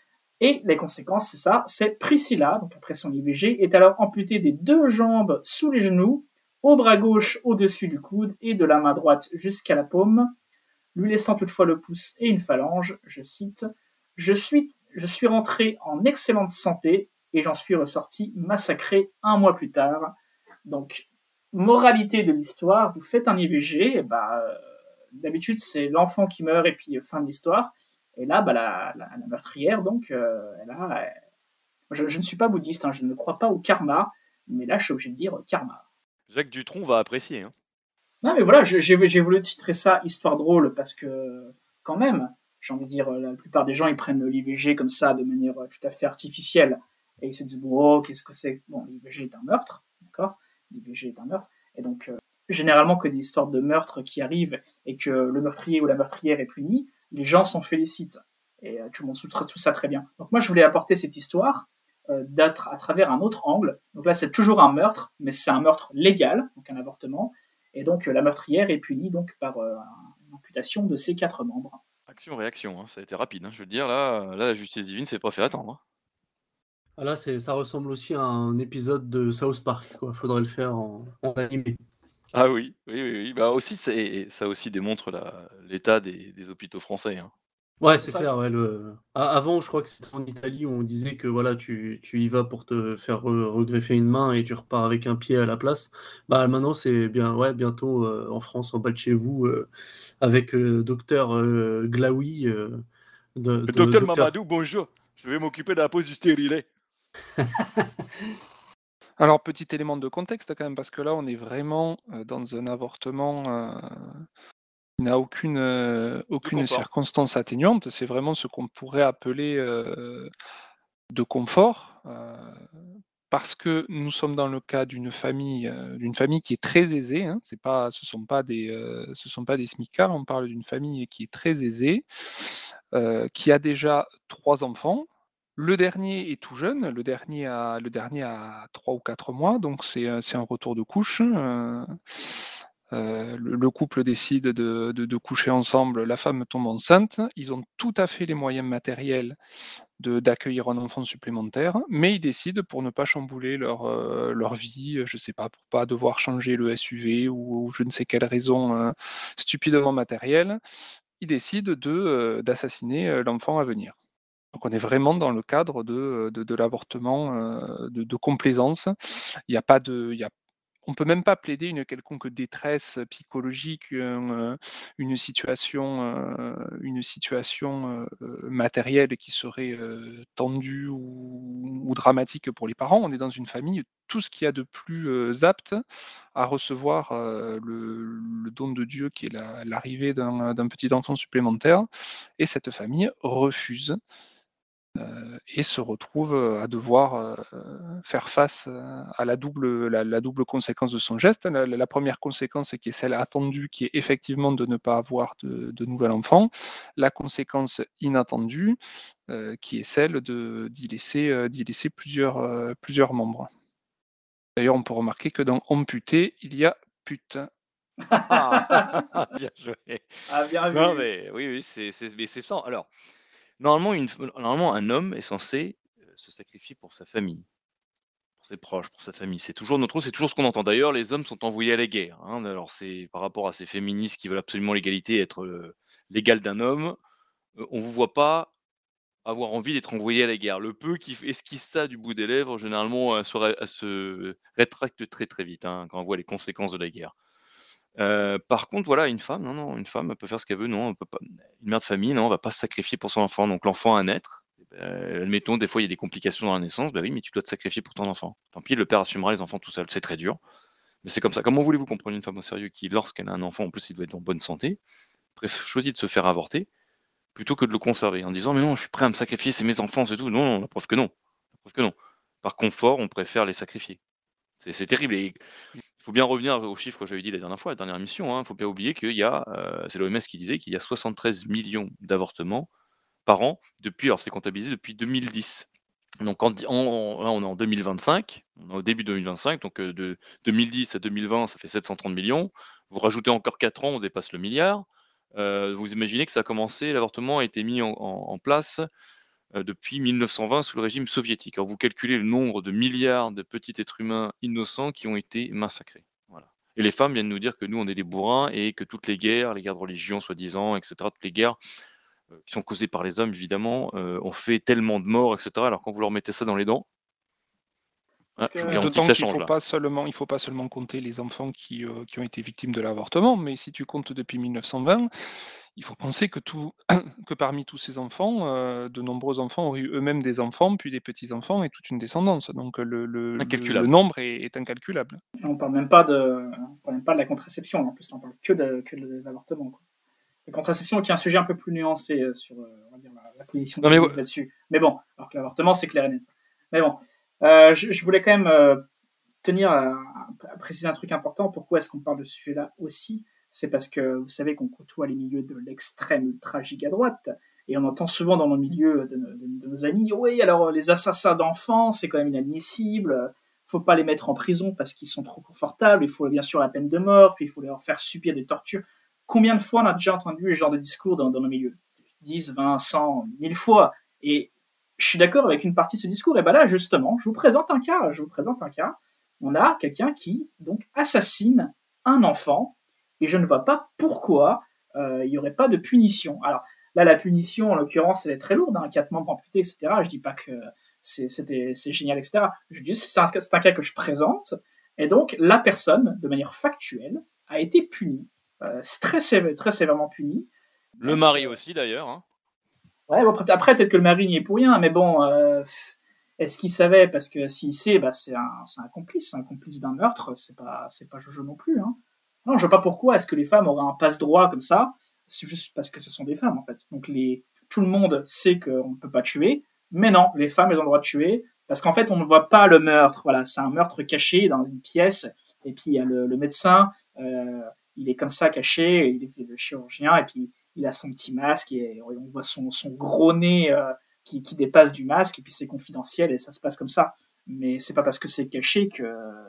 Et les conséquences, c'est ça, c'est Priscilla, donc après son I V G, est alors amputée des deux jambes sous les genoux, au bras gauche au-dessus du coude et de la main droite jusqu'à la paume, lui laissant toutefois le pouce et une phalange. Je cite, « Je suis, je suis rentré en excellente santé et j'en suis ressorti massacré un mois plus tard. » Donc, moralité de l'histoire, vous faites un I V G, et bah, euh, d'habitude c'est l'enfant qui meurt et puis euh, fin de l'histoire. Et là, bah, la, la, la meurtrière, donc, euh, elle a, elle... Je, je ne suis pas bouddhiste, hein, je ne crois pas au karma, mais là je suis obligé de dire euh, karma. Jacques Dutronc va apprécier. Hein. Non, mais voilà, j'ai, j'ai voulu titrer ça histoire drôle parce que, quand même, j'ai envie de dire, la plupart des gens ils prennent l'I V G comme ça de manière tout à fait artificielle et ils se disent, bon, oh, qu'est-ce que c'est? Bon, l'I V G est un meurtre, d'accord? L'I V G est un meurtre, et donc, euh, généralement, que des histoires de meurtre qui arrivent et que le meurtrier ou la meurtrière est puni, les gens s'en félicitent et euh, tout le monde trouve tout ça très bien. Donc, moi, je voulais apporter cette histoire euh, d'être à travers un autre angle. Donc là, c'est toujours un meurtre, mais c'est un meurtre légal, donc un avortement. Et donc, la meurtrière est punie donc, par euh, une amputation de ses quatre membres. Action-réaction, hein, ça a été rapide. Hein, je veux dire, là, là la justice divine s'est pas fait attendre. Hein. Ah là, c'est, ça ressemble aussi à un épisode de South Park. Il faudrait le faire en, en animé. Ah oui, oui, oui. oui. Bah aussi, c'est, ça aussi démontre la, l'état des, des hôpitaux français. Hein. Ouais, c'est ça. Clair. Ouais, le... Avant, je crois que c'était en Italie où on disait que voilà, tu, tu y vas pour te faire re- regreffer une main et tu repars avec un pied à la place. Bah maintenant, c'est bien, ouais, bientôt euh, en France, en bas de chez vous, euh, avec euh, docteur euh, Glaoui. Euh, de, le de, docteur, docteur Mamadou, bonjour. Je vais m'occuper de la pose du stérilet. Alors, petit élément de contexte quand même, parce que là, on est vraiment euh, dans un avortement euh, qui n'a aucune, euh, aucune circonstance atténuante. C'est vraiment ce qu'on pourrait appeler euh, de confort, euh, parce que nous sommes dans le cas d'une famille, euh, d'une famille qui est très aisée. Hein. C'est pas, ce ne sont pas des, euh, ce sont pas des smicards. On parle d'une famille qui est très aisée, euh, qui a déjà trois enfants. Le dernier est tout jeune, le dernier a, le dernier a trois ou quatre mois, donc c'est, c'est un retour de couche. Euh, euh, le, le couple décide de, de, de coucher ensemble, la femme tombe enceinte. Ils ont tout à fait les moyens matériels de, d'accueillir un enfant supplémentaire, mais ils décident, pour ne pas chambouler leur, euh, leur vie, je sais pas, pour pas devoir changer le S U V ou, ou je ne sais quelle raison euh, stupidement matérielle, ils décident de, euh, d'assassiner euh, l'enfant à venir. Donc on est vraiment dans le cadre de, de, de l'avortement euh, de, de complaisance. Il y a pas de, il y a on peut même pas plaider une quelconque détresse psychologique, un, heu, une situation, heu, une situation, heu, matérielle qui serait, heu, tendue ou ou dramatique pour les parents. On est dans une famille, tout ce qu'il y a de plus, heu, apte à recevoir, heu, le le don de Dieu qui est la l'arrivée d'un, d'un petit enfant supplémentaire et cette famille refuse, heu et se retrouve, heu, à devoir, heu, faire face, heu, à la double la la double conséquence de son geste. La la première conséquence qui est celle attendue, qui est effectivement de ne pas avoir de de nouvel enfant. La conséquence inattendue, heu, qui est celle de d'y laisser, heu, d'y laisser plusieurs, heu, plusieurs membres. D'ailleurs, on peut remarquer que dans amputé, il y a pute. Bien joué. Ah, bien Non, vu. mais oui, oui, c'est c'est mais c'est ça. Alors, normalement, une f normalement, un homme est censé, heu, se sacrifier pour sa famille, pour ses proches, pour sa famille. C'est toujours notre rôle, c'est toujours ce qu'on entend. D'ailleurs, les hommes sont envoyés à la guerre, hein. Alors c'est par rapport à ces féministes qui veulent absolument l'égalité, être, heu, l'égal d'un homme, heu, on vous voit pas avoir envie d'être envoyé à la guerre. Le peu qui f esquisse ça du bout des lèvres, généralement, elle se ré elle se rétracte très, très vite, hein, quand on voit les conséquences de la guerre. Heu, par contre, voilà, une femme, non, non, une femme, elle peut faire ce qu'elle veut, non, elle peut pas une mère de famille, non, elle va pas se sacrifier pour son enfant. Donc l'enfant à naître, heu, admettons, des fois, il y a des complications dans la naissance, bah oui, mais tu dois te sacrifier pour ton enfant. Tant pis, le père assumera les enfants tout seul. C'est très dur, mais c'est comme ça. Comment voulez-vous qu'on prenne une femme au sérieux qui, lorsqu'elle a un enfant, en plus, il doit être en bonne santé, préf choisit de se faire avorter, plutôt que de le conserver en disant: «Mais non, je suis prêt à me sacrifier, c'est mes enfants, c'est tout». Non, non, la preuve que non, la preuve que non. Par confort, on préfère les sacrifier. C'est c'est terrible et il faut bien revenir aux chiffres que j'avais dit la dernière fois, la dernière émission, hein. Il ne faut pas oublier qu'il y a, heu, c'est l'O M S qui disait qu'il y a soixante-treize millions d'avortements par an depuis, alors c'est comptabilisé depuis deux mille dix. Donc en di en en là, on est en deux mille vingt-cinq, on est au début deux mille vingt-cinq, donc heu, de deux mille dix à deux mille vingt, ça fait sept cent trente millions. Vous rajoutez encore quatre ans, on dépasse le milliard. Heu, vous imaginez que ça a commencé l'avortement a été mis en en en place, heu, depuis mille neuf cent vingt sous le régime soviétique. Alors vous calculez le nombre de milliards de petits êtres humains innocents qui ont été massacrés. Voilà. Et les femmes viennent nous dire que nous, on est des bourrins et que toutes les guerres, les guerres de religion soi-disant, et cetera, toutes les guerres, heu, qui sont causées par les hommes évidemment, heu, ont fait tellement de morts, et cetera, alors quand vous leur mettez ça dans les dents, ah, Parce je vous que garantis que D'autant ça qu'il change faut là. pas seulement il faut pas seulement compter les enfants qui, heu, qui ont été victimes de l'avortement, mais si tu comptes depuis mille neuf cent vingt, il faut penser que tout que parmi tous ces enfants, heu, de nombreux enfants ont eu eux-mêmes des enfants, puis des petits-enfants et toute une descendance. Donc le le le le Incalculable. nombre est est incalculable. Et on parle même pas de, on parle même pas de la contraception. En plus, on parle que de, que de l'avortement, quoi. La contraception qui est un sujet un peu plus nuancé euh, sur euh, on va dire, la, la position de Non mais l'Église ouais, là-dessus. Mais bon, alors que l'avortement, c'est clair et net. Mais bon, euh, je, je voulais quand même euh, tenir à, à préciser un truc important. Pourquoi est-ce qu'on parle de ce sujet-là aussi? C'est parce que vous savez qu'on côtoie les milieux de l'extrême ultra giga droite. Et on entend souvent dans nos milieux de, de, de nos amis, oui, alors les assassins d'enfants, c'est quand même inadmissible. Faut pas les mettre en prison parce qu'ils sont trop confortables. Il faut bien sûr la peine de mort, puis il faut leur faire subir des tortures. Combien de fois on a déjà entendu ce genre de discours dans, dans nos milieux? dix, vingt, cent, mille fois. Et je suis d'accord avec une partie de ce discours. Et ben là, justement, je vous présente un cas. Je vous présente un cas. On a quelqu'un qui donc assassine un enfant et je ne vois pas pourquoi euh, il n'y aurait pas de punition. Alors là, la punition, en l'occurrence, elle est très lourde, hein, quatre membres amputés, et cetera. Je dis pas que c'est, c'était, c'est génial, et cetera. Je dis c'est un, c'est un cas que je présente. Et donc, la personne, de manière factuelle, a été punie, euh, très, sév- très sévèrement punie. le Donc, mari euh, aussi d'ailleurs, hein. ouais, bon, après, après, peut-être que le mari n'y est pour rien, mais bon, euh, est-ce qu'il savait? Parce que s'il sait, bah, c'est un, c'est un complice, c'est un complice d'un meurtre, c'est pas, c'est pas Jojo non plus, hein. Non, je vois pas pourquoi est-ce que les femmes auraient un passe-droit comme ça. C'est juste parce que ce sont des femmes, en fait. Donc, les, tout le monde sait qu'on ne peut pas tuer, mais non, les femmes, elles ont le droit de tuer, parce qu'en fait, on ne voit pas le meurtre. Voilà, c'est un meurtre caché dans une pièce, et puis il y a le, le médecin, euh, il est comme ça caché, il est le chirurgien, et puis il a son petit masque, et on voit son, son gros nez euh, qui, qui dépasse du masque, et puis c'est confidentiel, et ça se passe comme ça. Mais c'est pas parce que c'est caché que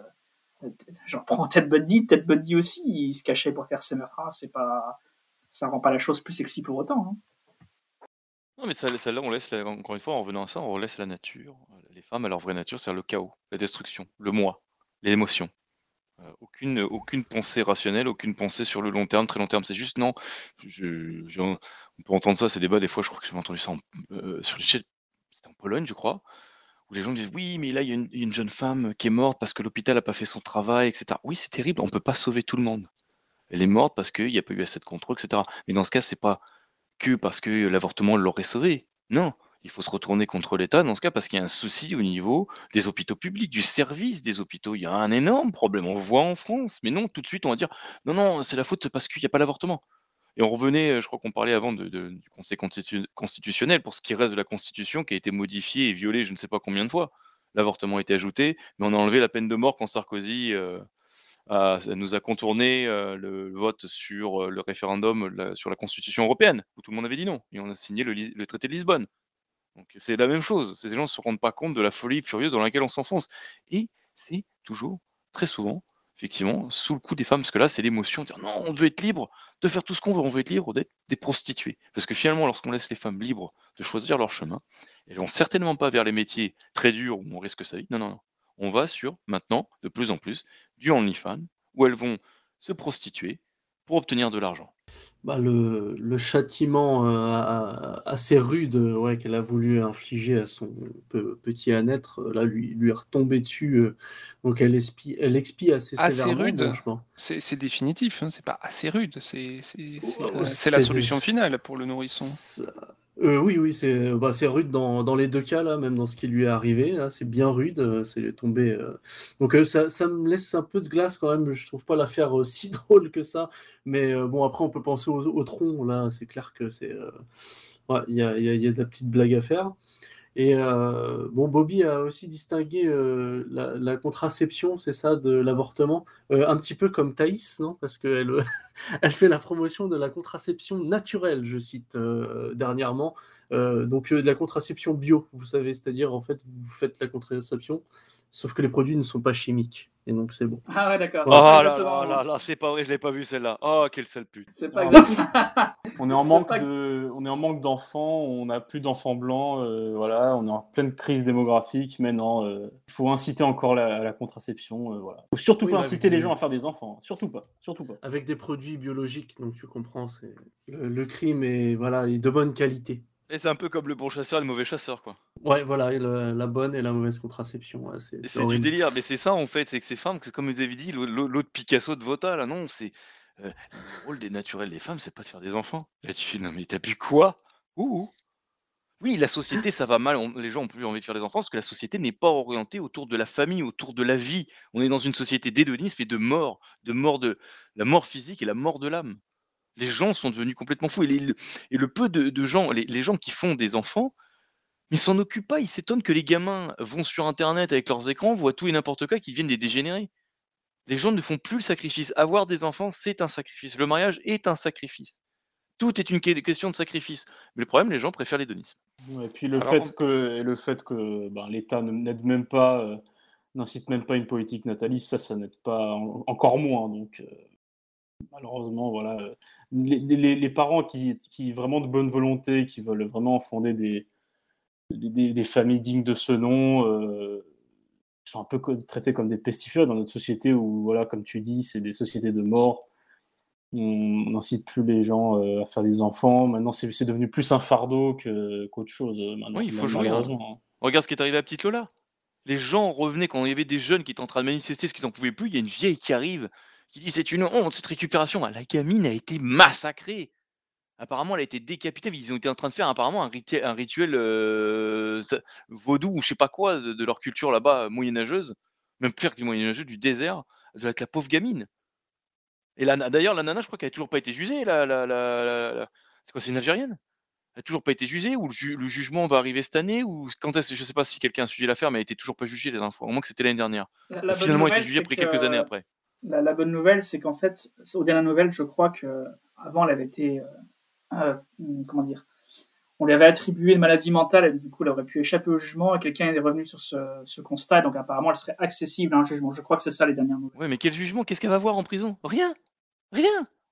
genre prends Ted Bundy, Ted Bundy aussi, il se cachait pour faire ses meurtres, hein. C'est pas, ça rend pas la chose plus sexy pour autant, hein. Non, mais ça, celle-là, on laisse, la- encore une fois, en revenant à ça, on laisse la nature, les femmes à leur vraie nature, c'est-à-dire le chaos, la destruction, le moi, l'émotion. Euh, aucune, aucune pensée rationnelle, aucune pensée sur le long terme, très long terme. C'est juste non. Je, je- on peut entendre ça, ces débats, des fois, je crois que j'ai entendu ça en- euh, sur les chaînes- c'était en Pologne, je crois, où les gens disent oui, mais là, il y, a une il y a une jeune femme qui est morte parce que l'hôpital n'a pas fait son travail, et cetera. Oui, c'est terrible, on peut pas sauver tout le monde. Elle est morte parce qu'il n'y a pas eu assez de contrôle, et cetera. Mais dans ce cas, c'est pas que parce que l'avortement l'aurait sauvé. Non, il faut se retourner contre l'État dans ce cas parce qu'il y a un souci au niveau des hôpitaux publics, du service des hôpitaux. Il y a un énorme problème. On le voit en France. Mais non, tout de suite, on va dire non, non, c'est la faute parce qu'il n'y a pas l'avortement. Et on revenait, euh, je crois qu'on parlait avant de- de- du Conseil constitu- constitutionnel pour ce qui reste de la Constitution qui a été modifiée et violée je ne sais pas combien de fois. L'avortement a été ajouté, mais on a enlevé la peine de mort quand Sarkozy euh, a- ça nous a contourné euh, le vote sur euh, le référendum la- sur la Constitution européenne, où tout le monde avait dit non, et on a signé le, Lis- le traité de Lisbonne. Donc c'est la même chose, ces gens ne se rendent pas compte de la folie furieuse dans laquelle on s'enfonce. Et c'est toujours, très souvent, effectivement, sous le coup des femmes, parce que là c'est l'émotion, de dire non, on veut être libre de faire tout ce qu'on veut, on veut être libre d'être des prostituées. Parce que finalement, lorsqu'on laisse les femmes libres de choisir leur chemin, elles vont certainement pas vers les métiers très durs où on risque sa vie, non, non, non. On va sur, maintenant, de plus en plus, du OnlyFans, où elles vont se prostituer pour obtenir de l'argent. Bah, le, le châtiment euh, a- assez rude euh, ouais, qu'elle a voulu infliger à son pe- petit à naître, euh, là, lui, lui est retombé dessus. euh, donc elle expie, elle expie assez Assez sévèrement, rude, franchement. c'est c'est définitif, hein, c'est pas assez rude, c'est c'est- c'est Oh, la, c'est la c'est- solution finale pour le nourrisson. Euh, oui, oui, c'est bah, c'est rude dans, dans les deux cas, là, même dans ce qui lui est arrivé. Là, c'est bien rude, euh, c'est tombé. euh. Donc euh, ça, ça me laisse un peu de glace quand même. Je trouve pas l'affaire euh, si drôle que ça. Mais euh, bon, après, on peut penser au, au tronc. Là, c'est clair que c'est. euh, ouais, il y a, il y a- il y a de la petite blague à faire. Et euh, bon, Bobby a aussi distingué euh, la, la contraception, c'est ça, de l'avortement, Euh, un petit peu comme Thaïs, non? Parce qu'elle elle fait la promotion de la contraception naturelle, je cite euh, dernièrement. Euh, donc euh, de la contraception bio, vous savez, c'est-à-dire en fait vous faites la contraception, sauf que les produits ne sont pas chimiques. Et donc c'est bon. Ah ouais, d'accord. Oh c'est pas là exactement- là là là, c'est pas vrai, je l'ai pas vu celle-là. Oh, quelle sale pute. C'est pas Non, exactement. On est en C'est manque pas- de, on est en manque d'enfants, on n'a plus d'enfants blancs, euh, voilà, on est en pleine crise démographique. Mais non, euh, il faut inciter encore la, la contraception, euh, voilà. Faut surtout Oui, pas bah, inciter avec les des- gens à faire des enfants, surtout pas, surtout pas. Avec des produits biologiques, donc tu comprends, c'est le, le crime est voilà est de bonne qualité. Et c'est un peu comme le bon chasseur et le mauvais chasseur, quoi. Ouais, voilà, et le- la bonne et la mauvaise contraception, ouais, c'est Et c'est c'est du horrible. délire, mais c'est ça en fait, c'est que ces femmes, c'est comme vous avez dit, l'au- l'au- l'autre Picasso de Vota, là, non, c'est euh, le rôle des naturels des femmes, c'est pas de faire des enfants. Là, tu fais, non mais t'as bu quoi? Ouh, ouh. Oui, la société, ça va mal, on- les gens ont plus envie de faire des enfants parce que la société n'est pas orientée autour de la famille, autour de la vie. On est dans une société d'hédonisme et de mort, de mort de la mort physique et la mort de l'âme. Les gens sont devenus complètement fous et, les- le, et le peu de, de gens, les, les gens qui font des enfants, mais ils s'en occupent pas, ils s'étonnent que les gamins vont sur internet avec leurs écrans, voient tout et n'importe quoi, qu'ils deviennent des dégénérés. Les gens ne font plus le sacrifice. Avoir des enfants, c'est un sacrifice. Le mariage est un sacrifice. Tout est une que- question de sacrifice. Mais le problème, les gens préfèrent l'hédonisme. Et puis le Alors, fait que, et le fait que ben, l'État ne- n'aide même pas, euh, n'incite même pas une politique nataliste, ça, ça n'aide pas en- encore moins. Donc euh, malheureusement, voilà, euh, les, les- les parents qui, qui vraiment de bonne volonté, qui veulent vraiment fonder des, des, des- des familles dignes de ce nom, euh, sont un peu co- traités comme des pestiférés dans notre société où, voilà, comme tu dis, c'est des sociétés de mort. On n'incite plus les gens euh, à faire des enfants. Maintenant, c'est c'est devenu plus un fardeau que- qu'autre chose. euh, Maintenant, Oui, il faut mal- jouer. hein. malheureusement. hein. Regarde ce qui est arrivé à Petite Lola. Les gens revenaient quand il y avait des jeunes qui étaient en train de manifester ce qu'ils n'en pouvaient plus. Il y a une vieille qui arrive, qui dit c'est une honte cette récupération. Ah, la gamine a été massacrée. Apparemment, elle a été décapitée. Ils ont été en train de faire apparemment un, riti- un rituel euh, sa- vaudou ou je sais pas quoi de, de leur culture là-bas moyenâgeuse, même pire que du moyenâgeux, du désert, avec la pauvre gamine. Et la na- d'ailleurs, la nana, je crois qu'elle a toujours pas été jugée. La, la, la- la- la- C'est quoi, c'est une Algérienne? Elle a toujours pas été jugée ou le, ju- le jugement va arriver cette année ou quand est-ce Je sais pas si quelqu'un a suivi l'affaire, mais elle était toujours pas jugée la dernière fois. Au moins que c'était l'année dernière. La, Elle la a bonne finalement été nouvelle, jugée c'est après que quelques années après. la, la bonne nouvelle, c'est qu'en fait, aux dernières nouvelles, je crois que avant, elle avait été, euh, euh, comment dire, on lui avait attribué une maladie mentale et du coup, elle aurait pu échapper au jugement et quelqu'un est revenu sur ce, ce constat. Donc apparemment, elle serait accessible à un jugement. Je crois que c'est ça les dernières nouvelles. Ouais, mais quel jugement? Qu'est-ce qu'elle va voir en prison? Rien, rien.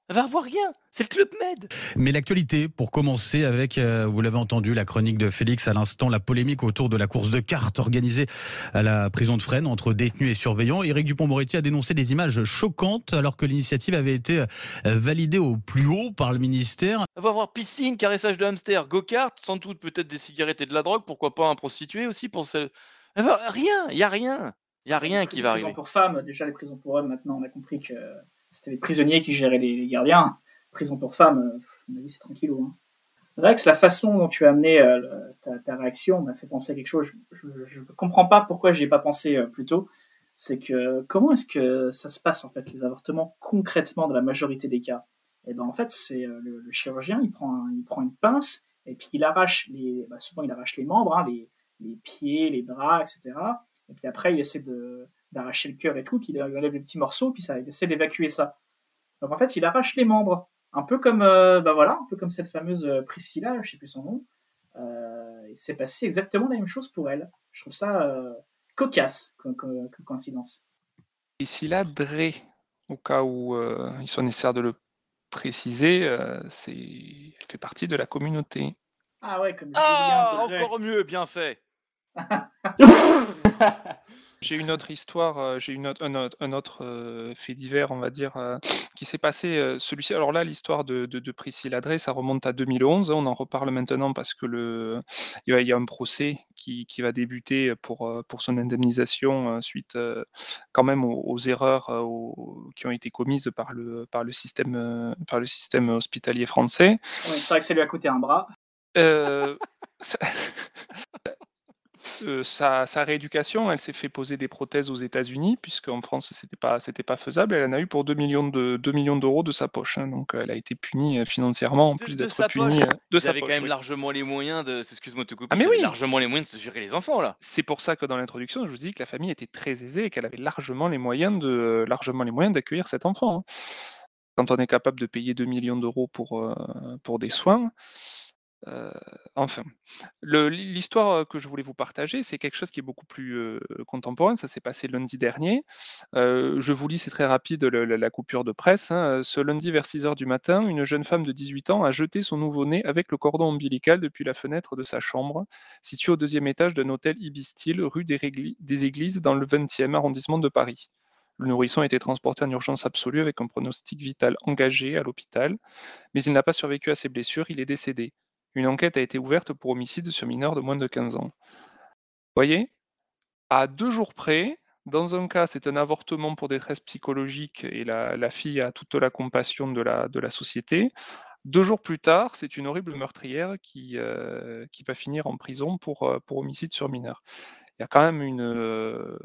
Elle va avoir rien. C'est le Club Med. Mais l'actualité, pour commencer avec, euh, vous l'avez entendu, la chronique de Félix à l'instant, la polémique autour de la course de cartes organisée à la prison de Fresnes entre détenus et surveillants. Éric Dupond-Moretti a dénoncé des images choquantes alors que l'initiative avait été euh, validée au plus haut par le ministère. Elle va avoir piscine, caressage de hamster, go-kart, sans doute peut-être des cigarettes et de la drogue, pourquoi pas un prostitué aussi pour celle... Elle va... Rien, il y a rien. Il y a rien qui va Les prisons arriver. pour femmes, déjà les prisons pour hommes, maintenant on a compris que c'était les prisonniers qui géraient les, les gardiens. Prison pour femmes, euh, à mon avis c'est tranquillou. Hein. Rex, la façon dont tu as amené euh, ta, ta réaction m'a fait penser à quelque chose. Je ne comprends pas pourquoi j'y ai pas pensé euh, plus tôt. C'est que comment est-ce que ça se passe en fait les avortements concrètement dans la majorité des cas? Et ben en fait c'est euh, le, le chirurgien, il prend, un, il prend une pince et puis il arrache les, bah, souvent il arrache les membres, hein, les, les pieds, les bras, et cetera. Et puis après il essaie de d'arracher le cœur et tout, puis il enlève les petits morceaux, puis ça, il essaie d'évacuer ça. Donc en fait il arrache les membres. Un peu comme, euh, bah voilà, un peu comme cette fameuse Priscilla, je sais plus son nom. Euh, il s'est passé exactement la même chose pour elle. Je trouve ça euh, cocasse comme, comme, comme coïncidence. Priscilla Drey, au cas où euh, il soit nécessaire de le préciser, euh, c'est, elle fait partie de la communauté. Ah ouais, comme Ah, Julien Drey. encore mieux, bien fait. J'ai une autre histoire, euh, j'ai une autre, un autre, un autre euh, fait divers, on va dire, euh, qui s'est passé. Euh, celui-ci, alors là, l'histoire de, de, de Priscilla Drey, ça remonte à deux mille onze. On en reparle maintenant parce que le, il y a, il y a un procès qui, qui va débuter pour, euh, pour son indemnisation euh, suite euh, quand même aux, aux erreurs euh, aux, qui ont été commises par le, par le système, euh, par le système hospitalier français. Ouais, c'est vrai que ça lui a coûté un bras. Euh, ça... Euh, sa, sa rééducation, elle s'est fait poser des prothèses aux États-Unis, puisqu'en France, c'était pas, c'était pas faisable. Elle en a eu pour deux millions de, deux millions d'euros de sa poche. Hein, donc, elle a été punie euh, financièrement, en De, plus de d'être sa punie poche. euh, de Ils sa avaient poche. quand même Oui. largement les moyens de. Excuse-moi de te couper. Ah, mais ils avaient oui. largement les moyens de se gérer les enfants là. C'est pour ça que dans l'introduction, je vous dis que la famille était très aisée et qu'elle avait largement les moyens de, largement les moyens d'accueillir cet enfant. Hein. Quand on est capable de payer deux millions d'euros pour, euh, pour des soins. Euh, enfin, le, l'histoire que je voulais vous partager, c'est quelque chose qui est beaucoup plus euh, contemporain. Ça s'est passé lundi dernier. Euh, je vous lis, c'est très rapide, le, la, la coupure de presse. Hein. Ce lundi vers six heures du matin, une jeune femme de dix-huit ans a jeté son nouveau-né avec le cordon ombilical depuis la fenêtre de sa chambre, située au deuxième étage d'un hôtel Ibis-Styles, rue des, Régli- des Églises, dans le vingtième arrondissement de Paris. Le nourrisson a été transporté en urgence absolue avec un pronostic vital engagé à l'hôpital, mais il n'a pas survécu à ses blessures, il est décédé. Une enquête a été ouverte pour homicide sur mineur de moins de quinze ans. Vous voyez, à deux jours près, dans un cas, c'est un avortement pour détresse psychologique et la, la fille a toute la compassion de la, de la société. Deux jours plus tard, c'est une horrible meurtrière qui, euh, qui va finir en prison pour, pour homicide sur mineur. Il y a quand même une,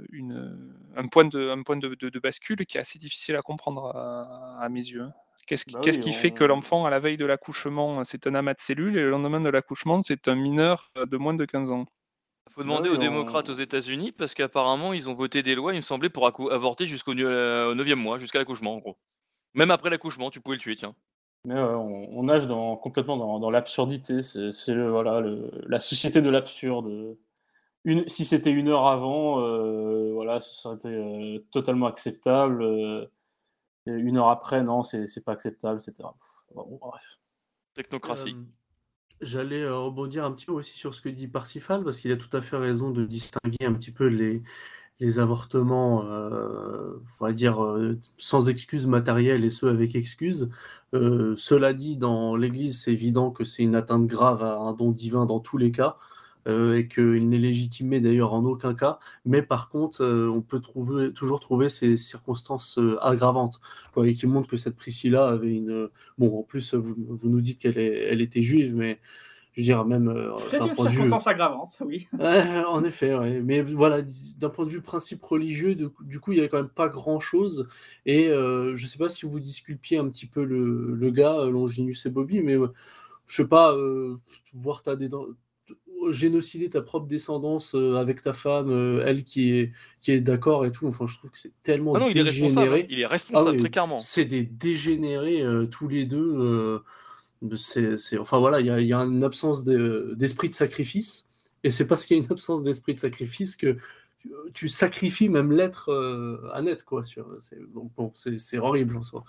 une, un point, de, un point de, de, de bascule qui est assez difficile à comprendre à, à mes yeux. Qu'est-ce qui, Bah qu'est-ce oui, qui on- fait que l'enfant, à la veille de l'accouchement, c'est un amas de cellules et le lendemain de l'accouchement, c'est un mineur de moins de quinze ans? Faut demander oui, aux démocrates on- aux États-Unis parce qu'apparemment ils ont voté des lois, il me semblait, pour accou- avorter jusqu'au ne- euh, au neuvième mois, jusqu'à l'accouchement en gros. Même après l'accouchement, tu pouvais le tuer, tiens. Mais ouais, on, on nage dans, complètement dans, dans l'absurdité. C'est, c'est le, voilà, le, la société de l'absurde. Une, si c'était une heure avant, euh, voilà, ça aurait été euh, totalement acceptable. euh, et une heure après, non, c'est, c'est pas acceptable, et cetera. Bon, bref. Technocratie. Euh, J'allais euh, rebondir un petit peu aussi sur ce que dit Parsifal, parce qu'il a tout à fait raison de distinguer un petit peu les, les avortements, euh, on va dire, euh, sans excuse matérielle et ceux avec excuse. Euh, cela dit, dans l'Église, c'est évident que c'est une atteinte grave à un don divin dans tous les cas, euh, et qu'il n'est légitimé d'ailleurs en aucun cas. Mais par contre, euh, on peut trouver, toujours trouver ces circonstances euh, aggravantes, quoi, et qui montrent que cette Priscilla avait une... Bon, en plus, vous, vous nous dites qu'elle est, elle était juive, mais je veux dire, même euh, C'est d'un une point de vue... circonstance aggravante, oui. Ouais, en effet, ouais. Mais voilà, d'un point de vue principe religieux, du coup, du coup, il n'y a quand même pas grand-chose. Et euh, je ne sais pas si vous disculpiez un petit peu le, le gars, euh, Longinus et Bobby, mais euh, je sais pas, euh, voir ta dédan- génocider ta propre descendance euh, avec ta femme, euh, elle qui est, qui est d'accord et tout. Enfin, je trouve que c'est tellement Ah non, il est responsable, dégénéré. hein. Il est responsable, Ah oui, très clairement. c'est des dégénérés euh, tous les deux. euh, c'est, c'est, enfin voilà, il y a, il y a une absence de- d'esprit de sacrifice. Et c'est parce qu'il y a une absence d'esprit de sacrifice que tu, tu sacrifies même l'être euh, à net, quoi. Sur, c'est, bon, bon, c'est, c'est horrible en soi.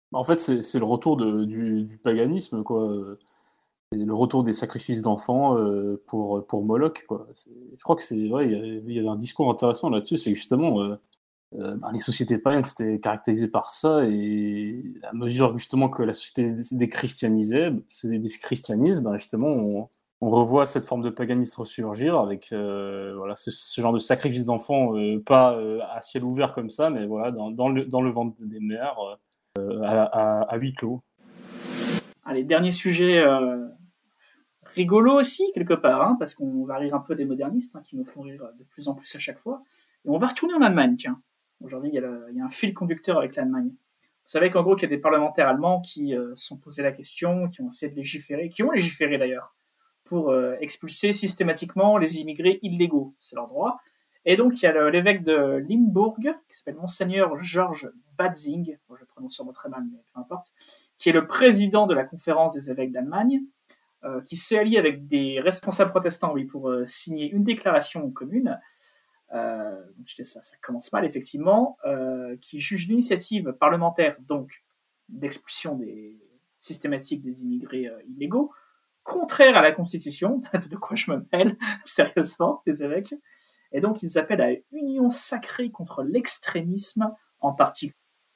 En fait, c'est, c'est le retour de, du, du paganisme, quoi. C'est le retour des sacrifices d'enfants euh, pour, pour Moloch, quoi. C'est, je crois que c'est vrai, il y, avait, il y avait un discours intéressant là-dessus, c'est que justement, euh, euh, ben, les sociétés païennes c'était caractérisé par ça, et à mesure justement que la société se déchristianisait, se déchristianise, ben, justement, on, on revoit cette forme de paganisme ressurgir avec euh, voilà, ce, ce genre de sacrifice d'enfants, euh, pas euh, à ciel ouvert comme ça, mais voilà, dans, dans, le, dans le ventre des mères, euh, à, à, à huis clos. Allez, dernier sujet euh, rigolo aussi, quelque part, hein, parce qu'on va rire un peu des modernistes, hein, qui nous font rire de plus en plus à chaque fois. Et on va retourner en Allemagne, tiens. Aujourd'hui, il y, a le, il y a un fil conducteur avec l'Allemagne. Vous savez qu'en gros, qu'il y a des parlementaires allemands qui euh, se sont posés la question, qui ont essayé de légiférer, qui ont légiféré d'ailleurs, pour euh, expulser systématiquement les immigrés illégaux. C'est leur droit. Et donc, il y a le, l'évêque de Limbourg, qui s'appelle Monseigneur Georges Batzing, bon, je prononce sûrement très mal, mais peu importe, qui est le président de la conférence des évêques d'Allemagne, euh, qui s'est allié avec des responsables protestants, oui, pour euh, signer une déclaration commune. Euh, ça, ça commence mal, effectivement, euh, qui juge l'initiative parlementaire, donc, d'expulsion des, systématique des immigrés euh, illégaux, contraire à la Constitution, de quoi je me mêle, sérieusement, les évêques. Et donc, ils appellent à une union sacrée contre l'extrémisme, en particulier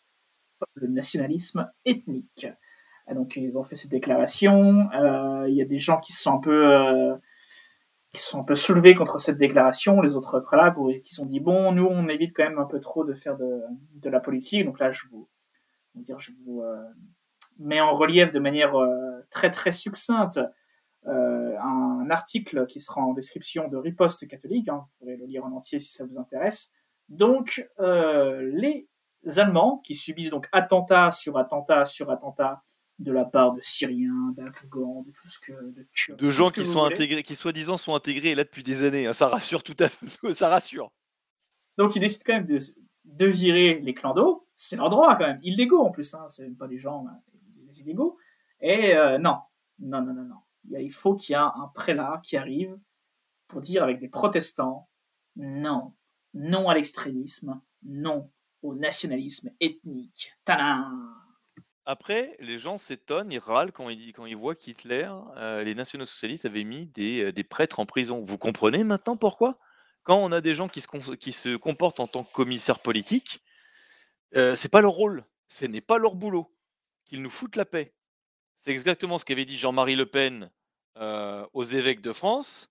le nationalisme ethnique. Et donc, ils ont fait cette déclaration. Euh, il y a des gens qui se sont un peu, euh, qui se sont un peu soulevés contre cette déclaration. Les autres prélats qui se sont dit bon, nous, on évite quand même un peu trop de faire de, de la politique. Donc là, je vous, dire, je vous euh, mets en relief de manière euh, très très succincte euh, un article qui sera en description de Riposte catholique. Hein, vous pourrez le lire en entier si ça vous intéresse. Donc, euh, les Allemands qui subissent donc attentat sur attentat sur attentat de la part de Syriens, d'Afghans, de tout ce que de, Kurdes, de gens que qui sont voulez. intégrés, qui soi-disant sont intégrés là depuis des années. Hein, ça rassure tout à fait, ça rassure. Donc ils décident quand même de, de virer les clandos. C'est leur droit quand même, illégaux en plus. Hein, c'est pas des gens, hein, des illégaux. Et euh, non, non, non, non, non. Il, il faut qu'il y ait un prélat qui arrive pour dire avec des protestants non, non à l'extrémisme, non au nationalisme ethnique. Tadam! Après, les gens s'étonnent, ils râlent quand ils, quand ils voient qu'Hitler, euh, les nationaux-socialistes avaient mis des, des prêtres en prison. Vous comprenez maintenant pourquoi? Quand on a des gens qui se, qui se comportent en tant que commissaires politiques, euh, c'est pas leur rôle, ce n'est pas leur boulot, qu'ils nous foutent la paix. C'est exactement ce qu'avait dit Jean-Marie Le Pen euh, aux évêques de France.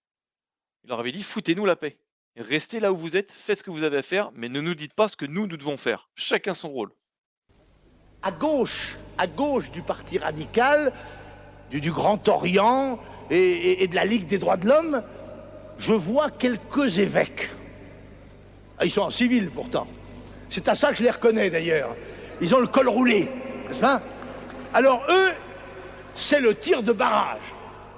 Il leur avait dit foutez-nous la paix. Restez là où vous êtes, faites ce que vous avez à faire, mais ne nous dites pas ce que nous, nous devons faire. Chacun son rôle. À gauche, à gauche du Parti radical, du, du Grand Orient et, et, et de la Ligue des droits de l'homme, je vois quelques évêques. Ah, ils sont en civil pourtant. C'est à ça que je les reconnais d'ailleurs. Ils ont le col roulé, n'est-ce pas? Alors eux, c'est le tir de barrage.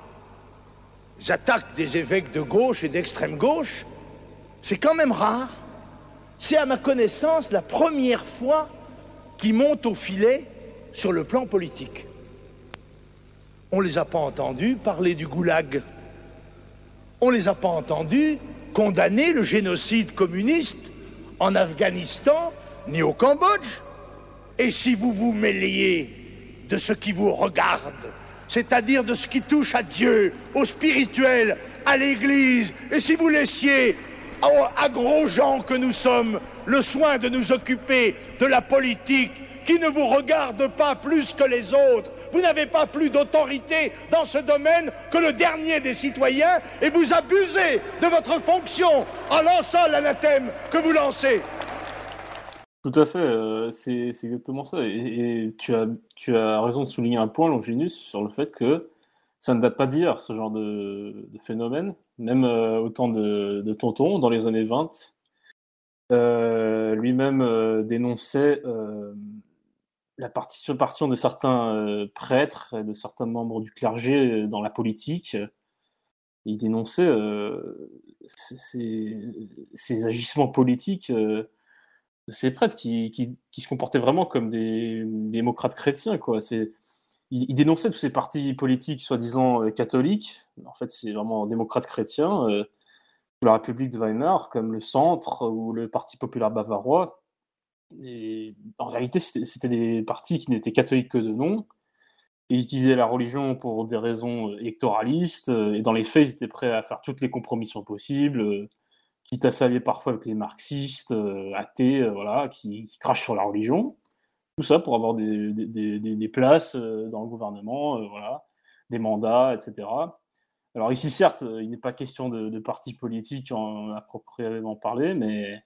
Ils attaquent des évêques de gauche et d'extrême gauche. C'est quand même rare. C'est à ma connaissance la première fois qu'ils montent au filet sur le plan politique. On ne les a pas entendus parler du goulag. On ne les a pas entendus condamner le génocide communiste en Afghanistan ni au Cambodge. Et si vous vous mêliez de ce qui vous regarde, c'est-à-dire de ce qui touche à Dieu, au spirituel, à l'Église, et si vous laissiez à gros gens que nous sommes le soin de nous occuper de la politique qui ne vous regarde pas plus que les autres, vous n'avez pas plus d'autorité dans ce domaine que le dernier des citoyens et vous abusez de votre fonction en lançant l'anathème que vous lancez. Tout à fait, euh, c'est, c'est exactement ça. Et, et tu, as, tu as raison de souligner un point, Longinus, sur le fait que ça ne date pas d'hier, ce genre de, de phénomène. Même euh, au temps de, de Tonton, dans les années vingt, euh, lui-même euh, dénonçait euh, la participation de certains euh, prêtres et de certains membres du clergé dans la politique. Il dénonçait euh, ces, ces agissements politiques euh, de ces prêtres qui, qui, qui se comportaient vraiment comme des, des démocrates chrétiens, quoi. C'est, il, il dénonçait tous ces partis politiques soi-disant euh, catholiques. En fait, c'est vraiment démocrates chrétiens, euh, sous la République de Weimar, comme le Centre ou le Parti populaire bavarois, Et en réalité, c'était, c'était des partis qui n'étaient catholiques que de nom. Ils utilisaient la religion pour des raisons électoralistes, et dans les faits, ils étaient prêts à faire toutes les compromissions possibles, quitte à s'allier parfois avec les marxistes, athées, voilà, qui, qui crachent sur la religion. Tout ça pour avoir des, des, des, des places dans le gouvernement, voilà, des mandats, et cetera. Alors ici, certes, il n'est pas question de, de partis politiques en, à proprement parler, mais,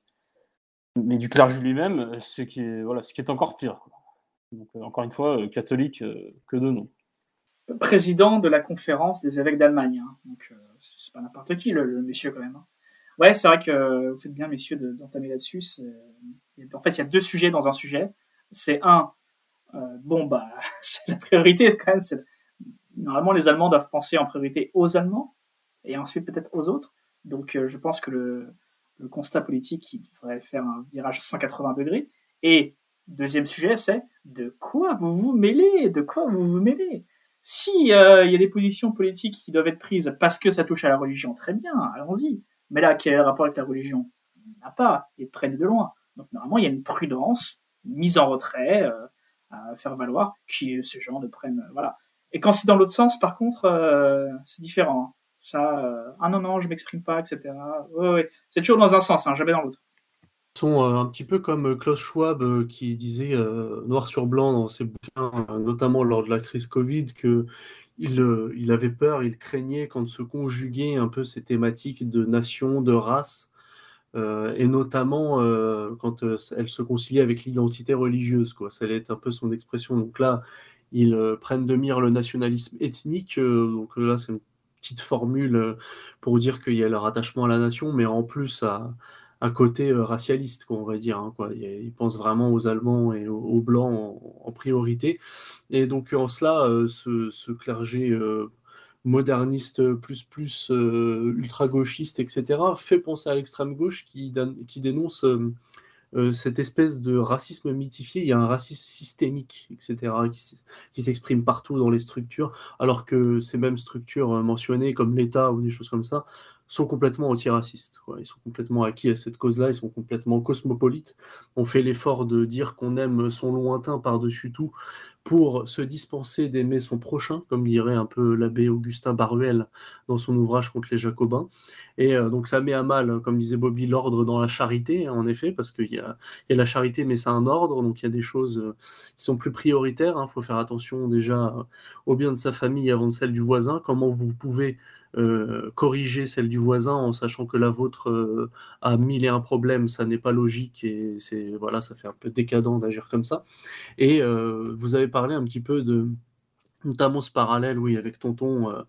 mais du clergé lui-même, ce qui est, voilà, ce qui est encore pire, quoi. Donc, encore une fois, catholique que de nom. Président de la conférence des évêques d'Allemagne. Hein. Donc, euh, c'est pas n'importe qui, le, le monsieur, quand même. Hein. Ouais, c'est vrai que vous faites bien, messieurs, de, d'entamer là-dessus. C'est... En fait, il y a deux sujets dans un sujet. C'est un, euh, bon, bah, c'est la priorité, quand même. C'est... Normalement, les Allemands doivent penser en priorité aux Allemands, et ensuite peut-être aux autres. Donc, euh, je pense que le, le constat politique, il devrait faire un virage cent quatre-vingts degrés. Et deuxième sujet, c'est de quoi vous vous mêlez? De quoi vous vous mêlez? Si il euh, y a des positions politiques qui doivent être prises parce que ça touche à la religion, très bien, allons-y. Mais là, quel est le rapport avec la religion? Il n'y en a pas, et de près et de loin. Donc normalement, il y a une prudence, une mise en retrait euh, à faire valoir, qui ces gens ne prennent... Euh, voilà. Et quand c'est dans l'autre sens, par contre, euh, c'est différent. Hein. Ça, euh, ah non, non, je m'exprime pas, et cetera. Ouais, ouais. C'est toujours dans un sens, hein, jamais dans l'autre. Sont euh, un petit peu comme Klaus Schwab euh, qui disait euh, noir sur blanc dans ses bouquins, euh, notamment lors de la crise Covid, que il, euh, il avait peur, il craignait quand se conjuguaient un peu ces thématiques de nation, de race, euh, et notamment euh, quand euh, elle se conciliait avec l'identité religieuse, quoi. Ça allait être un peu son expression. Donc là, ils euh, prennent de mire le nationalisme ethnique. Euh, donc là, c'est une petite formule euh, pour dire qu'il y a leur attachement à la nation, mais en plus à un côté euh, racialiste, quoi, on va dire. Hein, quoi. Ils pensent vraiment aux Allemands et aux, aux Blancs en, en priorité. Et donc en cela, euh, ce, ce clergé euh, moderniste plus plus euh, ultra-gauchiste, et cetera, fait penser à l'extrême gauche qui, qui dénonce euh, euh, cette espèce de racisme mythifié. Il y a un racisme systémique, et cetera, qui, qui s'exprime partout dans les structures, alors que ces mêmes structures mentionnées, comme l'État ou des choses comme ça, sont complètement antiracistes, quoi. Ils sont complètement acquis à cette cause-là, ils sont complètement cosmopolites. On fait l'effort de dire qu'on aime son lointain par-dessus tout pour se dispenser d'aimer son prochain, comme dirait un peu l'abbé Augustin Baruel dans son ouvrage contre les Jacobins. Et euh, donc ça met à mal, comme disait Bobby, l'ordre dans la charité, en effet, parce qu'il y a, il y a la charité, mais c'est un ordre, donc il y a des choses euh, qui sont plus prioritaires. Il hein. faut faire attention déjà euh, au bien de sa famille avant de celle du voisin. Comment vous pouvez Euh, corriger celle du voisin en sachant que la vôtre euh, a mille et un problèmes, ça n'est pas logique et c'est, voilà, ça fait un peu décadent d'agir comme ça. Et euh, vous avez parlé un petit peu de, notamment ce parallèle, oui, avec Tonton, euh,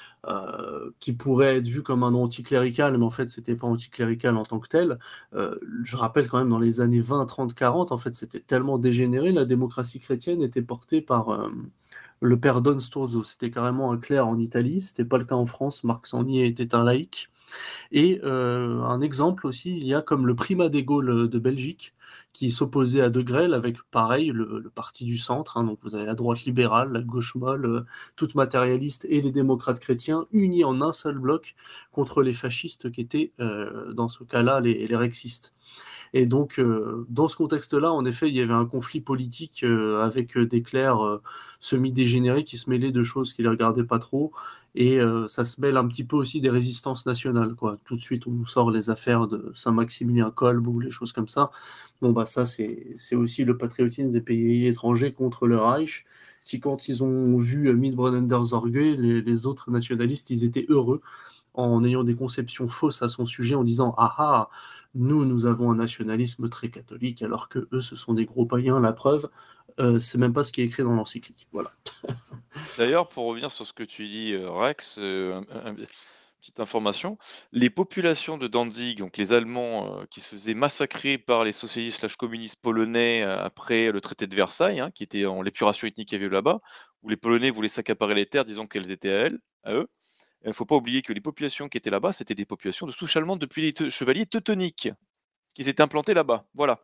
euh, qui pourrait être vu comme un anticlérical, mais en fait, c'était pas anticlérical en tant que tel. Euh, je rappelle quand même, dans les années vingt, trente, quarante, en fait, c'était tellement dégénéré, la démocratie chrétienne était portée par... Euh, le père Don Sturzo, c'était carrément un clerc en Italie, c'était pas le cas en France, Marc Sangnier était un laïc. Et euh, un exemple aussi, il y a comme le primat des Gaules de Belgique, qui s'opposait à De Grelle avec, pareil, le, le parti du centre, hein, donc vous avez la droite libérale, la gauche molle, euh, toute matérialiste, et les démocrates chrétiens, unis en un seul bloc contre les fascistes qui étaient, euh, dans ce cas-là, les, les rexistes. Et donc, euh, dans ce contexte-là, en effet, il y avait un conflit politique euh, avec des clercs euh, semi-dégénérés qui se mêlaient de choses qui ne les regardaient pas trop. Et euh, ça se mêle un petit peu aussi des résistances nationales, quoi. Tout de suite, on nous sort les affaires de Saint-Maximilien Kolb ou les choses comme ça. Bon, bah ça, c'est, c'est aussi le patriotisme des pays étrangers contre le Reich, qui, quand ils ont vu Mitbrunnen der Sorge, les, les autres nationalistes, ils étaient heureux en ayant des conceptions fausses à son sujet, en disant « Ah ah, nous, nous avons un nationalisme très catholique, alors que eux, ce sont des gros païens, la preuve, euh, c'est même pas ce qui est écrit dans l'encyclique. » Voilà. D'ailleurs, pour revenir sur ce que tu dis, Rex, euh, un, un, petite information, les populations de Danzig, donc les Allemands euh, qui se faisaient massacrer par les socialistes slash communistes polonais euh, après le traité de Versailles, hein, qui était en l'épuration ethnique qu'il y avait eu là-bas, où les Polonais voulaient s'accaparer les terres, disant qu'elles étaient à elles, à eux. Il ne faut pas oublier que les populations qui étaient là-bas, c'était des populations de souche allemande depuis les te- chevaliers teutoniques, qui s'étaient implantés là-bas. Voilà.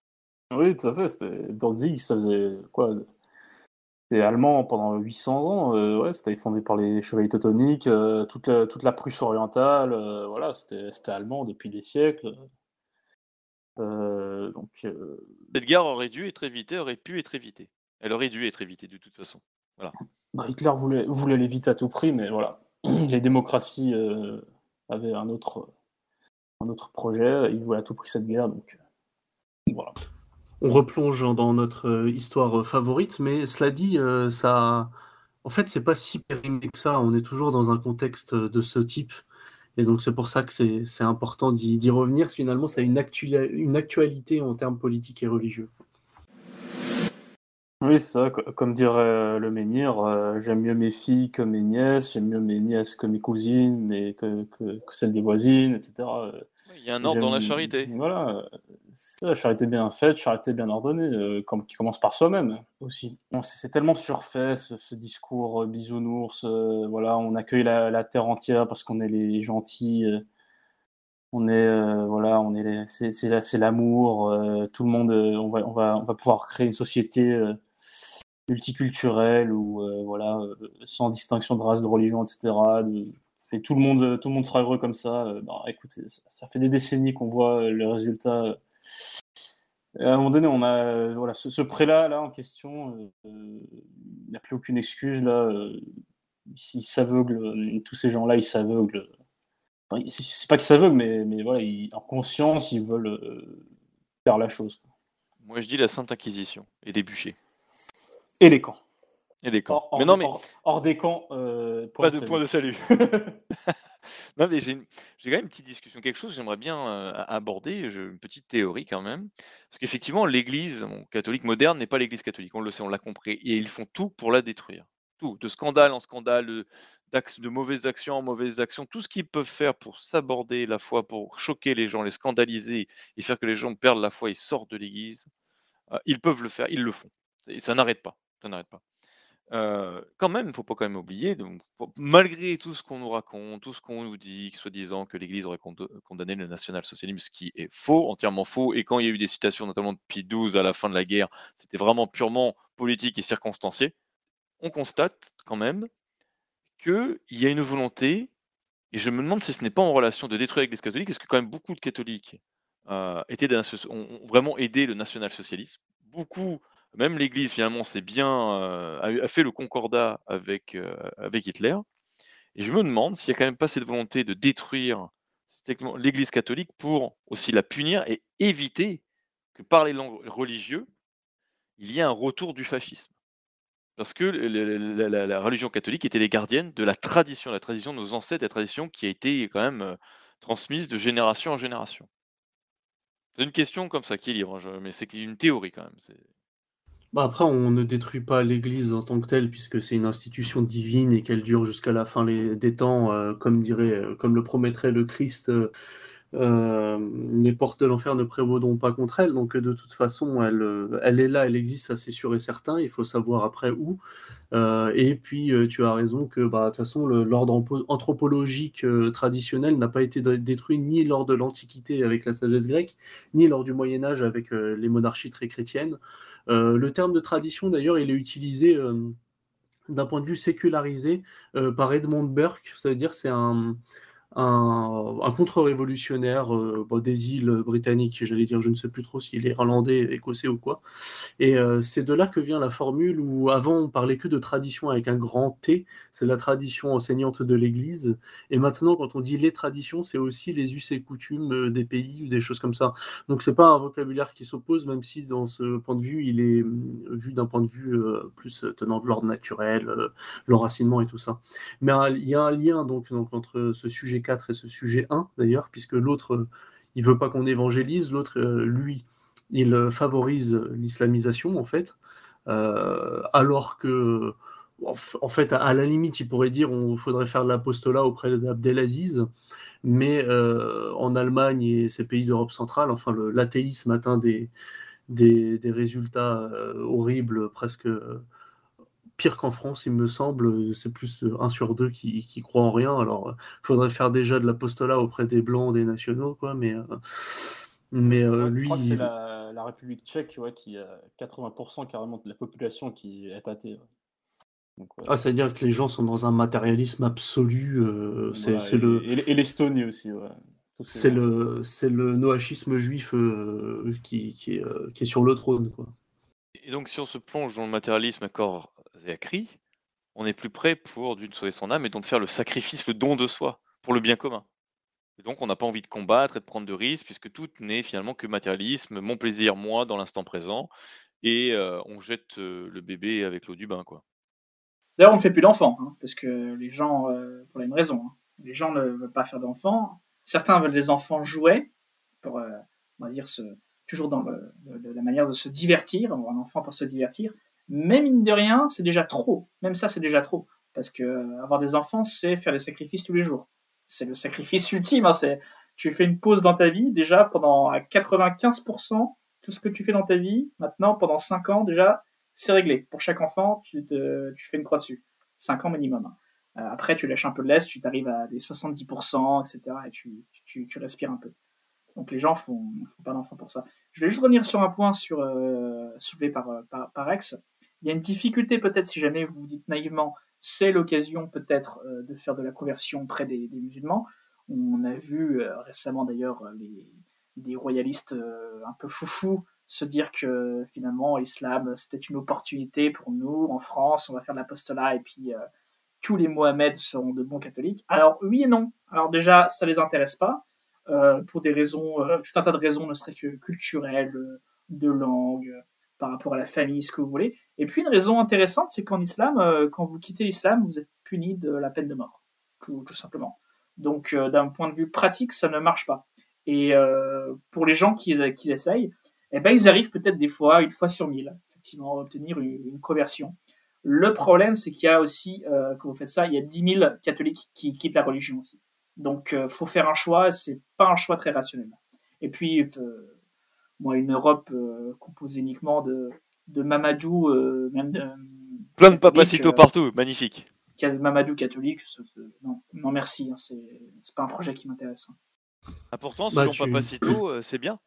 Oui, tout à fait. C'était... Danzig, ça faisait quoi? C'était allemand pendant huit cents ans. Euh, ouais, c'était fondé par les chevaliers teutoniques. Euh, toute, la, toute la Prusse orientale. Euh, voilà, c'était, c'était allemand depuis des siècles. Euh, Euh, donc, euh, Cette guerre aurait dû être évitée, aurait pu être évitée. Elle aurait dû être évitée de toute façon. Voilà. bah, Hitler voulait, voulait l'éviter à tout prix, mais voilà. Les démocraties euh, avaient un autre, un autre projet. Ils voulaient à tout prix cette guerre, donc euh, voilà. On replonge dans notre euh, histoire euh, favorite, mais cela dit, euh, ça, en fait, c'est pas si périmé que ça. On est toujours dans un contexte euh, de ce type, et donc c'est pour ça que c'est c'est important d'y d'y revenir. Finalement, ça a une, actua- une actualité en termes politiques et religieux. Oui, c'est ça, co- comme dirait euh, le menhir, euh, j'aime mieux mes filles que mes nièces, j'aime mieux mes nièces que mes cousines, et que, que, que celles des voisines, et cetera. Euh, Il y a un ordre dans la j'aime- charité. Voilà, euh, c'est ça, la charité bien faite, charité bien ordonnée, euh, comme, qui commence par soi-même aussi. Bon, c'est c'est tellement surfait, ce, ce discours euh, bisounours, euh, voilà, on accueille la, la terre entière parce qu'on est les gentils, euh, on est, euh, voilà, on est les- c'est c'est la- c'est l'amour, euh, tout le monde, euh, on va, on va, on va pouvoir créer une société euh, multiculturelle ou euh, voilà, euh, sans distinction de race, de religion, et cetera. De- et tout le monde, tout le monde sera heureux comme ça. Euh, bah, écoutez, ça, ça fait des décennies qu'on voit euh, le résultat. Et à un moment donné, on a euh, voilà, ce, ce prêt-là là, en question, euh, euh, il n'a plus aucune excuse. Là, euh, il s'aveugle, euh, tous ces gens-là, ils s'aveuglent. Enfin, ils- c'est pas qu'ils s'aveuglent, mais, mais voilà, ils- en conscience, ils veulent euh, faire la chose. Moi, je dis la Sainte Inquisition et les bûchers. Et les camps. Et les camps. Hors, hors mais non, des- mais hors- hors des camps, euh, point pas de de point de salut. salut. Non, mais j'ai une- j'ai quand même une petite discussion, quelque chose que j'aimerais bien euh, a- aborder, je- une petite théorie quand même. Parce qu'effectivement, l'Église bon, catholique moderne n'est pas l'Église catholique, on le sait, on l'a compris. Et ils font tout pour la détruire. Tout, de scandale en scandale, de, d'ax- de mauvaises actions en mauvaises actions, tout ce qu'ils peuvent faire pour s'aborder la foi, pour choquer les gens, les scandaliser et faire que les gens perdent la foi et sortent de l'Église, euh, ils peuvent le faire, ils le font. Et ça n'arrête pas. Ça n'arrête pas. Heu, quand même, il ne faut pas quand même oublier donc pour malgré tout ce qu'on nous raconte, tout ce qu'on nous dit, que soi-disant que l'Église aurait condo condamné le national-socialisme, ce qui est faux, entièrement faux et quand il y a eu des citations notamment de Pie douze à la fin de la guerre, c'était vraiment purement politique et circonstancié. On constate quand même qu'il y a une volonté et je me demande si ce n'est pas en relation de détruire l'Église catholique, parce que quand même beaucoup de catholiques, heu, étaient des nacio ont ont vraiment aidé le national-socialisme. Beaucoup, même l'Église finalement s'est bien, heu, a eu a fait le concordat avec, heu, avec Hitler et je me demande s'il y a quand même pas cette volonté de détruire techniquement l'Église catholique pour aussi la punir et éviter que par les langues religieux, il y ait un retour du fascisme. Parce que le le la la la religion catholique était les gardiennes de la tradition, la tradition de nos ancêtres, la tradition qui a été quand même, heu, transmise de génération en génération. C'est une question comme ça qui est libre, hein, je mais c'est une théorie quand même, c'est Bah, après, on ne détruit pas l'Église en tant que telle, puisque c'est une institution divine et qu'elle dure jusqu'à la fin les- des temps, euh, comme dirait, euh, comme le promettrait le Christ. euh, euh, les portes de l'enfer ne prévaudront pas contre elle, donc euh, de toute façon, elle, euh, elle est là, elle existe, ça c'est sûr et certain. Il faut savoir après où. Euh, et puis, euh, tu as raison que, bah, de toute façon, le- l'ordre anpo- anthropologique euh, traditionnel n'a pas été dé- détruit ni lors de l'Antiquité avec la sagesse grecque, ni lors du Moyen Âge avec euh, les monarchies très chrétiennes. Euh, le terme de tradition, d'ailleurs, il est utilisé euh, d'un point de vue sécularisé euh, par Edmund Burke. Ça veut dire c'est un, un, un contre-révolutionnaire euh, bon, des îles britanniques, j'allais dire, je ne sais plus trop s'il est irlandais, écossais ou quoi. Et euh, c'est de là que vient la formule où avant on parlait que de tradition avec un grand T, c'est la tradition enseignante de l'Église. Et maintenant, quand on dit les traditions, c'est aussi les us et coutumes euh, des pays ou des choses comme ça. Donc c'est pas un vocabulaire qui s'oppose, même si dans ce point de vue, il est euh, vu d'un point de vue euh, plus tenant de l'ordre naturel, euh, l'enracinement et tout ça. Mais euh, il y a un lien donc, donc entre ce sujet quatre et ce sujet un d'ailleurs, puisque l'autre, euh, il veut pas qu'on évangélise, l'autre, euh, lui, il euh, favorise l'islamisation en fait, euh, alors que en f- en fait, à, à la limite, il pourrait dire on faudrait faire de l'apostolat auprès d'Abdelaziz, mais euh, en Allemagne et ces pays d'Europe centrale, enfin le- l'athéisme atteint des, des, des résultats euh, horribles, presque euh, pire qu'en France, il me semble. C'est plus euh, un sur deux qui, qui croit en rien. Alors, il faudrait faire déjà de l'apostolat auprès des blancs, des nationaux, quoi, mais, euh, mais Je euh, crois, je lui, crois que c'est il- la, la République tchèque ouais, qui a quatre-vingts pour cent carrément de la population qui est athée. ouais. Donc, ouais. Ah, c'est-à-dire que les gens sont dans un matérialisme absolu. euh, c'est Voilà, c'est et, le, et- et l'Estonie aussi. Ouais. C'est le, c'est le noachisme juif euh, qui, qui, est, euh, qui est sur le trône, quoi. Et donc, si on se plonge dans le matérialisme à corps et à cri, on est plus prêt pour d'une sauver son âme et donc faire le sacrifice, le don de soi, pour le bien commun. Et donc, on n'a pas envie de combattre et de prendre de risques, puisque tout n'est finalement que matérialisme, mon plaisir, moi, dans l'instant présent, et euh, on jette euh, le bébé avec l'eau du bain, quoi. D'ailleurs, on ne fait plus d'enfants, hein, parce que les gens, euh, pour la même raison, hein, les gens ne veulent pas faire d'enfants. Certains veulent des enfants jouets, pour, euh, on va dire, se, toujours dans le, le, la manière de se divertir, avoir un enfant pour se divertir. Mais mine de rien, c'est déjà trop. Même ça, c'est déjà trop. Parce que euh, avoir des enfants, c'est faire des sacrifices tous les jours. C'est le sacrifice ultime. Hein, c'est, tu fais une pause dans ta vie, déjà, pendant à quatre-vingt-quinze pour cent, tout ce que tu fais dans ta vie, maintenant, pendant cinq ans, déjà, c'est réglé. Pour chaque enfant, tu, te, tu fais une croix dessus. cinq ans minimum. Hein. Euh, après, tu lâches un peu de l'est, tu t'arrives à des soixante-dix pour cent, et cetera. Et tu, tu, tu respires un peu. Donc les gens font, font pas d'enfants pour ça. Je vais juste revenir sur un point sur, euh, soulevé par, par, par Rex. Il y a une difficulté peut-être, si jamais vous vous dites naïvement, c'est l'occasion peut-être euh, de faire de la conversion près des, des musulmans. On a vu euh, récemment d'ailleurs les, les royalistes euh, un peu foufous se dire que finalement l'islam c'était une opportunité pour nous en France, on va faire de l'apostolat et puis euh, tous les Mohamed seront de bons catholiques. Alors oui et non. Alors déjà ça les intéresse pas euh, pour des raisons, euh, tout un tas de raisons ne serait que culturelles, de langue, euh, par rapport à la famille, ce que vous voulez. Et puis une raison intéressante, c'est qu'en islam, euh, quand vous quittez l'islam, vous êtes puni de la peine de mort, tout, tout simplement. Donc euh, d'un point de vue pratique, ça ne marche pas. Et euh, pour les gens qui, qui essayent, eh ben, ils arrivent peut-être des fois, une fois sur mille, effectivement, à obtenir une, une conversion. Le problème, c'est qu'il y a aussi, euh, quand vous faites ça, il y a dix mille catholiques qui quittent la religion aussi. Donc, euh, faut faire un choix, c'est pas un choix très rationnel. Et puis, euh, moi, une Europe euh, composée uniquement de, de Mamadou, euh, même de... Plein de papacitos euh, partout, magnifique. Mamadou catholique, non, non merci, hein, c'est, c'est pas un projet qui m'intéresse. Hein. Ah, pourtant, selon bah, tu... Papacito, euh, c'est bien.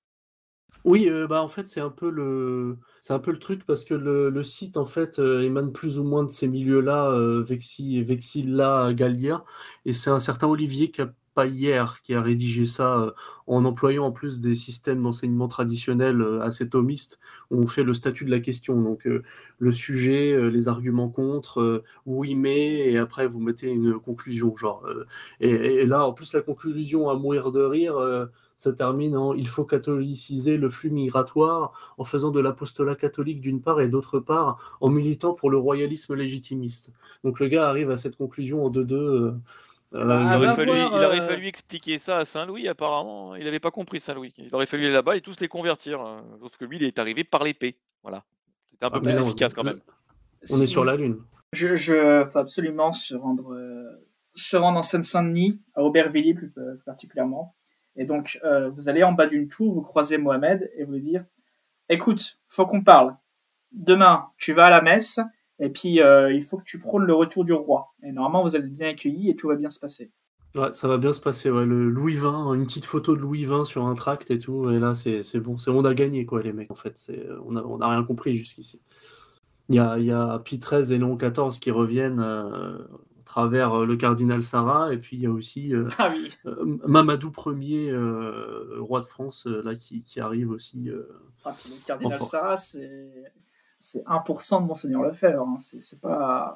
Oui, euh, bah en fait c'est un peu le c'est un peu le truc parce que le, le site en fait euh, émane plus ou moins de ces milieux-là, euh, Vexi Vexilla Gallia, et c'est un certain Olivier Capaillère qui a rédigé ça euh, en employant en plus des systèmes d'enseignement traditionnels euh, assez thomistes où on fait le statut de la question, donc euh, le sujet, euh, les arguments contre, euh, oui mais, et après vous mettez une conclusion genre euh, et, et là en plus la conclusion à mourir de rire. Euh, Ça termine en « il faut catholiciser le flux migratoire en faisant de l'apostolat catholique d'une part et d'autre part en militant pour le royalisme légitimiste ». Donc le gars arrive à cette conclusion en deux deux. Euh, bah, il, aurait fallu, voir, il aurait fallu expliquer ça à Saint-Louis apparemment. Il n'avait pas compris Saint-Louis. Il aurait fallu aller là-bas et tous les convertir. Parce que lui, il est arrivé par l'épée. Voilà. C'était un peu ah, plus non, efficace quand même. On si, est sur la lune. Je, je faut absolument se rendre, euh, se rendre en Seine-Saint-Denis, à Aubervilliers plus, plus particulièrement. Et donc, euh, vous allez en bas d'une tour, vous croisez Mohamed et vous lui dire « Écoute, faut qu'on parle. Demain, tu vas à la messe et puis euh, il faut que tu prônes le retour du roi. Et normalement, vous allez être bien accueillis et tout va bien se passer. » Ouais, ça va bien se passer. Ouais. Le Louis vingt, une petite photo de Louis vingt sur un tract et tout. Et là, c'est, c'est bon. C'est, on a gagné, quoi, les mecs, en fait. C'est, on n'a on a rien compris jusqu'ici. Il y a, il y a Pie treize et Léon quatorze qui reviennent... Euh, travers le cardinal Sarah, et puis il y a aussi euh, ah oui. euh, Mamadou Ier, euh, roi de France, euh, là, qui, qui arrive aussi. Euh, ah, puis le cardinal Sarah, c'est, c'est un pour cent de Monseigneur Lefebvre. Hein. C'est, c'est pas.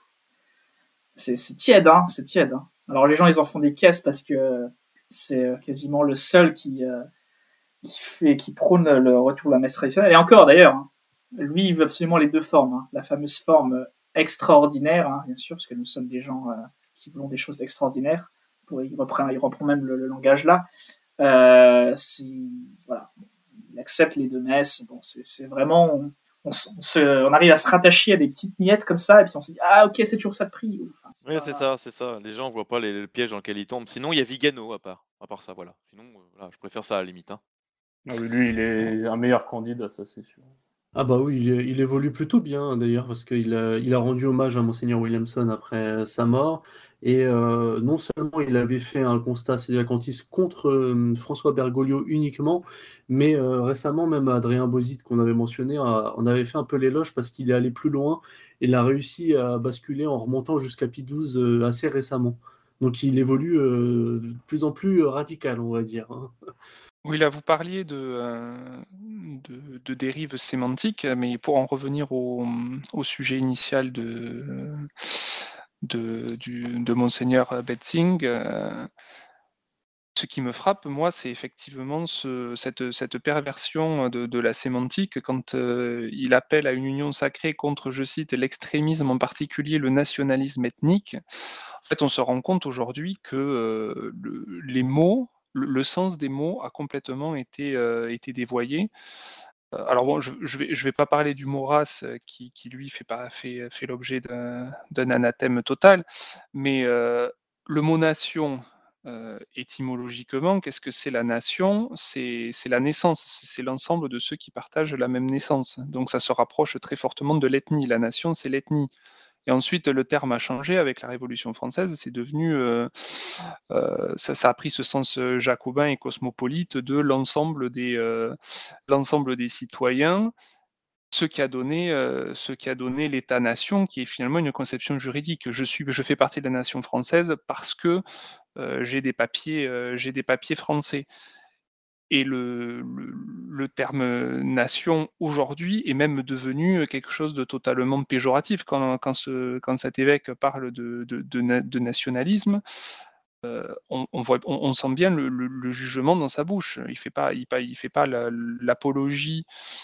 C'est, c'est tiède, hein. C'est tiède. Hein. Alors les gens, ils en font des caisses parce que c'est quasiment le seul qui, euh, qui, fait, qui prône le retour de la messe traditionnelle. Et encore d'ailleurs, hein. Lui, il veut absolument les deux formes. Hein. La fameuse forme extraordinaire, hein, bien sûr, parce que nous sommes des gens euh, qui voulons des choses extraordinaires. Pour, il, reprend, il reprend même le, le langage là. Euh, c'est, voilà, il accepte les deux messes. Bon, c'est, c'est vraiment, on, on, on, se, on arrive à se rattacher à des petites miettes comme ça, et puis on se dit ah ok, c'est toujours ça de prix. Enfin, c'est oui, pas... c'est ça, c'est ça. Les gens voient pas les, le piège dans lequel ils tombent. Sinon, il y a Vigano à part, à part ça, voilà. Sinon, euh, voilà, je préfère ça à la limite. Hein. Ah, lui, il est un meilleur candidat, ça c'est sûr. Ah bah oui, il, il évolue plutôt bien d'ailleurs, parce qu'il a, il a rendu hommage à Monseigneur Williamson après sa mort, et euh, non seulement il avait fait un constat sédiacantiste contre euh, François Bergoglio uniquement, mais euh, récemment même Adrien Bozit qu'on avait mentionné, a, on avait fait un peu l'éloge parce qu'il est allé plus loin, et il a réussi à basculer en remontant jusqu'à Pie douze euh, assez récemment. Donc il évolue euh, de plus en plus radical, on va dire. Hein. Oui, là, vous parliez de, euh, de, de dérives sémantiques, mais pour en revenir au, au sujet initial de, de, du, de Monseigneur Betzing, euh, ce qui me frappe, moi, c'est effectivement ce, cette, cette perversion de, de la sémantique quand euh, il appelle à une union sacrée contre, je cite, l'extrémisme, en particulier le nationalisme ethnique. En fait, on se rend compte aujourd'hui que euh, le, les mots, le, le sens des mots a complètement été, euh, été dévoyé. Euh, alors bon, je ne vais, je vais pas parler du mot race euh, qui, qui lui fait, pas, fait, fait l'objet d'un, d'un anathème total, mais euh, le mot nation, euh, étymologiquement, qu'est-ce que c'est la nation? C'est c'est la naissance, c'est c'est l'ensemble de ceux qui partagent la même naissance. Donc ça se rapproche très fortement de l'ethnie. La nation, c'est l'ethnie. Et ensuite, le terme a changé avec la Révolution française. C'est devenu, euh, euh, ça, ça a pris ce sens euh, jacobin et cosmopolite de l'ensemble des, euh, l'ensemble des citoyens, ce qui a donné, euh, ce qui a donné l'État-nation, qui est finalement une conception juridique. Je suis, je fais partie de la nation française parce que euh, j'ai des papiers, euh, j'ai des papiers français. Et le, le, le terme nation aujourd'hui est même devenu quelque chose de totalement péjoratif. Quand, quand, ce, quand cet évêque parle de, de, de, de nationalisme, euh, on, on, voit, on, on sent bien le, le, le jugement dans sa bouche. Il ne fait pas, il, il fait pas la, l'apologie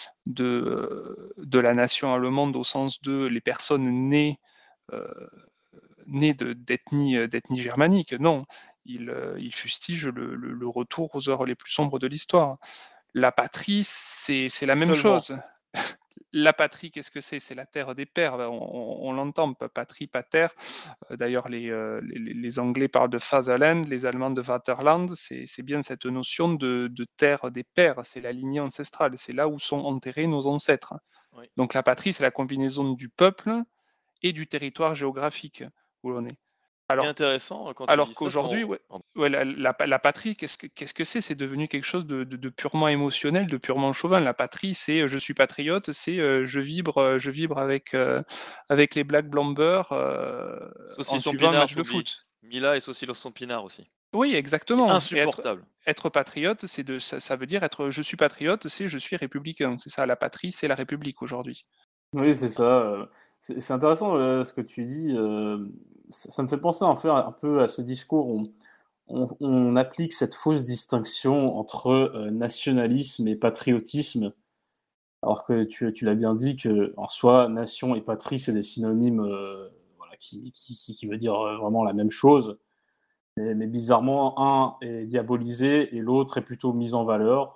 de, de la nation allemande au sens de les personnes nées, euh, nées de, d'ethnie, d'ethnie germanique. Non, il, euh, il fustige le, le, le retour aux heures les plus sombres de l'histoire. La patrie, c'est, c'est la même Seulement. chose. La patrie, qu'est-ce que c'est? C'est la terre des pères. On, on, on l'entend, patrie, pater. Euh, D'ailleurs, les, euh, les, les Anglais parlent de Fatherland, les Allemands de Vaterland. C'est, c'est bien cette notion de, de terre des pères. C'est la lignée ancestrale. C'est là où sont enterrés nos ancêtres. Oui. Donc la patrie, c'est la combinaison du peuple et du territoire géographique où l'on est. Alors, intéressant quand alors tu dis qu'aujourd'hui, ça, ouais, ouais, la, la, la patrie, qu'est-ce que qu'est-ce que c'est? C'est devenu quelque chose de, de, de purement émotionnel, de purement chauvin. La patrie, c'est euh, je suis patriote, c'est euh, je vibre, euh, je vibre avec euh, avec les Black Blombers euh, en Saucisson suivant un pinard, match de t'oublies. foot. Mila et saucisson pinard aussi. Oui, exactement. Et être, Insupportable. être patriote, c'est de, ça, ça veut dire être je suis patriote, c'est je suis républicain. C'est ça, la patrie, c'est la République aujourd'hui. Oui, c'est ça. euh, C'est c'est intéressant euh, ce que tu dis. euh, Ça, ça me fait penser en fait un peu à ce discours où on, on- on applique cette fausse distinction entre euh, nationalisme et patriotisme, alors que tu, tu l'as bien dit que en soi, nation et patrie, c'est des synonymes euh, voilà, qui, qui, qui, qui veut dire euh, vraiment la même chose. Mais, mais bizarrement, un est diabolisé et l'autre est plutôt mis en valeur.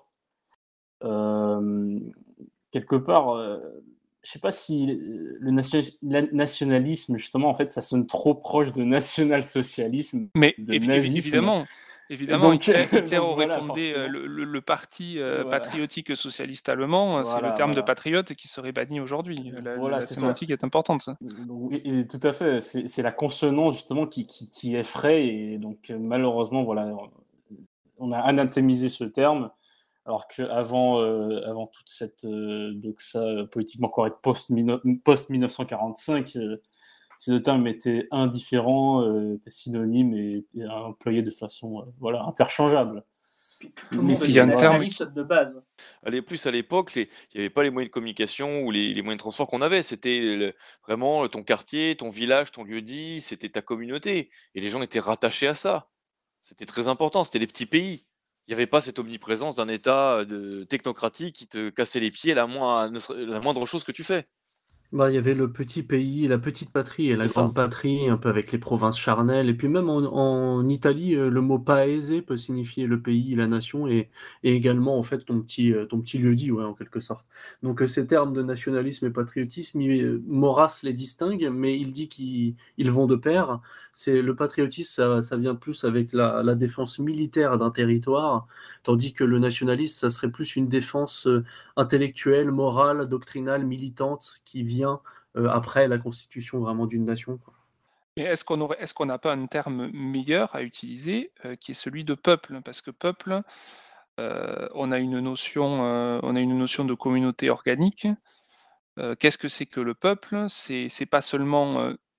Euh, quelque part, euh, je sais pas si le nation- la- nationalisme, justement, en fait, ça sonne trop proche de national-socialisme, Mais de évi- évi- nazisme. évidemment, évidemment, Donc, Hitler, Hitler donc aurait voilà, fondé euh, forcément. le, le- le parti euh, Voilà. patriotique socialiste allemand. C'est le Voilà, terme de voilà. patriote qui serait banni aujourd'hui. La, Voilà, la c'est ça. sémantique est importante. Donc, oui, et tout à fait. C'est c'est la consonance, justement, qui, qui, qui effraie. Et donc, euh, malheureusement, voilà, on a anathémisé ce terme. Alors qu'avant euh, avant toute cette euh, doxa euh, politiquement correcte post-mille neuf cent quarante-cinq, euh, ces deux termes étaient indifférents, euh, étaient synonymes et, et employés de façon euh, voilà, interchangeable. Tout le Mais monde s'il était y a une terme nationaliste de base. Allez, plus à l'époque, les- il n'y avait pas les moyens de communication ou les, les moyens de transport qu'on avait. C'était le- vraiment ton quartier, ton village, ton lieu-dit, c'était ta communauté. Et les gens étaient rattachés à ça. C'était très important, c'était des petits pays. Il n'y avait pas cette omniprésence d'un État de, technocratique qui te cassait les pieds la, moins, ne serait- la moindre chose que tu fais. Bah, il y avait le petit pays, la petite patrie et la C'est ça. grande patrie, un peu avec les provinces charnelles. Et puis même en, en Italie, euh, le mot paese peut signifier le pays, la nation, et, et également en fait ton petit, euh, ton petit lieu-dit, ouais, en quelque sorte. Donc euh, ces termes de nationalisme et patriotisme, il- euh, Maurras les distingue, mais il dit qu'ils ils vont de pair. C'est le patriotisme, ça, ça vient plus avec la, la défense militaire d'un territoire, tandis que le nationalisme, ça serait plus une défense euh, intellectuelle, morale, doctrinale, militante, qui vient euh, après la constitution vraiment d'une nation, quoi. Mais est-ce qu'on aurait, est-ce qu'on n'a pas un terme meilleur à utiliser euh, qui est celui de peuple? Parce que peuple, euh, on a une notion, euh, on a une notion de communauté organique. Euh, qu'est-ce que c'est que le peuple? C'est, c'est pas seulement euh,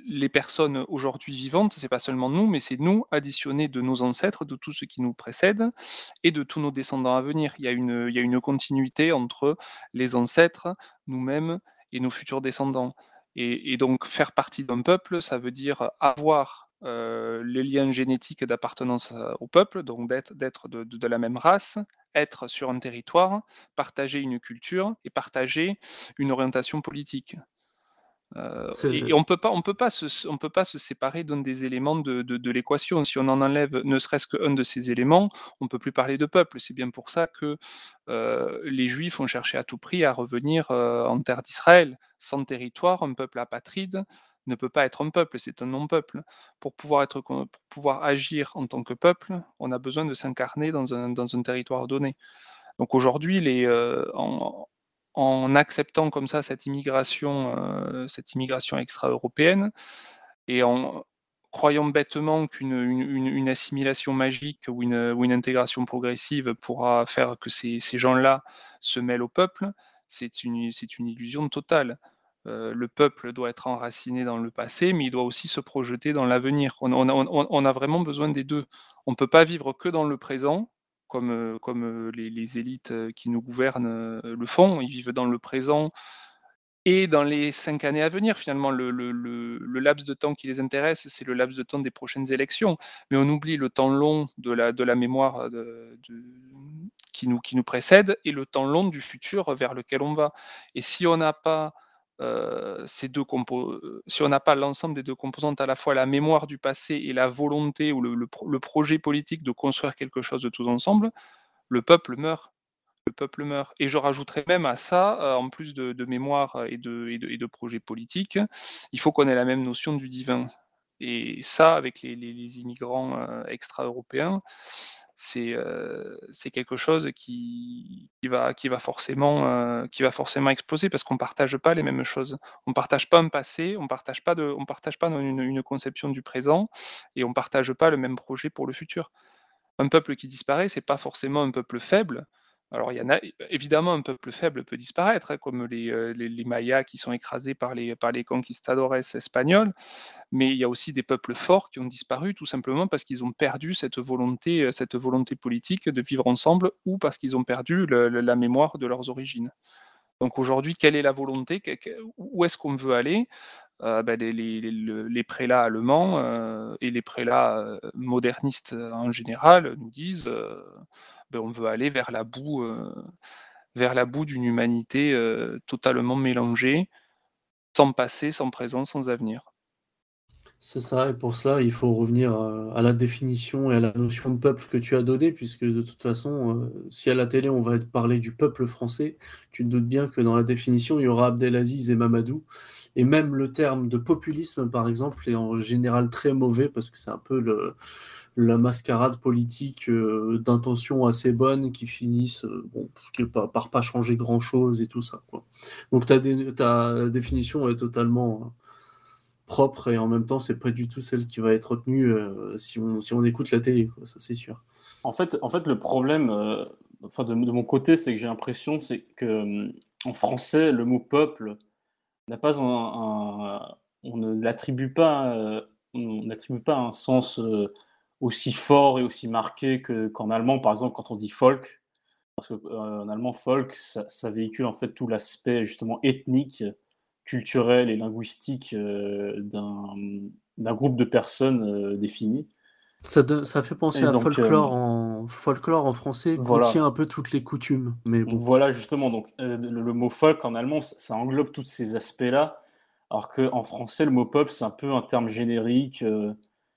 les personnes aujourd'hui vivantes, c'est pas seulement nous, mais c'est nous additionnés de nos ancêtres, de tous ceux qui nous précèdent et de tous nos descendants à venir. Il y a une, il y a une continuité entre les ancêtres, nous-mêmes et nos futurs descendants. Et, et donc faire partie d'un peuple, ça veut dire avoir euh, les liens génétiques d'appartenance euh, au peuple, donc d'être, d'être de, de, de la même race, être sur un territoire, partager une culture et partager une orientation politique. Euh, et, et on peut pas, on peut pas se, on peut pas se séparer d'un des éléments de, de, de l'équation. Si on en enlève ne serait-ce qu'un de ces éléments, on peut plus parler de peuple. C'est bien pour ça que euh, les Juifs ont cherché à tout prix à revenir euh, en terre d'Israël. Sans territoire, un peuple apatride ne peut pas être un peuple, c'est un non-peuple. Pour pouvoir être, pour pouvoir agir en tant que peuple, on a besoin de s'incarner dans un, dans un territoire donné. Donc aujourd'hui, les, euh, en, en acceptant comme ça cette immigration, euh, cette immigration extra-européenne, et en croyant bêtement qu'une une, une, une assimilation magique ou une, ou une intégration progressive pourra faire que ces, ces gens-là se mêlent au peuple, c'est une, c'est une illusion totale. Euh, le peuple doit être enraciné dans le passé, mais il doit aussi se projeter dans l'avenir. On, on, on, on a vraiment besoin des deux. On ne peut pas vivre que dans le présent, comme, comme les, les élites qui nous gouvernent le font. Ils vivent dans le présent et dans les cinq années à venir. Finalement, le, le, le, le laps de temps qui les intéresse, c'est le laps de temps des prochaines élections. Mais on oublie le temps long de la, de la mémoire de, de, qui, nous, qui nous précède et le temps long du futur vers lequel on va. Et si on n'a pas Euh, ces deux compo- si on n'a pas l'ensemble des deux composantes, à la fois la mémoire du passé et la volonté ou le, le, le projet politique de construire quelque chose de tous ensemble, le peuple meurt. Le peuple meurt. Et je rajouterais même à ça, euh, en plus de, de mémoire et de, et, de, et de projet politique, il faut qu'on ait la même notion du divin. Et ça, avec les, les, les immigrants euh, extra-européens, c'est euh, c'est quelque chose qui, qui, va, qui, va forcément, euh, qui va forcément exploser parce qu'on ne partage pas les mêmes choses. On ne partage pas un passé, on ne partage pas, de, on partage pas une, une conception du présent et on ne partage pas le même projet pour le futur. Un peuple qui disparaît, c'est pas forcément un peuple faible. Alors, il y en a évidemment, un peuple faible peut disparaître, hein, comme les, euh, les, les Mayas qui sont écrasés par les, par les conquistadores espagnols, mais il y a aussi des peuples forts qui ont disparu tout simplement parce qu'ils ont perdu cette volonté, cette volonté politique de vivre ensemble ou parce qu'ils ont perdu le, le, la mémoire de leurs origines. Donc aujourd'hui, quelle est la volonté? Où est-ce qu'on veut aller? Euh, ben les, les, les, les prélats allemands euh, et les prélats euh, modernistes en général nous disent euh, ben on veut aller vers la boue, euh, vers la boue d'une humanité euh, totalement mélangée, sans passé, sans présent, sans avenir. C'est ça, et pour cela, il faut revenir à, à la définition et à la notion de peuple que tu as donnée, puisque de toute façon, euh, si à la télé on va parler du peuple français, tu te doutes bien que dans la définition, il y aura Abdelaziz et Mamadou, et même le terme de populisme, par exemple, est en général très mauvais, parce que c'est un peu le, la mascarade politique euh, d'intentions assez bonnes qui finissent euh, bon, par, par pas changer grand-chose et tout ça, quoi. Donc ta, dé, ta définition est totalement... Euh, propre et en même temps c'est pas du tout celle qui va être retenue euh, si, on, si on écoute la télé, quoi, ça c'est sûr. En fait, en fait le problème, euh, enfin de, de mon côté, c'est que j'ai l'impression c'est que euh, en français le mot peuple n'a pas un, un on ne l'attribue pas, euh, on n'attribue pas un sens euh, aussi fort et aussi marqué que, qu'en allemand par exemple quand on dit folk, parce que euh, en allemand folk ça, ça véhicule en fait tout l'aspect justement ethnique, culturel et linguistique euh, d'un, d'un groupe de personnes euh, définies. Ça, de, ça fait penser et à donc, folklore, euh, en, folklore en français voilà. Contient un peu toutes les coutumes. Mais bon. Voilà, justement. Donc, euh, le, le mot folk en allemand, ça, ça englobe tous ces aspects-là, alors qu'en français, le mot peuple, c'est un peu un terme générique. Euh,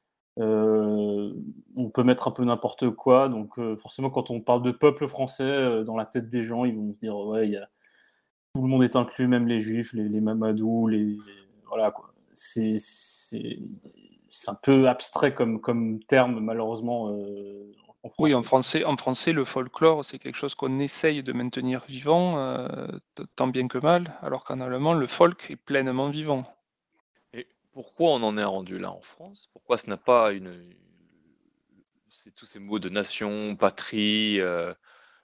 euh, on peut mettre un peu n'importe quoi. Donc, euh, forcément, quand on parle de peuple français, euh, dans la tête des gens, ils vont se dire, ouais, il y a tout le monde est inclus, même les juifs, les, les mamadous, les, les voilà quoi. C'est, c'est, c'est un peu abstrait comme, comme terme, malheureusement. Euh, en oui, en français, en français, le folklore, c'est quelque chose qu'on essaye de maintenir vivant, euh, tant bien que mal, alors qu'en allemand, le folk est pleinement vivant. Et pourquoi on en est rendu là en France? Pourquoi ce n'a pas une... C'est tous ces mots de nation, patrie... Euh...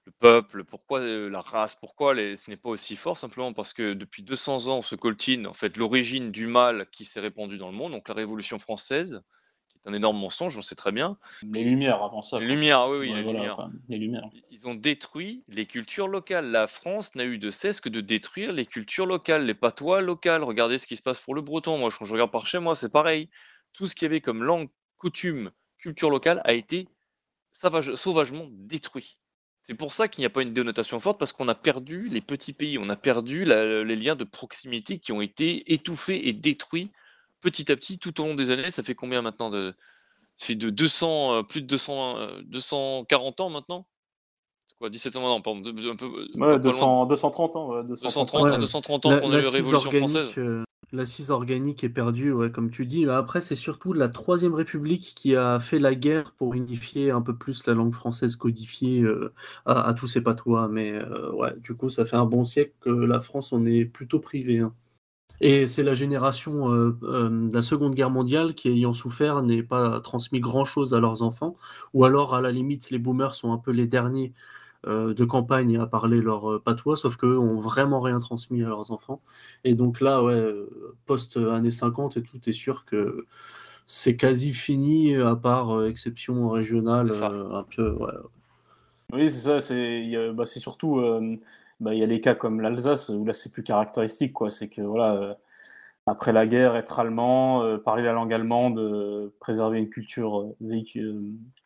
le peuple, pourquoi euh, la race, pourquoi les- ce n'est pas aussi fort, simplement parce que depuis deux cents ans, on se coltine en fait l'origine du mal qui s'est répandu dans le monde, donc la Révolution française, qui est un énorme mensonge, on sait très bien. Les Lumières avant ça. Les quoi. Lumières, oui, oui, Ouais, les voilà, Lumières. quoi, les Lumières. Ils ont détruit les cultures locales. La France n'a eu de cesse que de détruire les cultures locales, les patois locales. Regardez ce qui se passe pour le breton. Moi, quand je regarde par chez moi, c'est pareil. Tout ce qu'il y avait comme langue, coutume, culture locale a été sauvage- sauvagement détruit. C'est pour ça qu'il n'y a pas une dénotation forte, parce qu'on a perdu les petits pays, on a perdu la- les liens de proximité qui ont été étouffés et détruits petit à petit tout au long des années. Ça fait combien maintenant de... Ça fait de deux cents, euh, plus de deux cents, euh, deux cent quarante ans maintenant. C'est quoi, dix-sept cents, non, pardon, de- de- un peu, euh, Ouais, pas, pas loin. deux cents, deux cent trente ans, ouais, deux cent trente-cinq. deux cent trente, Ouais, deux cent trente ans la, qu'on a eu la l'assise Révolution française. organique, euh, l'assise organique est perdue, ouais, comme tu dis. Mais après, c'est surtout la Troisième République qui a fait la guerre pour unifier un peu plus la langue française codifiée euh, à, à tous ces patois. Mais euh, ouais, du coup, ça fait un bon siècle que la France en est plutôt privée, hein. Et c'est la génération euh, euh, de la Seconde Guerre mondiale qui, ayant souffert, n'ait pas transmis grand-chose à leurs enfants. Ou alors, à la limite, les boomers sont un peu les derniers euh, de campagne à parler leur euh, patois, sauf qu'eux ont vraiment rien transmis à leurs enfants. Et donc là, ouais, euh, post-années cinquante et tout, est sûr que c'est quasi fini, à part euh, exception régionale, C'est ça. euh, un peu, ouais. Oui, c'est ça, c'est il y a- bah, c'est surtout, euh, bah, il y a des cas comme l'Alsace, où là c'est plus caractéristique, quoi. C'est que voilà, euh, après la guerre, être allemand, euh, parler la langue allemande, euh, préserver une culture, euh, véhicu- euh,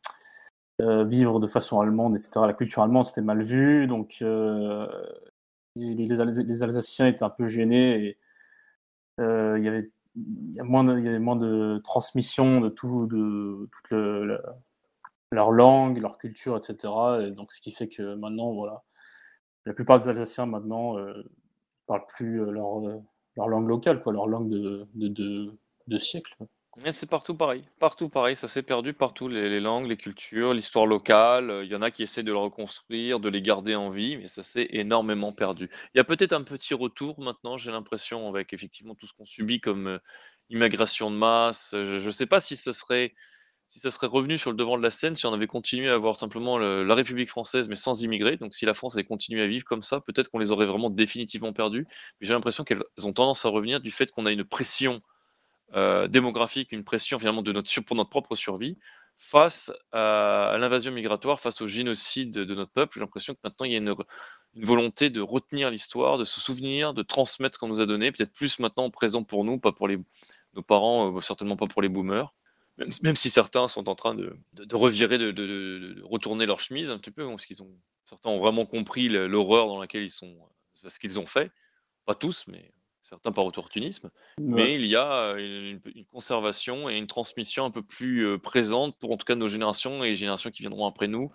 euh, vivre de façon allemande, et cetera. La culture allemande, c'était mal vu, donc euh, les, les Alsa- les Alsaciens étaient un peu gênés, et euh, il y avait, il y a moins de, il y avait moins de transmission de tout, de toute le- le- leur langue, leur culture, et cetera. Et donc, ce qui fait que maintenant, voilà, la plupart des Alsaciens maintenant euh, parlent plus euh, leur, euh, leur langue locale, quoi, leur langue de, de, de, de siècle. Mais c'est partout pareil. Partout pareil, ça s'est perdu partout, les, les langues, les cultures, l'histoire locale. euh, Il y en a qui essaient de le reconstruire, de les garder en vie, mais ça s'est énormément perdu. Il y a peut-être un petit retour maintenant, j'ai l'impression, avec effectivement tout ce qu'on subit comme euh, immigration de masse. Je ne sais pas si ce serait, si ça serait revenu sur le devant de la scène, si on avait continué à avoir simplement le- la République française, mais sans immigrés. Donc si la France avait continué à vivre comme ça, peut-être qu'on les aurait vraiment définitivement perdus. Mais j'ai l'impression qu'elles ont tendance à revenir du fait qu'on a une pression euh, démographique, une pression finalement de notre sur- pour notre propre survie face à, à l'invasion migratoire, face au génocide de notre peuple. J'ai l'impression que maintenant il y a une, re- une volonté de retenir l'histoire, de se souvenir, de transmettre ce qu'on nous a donné, peut-être plus maintenant présent pour nous, pas pour les, nos parents, euh, certainement pas pour les boomers. Même, même si certains sont en train de, de, de revirer, de, de, de- de retourner leur chemise un petit peu, parce qu'ils ont certains ont vraiment compris le- l'horreur dans laquelle ils sont, euh, ce qu'ils ont fait. Pas tous, mais certains par opportunisme. Ouais. Mais il y a euh, une, une conservation et une transmission un peu plus euh, présente pour en tout cas nos générations et les générations qui viendront après nous.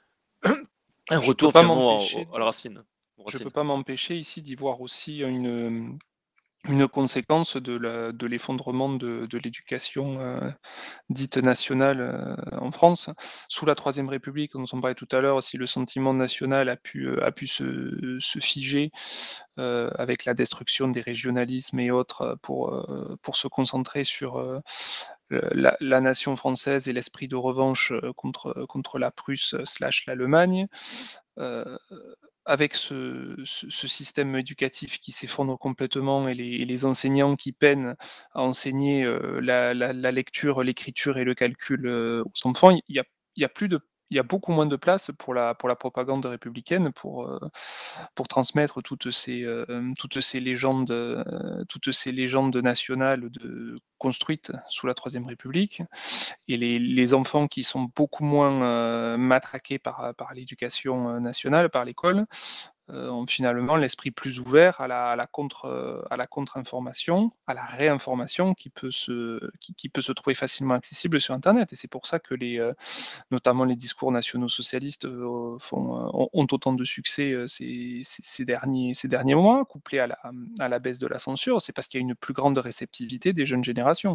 Un Je peux retour pas finalement m'empêcher à, à la de- racine. aux Je racines. peux pas m'empêcher ici d'y voir aussi une, une conséquence de la- de l'effondrement de, de l'éducation euh, dite nationale euh, en France. Sous la Troisième République, on en parlait tout à l'heure, si le sentiment national a pu, euh, a pu se, se figer euh, avec la destruction des régionalismes et autres euh, pour, euh, pour se concentrer sur euh, la, la nation française et l'esprit de revanche euh, contre, contre la Prusse slash l'Allemagne. Euh, avec ce, ce- ce système éducatif qui s'effondre complètement et les, et les enseignants qui peinent à enseigner euh, la, la- la lecture, l'écriture et le calcul euh, aux enfants, il y a, il y a plus de, il y a beaucoup moins de place pour la, pour la propagande républicaine, pour, euh, pour transmettre toutes ces, euh, toutes ces légendes, euh, toutes ces légendes nationales de, construites sous la Troisième République. Et les, les enfants qui sont beaucoup moins euh, matraqués par, par l'éducation euh, nationale, par l'école, euh, ont finalement l'esprit plus ouvert à la, à la contre, euh, à la contre-information, à la réinformation qui peut se, qui, qui peut se trouver facilement accessible sur Internet. Et c'est pour ça que les, euh, notamment les discours nationaux socialistes euh, font, euh, ont, ont autant de succès euh, ces, ces, ces derniers, ces derniers mois, couplés à la, à la baisse de la censure. C'est parce qu'il y a une plus grande réceptivité des jeunes générations.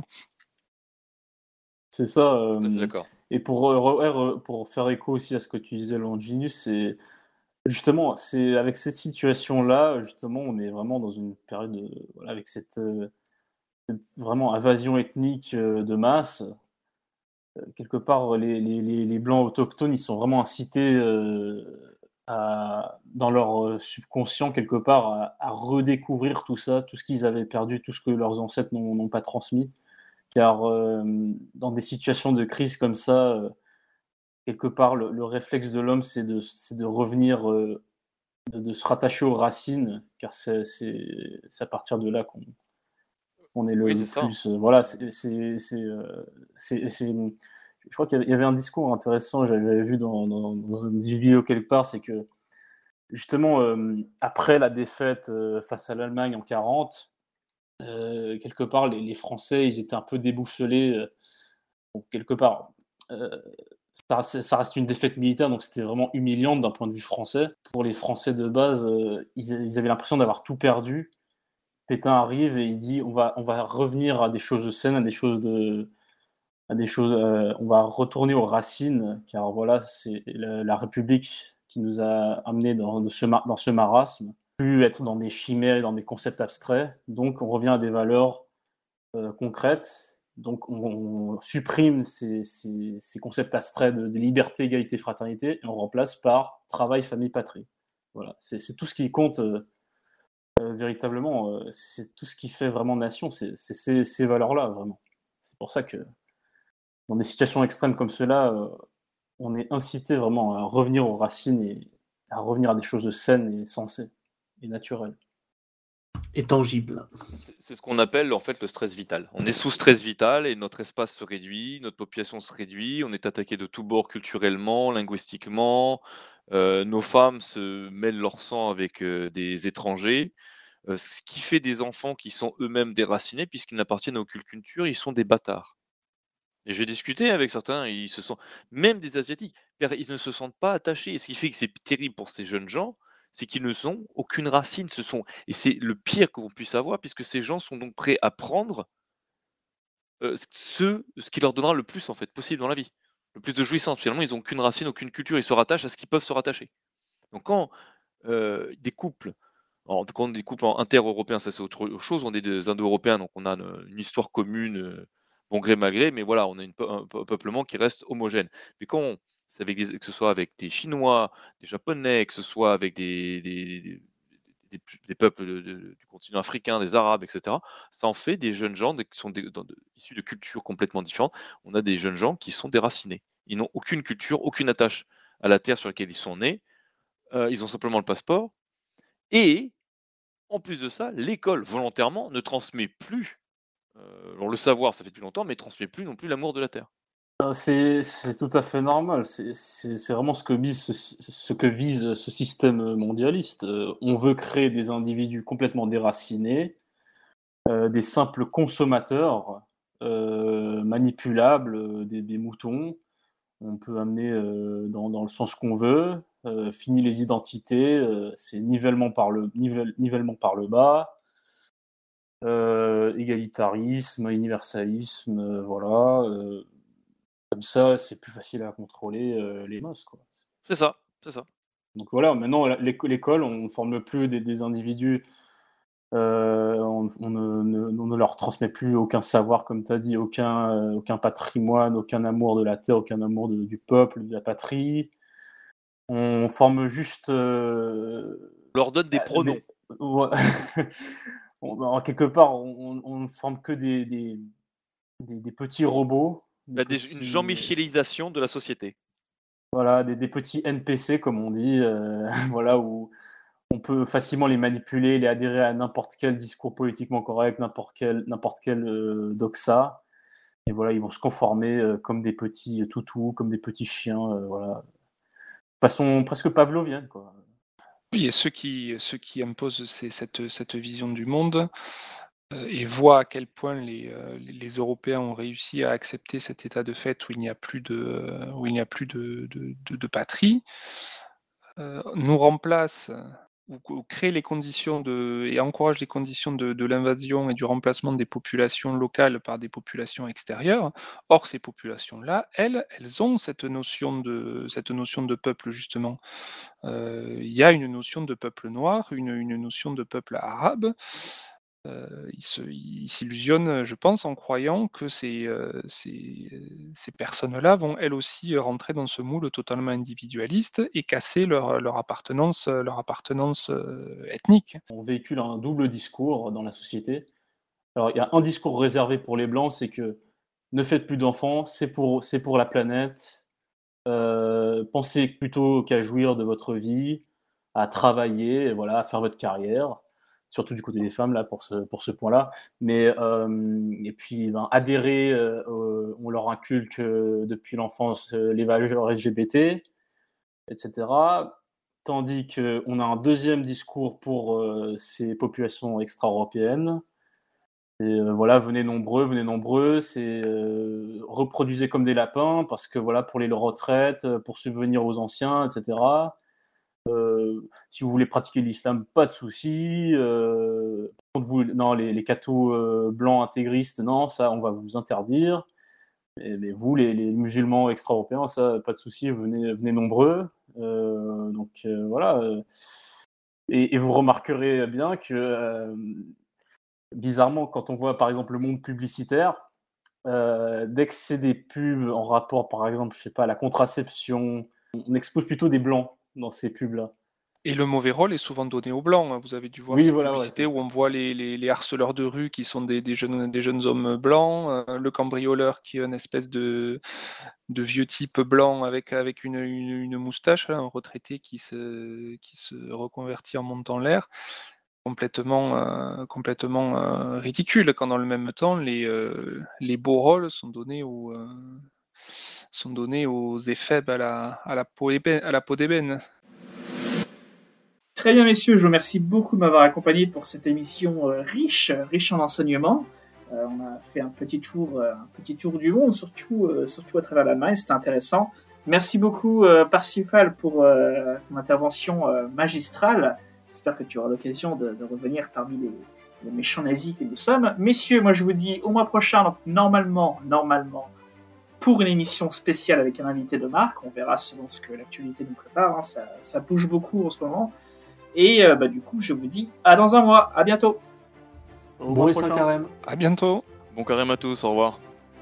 C'est ça. Tout à fait euh, d'accord. et pour, euh, re- re- pour faire écho aussi à ce que tu disais, Longinius, c'est justement, c'est avec cette situation-là, justement, on est vraiment dans une période de- voilà, avec cette, euh, cette vraiment invasion ethnique euh, de masse. Euh, quelque part, les, les, les, les Blancs autochtones, ils sont vraiment incités euh, à, dans leur subconscient, quelque part, à, à redécouvrir tout ça, tout ce qu'ils avaient perdu, tout ce que leurs ancêtres n'ont, n'ont pas transmis. Car euh, dans des situations de crise comme ça, euh, quelque part, le, le réflexe de l'homme, c'est de, c'est de revenir, euh, de, de se rattacher aux racines, car c'est, c'est, c'est à partir de là qu'on on est le, Oui, le c'est ça. plus. Euh, voilà, c'est, c'est, c'est, euh, c'est- c'est- je crois qu'il y avait- il y avait un discours intéressant, j'avais vu dans, dans, dans une vidéo quelque part, c'est que justement, euh, après la défaite euh, face à l'Allemagne en quarante, euh, quelque part, les, les Français, ils étaient un peu déboussolés. euh, bon, quelque part, euh, ça, c'est- ça reste une défaite militaire, donc c'était vraiment humiliant d'un point de vue français. Pour les Français de base, euh, ils, ils avaient l'impression d'avoir tout perdu. Pétain arrive et il dit on va, on va revenir à des choses saines, à des choses de, à des choses, euh, on va retourner aux racines, car voilà, c'est la, la République qui nous a amenés dans, de ce, mar- dans ce marasme, plus être dans des chimères et dans des concepts abstraits. Donc on revient à des valeurs euh, concrètes. Donc on, on supprime ces, ces- ces concepts abstraits de, de liberté, égalité, fraternité, et on remplace par travail, famille, patrie. Voilà, c'est c'est tout ce qui compte. euh, euh, véritablement, euh, c'est tout ce qui fait vraiment nation, c'est c'est ces, ces valeurs-là, vraiment. C'est pour ça que dans des situations extrêmes comme cela, euh, on est incité vraiment à revenir aux racines et à revenir à des choses saines et sensées et naturelles. Et tangible. C'est c'est ce qu'on appelle en fait le stress vital. On est sous stress vital et notre espace se réduit, notre population se réduit, on est attaqué de tous bords culturellement, linguistiquement. Euh, nos femmes se mêlent leur sang avec euh, des étrangers, euh, ce qui fait des enfants qui sont eux-mêmes déracinés puisqu'ils n'appartiennent à aucune culture, ils sont des bâtards. Et j'ai discuté avec certains, ils se sont même des asiatiques, per ils ne se sentent pas attachés et ce qui fait que c'est terrible pour ces jeunes gens, c'est qu'ils ne sont aucune racine, ce sont et c'est le pire qu'on puisse avoir puisque ces gens sont donc prêts à prendre, heu, ce ce ce qui leur donnera le plus en fait possible dans la vie. Le plus de jouissance. Finalement, ils ont aucune racine, aucune culture, ils se rattachent à ce qu'ils peuvent se rattacher. Donc quand, heu, des couples alors quand des couples en inter-européens, ça c'est autre chose, on est des Indo-Européens, donc on a une une histoire commune, heu, bon gré mal gré, mais voilà, on a une peu un peu peuplement qui reste homogène. Mais quand on c'est avec des que ce soit avec des Chinois, des Japonais, que ce soit avec des des des des des peuples de de du continent africain, des Arabes et cetera, ça en fait des jeunes gens des qui sont des dans de issus de cultures complètement différentes. On a des jeunes gens qui sont déracinés. Ils n'ont aucune culture, aucune attache à la terre sur laquelle ils sont nés, heu, ils ont simplement le passeport et en plus de ça, l'école, volontairement, ne transmet plus, heu, alors le savoir, ça fait depuis longtemps, mais transmet plus non plus l'amour de la terre. Euh, C'est c'est tout à fait normal, c'est c'est- c'est vraiment ce que vise ce, ce que vise ce système mondialiste. Euh, on veut créer des individus complètement déracinés, euh, des simples consommateurs euh, manipulables, euh, des, des moutons. On peut amener euh, dans, dans le sens qu'on veut. Euh, fini les identités, euh, c'est nivellement par le nivelle- nivellement par le bas, euh, égalitarisme, universalisme, euh, voilà. euh, comme ça, c'est plus facile à contrôler euh, les masses, quoi. C'est ça, c'est ça. Donc voilà, maintenant la- l'éco- l'école, on ne forme plus des, des individus. Euh, on, on ne, ne- on ne leur transmet plus aucun savoir, comme tu as dit, aucun, euh, aucun patrimoine, aucun amour de la terre, aucun amour de- du peuple, de la patrie. On forme juste. euh, On leur donne des bah, pronoms. des- ouais. On- en quelque part, on, on- on ne forme que des, des, des- des petits robots, des Bah, des une petits, jean-michelisation de la société. voilà, des, des petits N P C, comme on dit, euh, voilà, où on peut facilement les manipuler, les adhérer à n'importe quel discours politiquement correct, n'importe quel, n'importe quel euh, doxa. Et voilà, ils vont se conformer euh, comme des petits toutous, comme des petits chiens, euh, voilà. De façon presque pavlovienne, quoi. Oui, et ceux qui, ceux qui imposent ces- cette, cette vision du monde euh, et voient à quel point les, euh, les les Européens ont réussi à accepter cet état de fait où il n'y a plus de, euh, où il n'y a plus de, de, de- de patrie, euh, nous remplacent ou, ou créent les conditions de, et encouragent les conditions de, de l'invasion et du remplacement des populations locales par des populations extérieures. Or, ces populations-là, elles, elles ont cette notion de, cette notion de peuple, justement. Euh, Il y a une notion de peuple noir, une, une notion de peuple arabe. Euh, il se- il s'illusionne, je pense, en croyant que ces, euh, ces, ces personnes-là vont elles aussi rentrer dans ce moule totalement individualiste et casser leur, leur appartenance, leur appartenance euh, ethnique. On véhicule un double discours dans la société. Alors, il y a un discours réservé pour les Blancs, c'est que ne faites plus d'enfants, c'est pour, c'est pour la planète. Euh, pensez plutôt qu'à jouir de votre vie, à travailler, voilà, à faire votre carrière. Surtout du côté des femmes, là, pour ce, pour ce point-là. Mais, euh, et puis, ben, adhérer, euh, on leur inculque euh, depuis l'enfance euh, les valeurs L G B T, et cetera. Tandis qu'on a un deuxième discours pour euh, ces populations extra-européennes. Et euh, voilà, venez nombreux, venez nombreux, c'est euh, reproduisez comme des lapins, parce que voilà, pour les retraites, pour subvenir aux anciens, et cetera. Euh, si vous voulez pratiquer l'islam, pas de souci. Euh, par contre, vous, non, les, les cathos euh, blancs intégristes, non, ça, on va vous interdire. Mais, mais vous, les, les musulmans extra-européens, ça, pas de souci, venez, venez nombreux. Euh, donc euh, voilà. Et, et vous remarquerez bien que, euh, bizarrement, quand on voit par exemple le monde publicitaire, euh, dès que c'est des pubs en rapport, par exemple, je sais pas, à la contraception, on expose plutôt des blancs dans ces pubs-là. Et le mauvais rôle est souvent donné aux blancs. Hein. Vous avez dû voir Oui, ces voilà, ouais, publicités c'est où ça. on voit les, les, les harceleurs de rue qui sont des, des, jeunes, des jeunes hommes blancs, euh, le cambrioleur qui est une espèce de, de vieux type blanc avec, avec une, une, une moustache, là, un retraité qui se, qui se reconvertit en montant l'air. Complètement, euh, complètement euh, ridicule, quand dans le même temps, les, euh, les beaux rôles sont donnés aux, euh, sont donnés aux éphèbes à la, à la peau ébène- à la peau d'ébène. Très bien, messieurs, je vous remercie beaucoup de m'avoir accompagné pour cette émission euh, riche, riche en enseignements. Euh, on a fait un petit tour, euh, un petit tour du monde, surtout, euh, surtout à travers l'Allemagne. C'était intéressant. Merci beaucoup, euh, Parsifal, pour euh, ton intervention euh, magistrale. J'espère que tu auras l'occasion de, de revenir parmi les, les méchants nazis que nous sommes. Messieurs, moi je vous dis au mois prochain, donc normalement, normalement, pour une émission spéciale avec un invité de marque. On verra selon ce que l'actualité nous prépare. Hein. Ça, ça bouge beaucoup en ce moment. Et euh, bah, du coup, je vous dis à dans un mois. À bientôt. Au Bon et saint carême. À bientôt. Bon carême à tous, au revoir.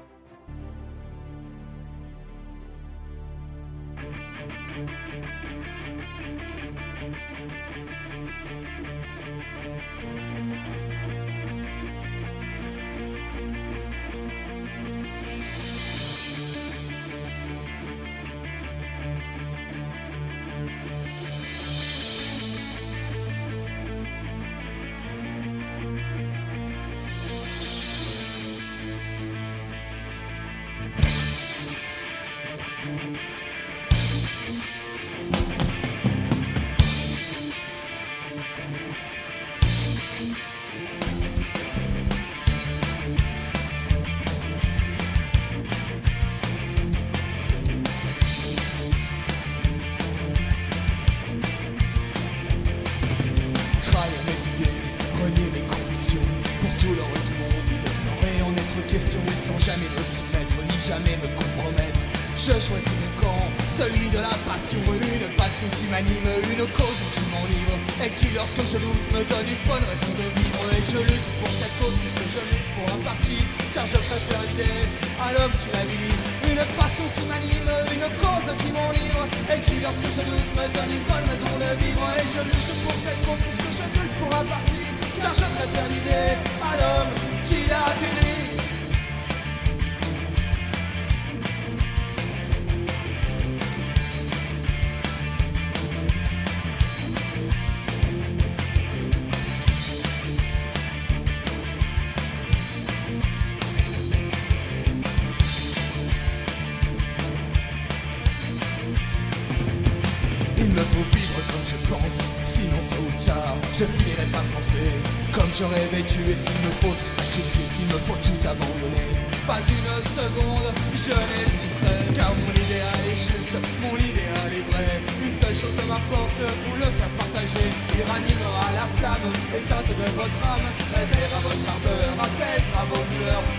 Trahir mes idées, renier mes convictions. Pour tout le reste du monde, il ne saurait en être question. Et sans jamais me soumettre, ni jamais me compromettre, je choisis mon camp, celui de la passion. Une passion qui m'anime, une cause qui m'enivre, et qui lorsque je doute me donne une bonne raison de vivre. Et je lutte pour cette cause puisque je lutte pour un parti, car je préfère l'idée à l'homme qui la divine. Une passion qui m'anime, une cause qui m'enivre, et qui lorsque je doute me donne une bonne raison de vivre. Et je lutte pour cette cause puisque je lutte pour un parti, car je préfère l'idée à l'homme qui la divine. Il me faut vivre comme je pense, sinon tôt ou tard, je finirai par penser comme j'aurais vécu. Et s'il me faut tout sacrifier, s'il me faut tout abandonner, pas une seconde, je n'hésiterai. Car mon idéal est juste, mon idéal est vrai. Une seule chose m'importe, vous le faire partager. Il ranimera la flamme éteinte de votre âme, réveillera votre ardeur, apaisera vos pleurs.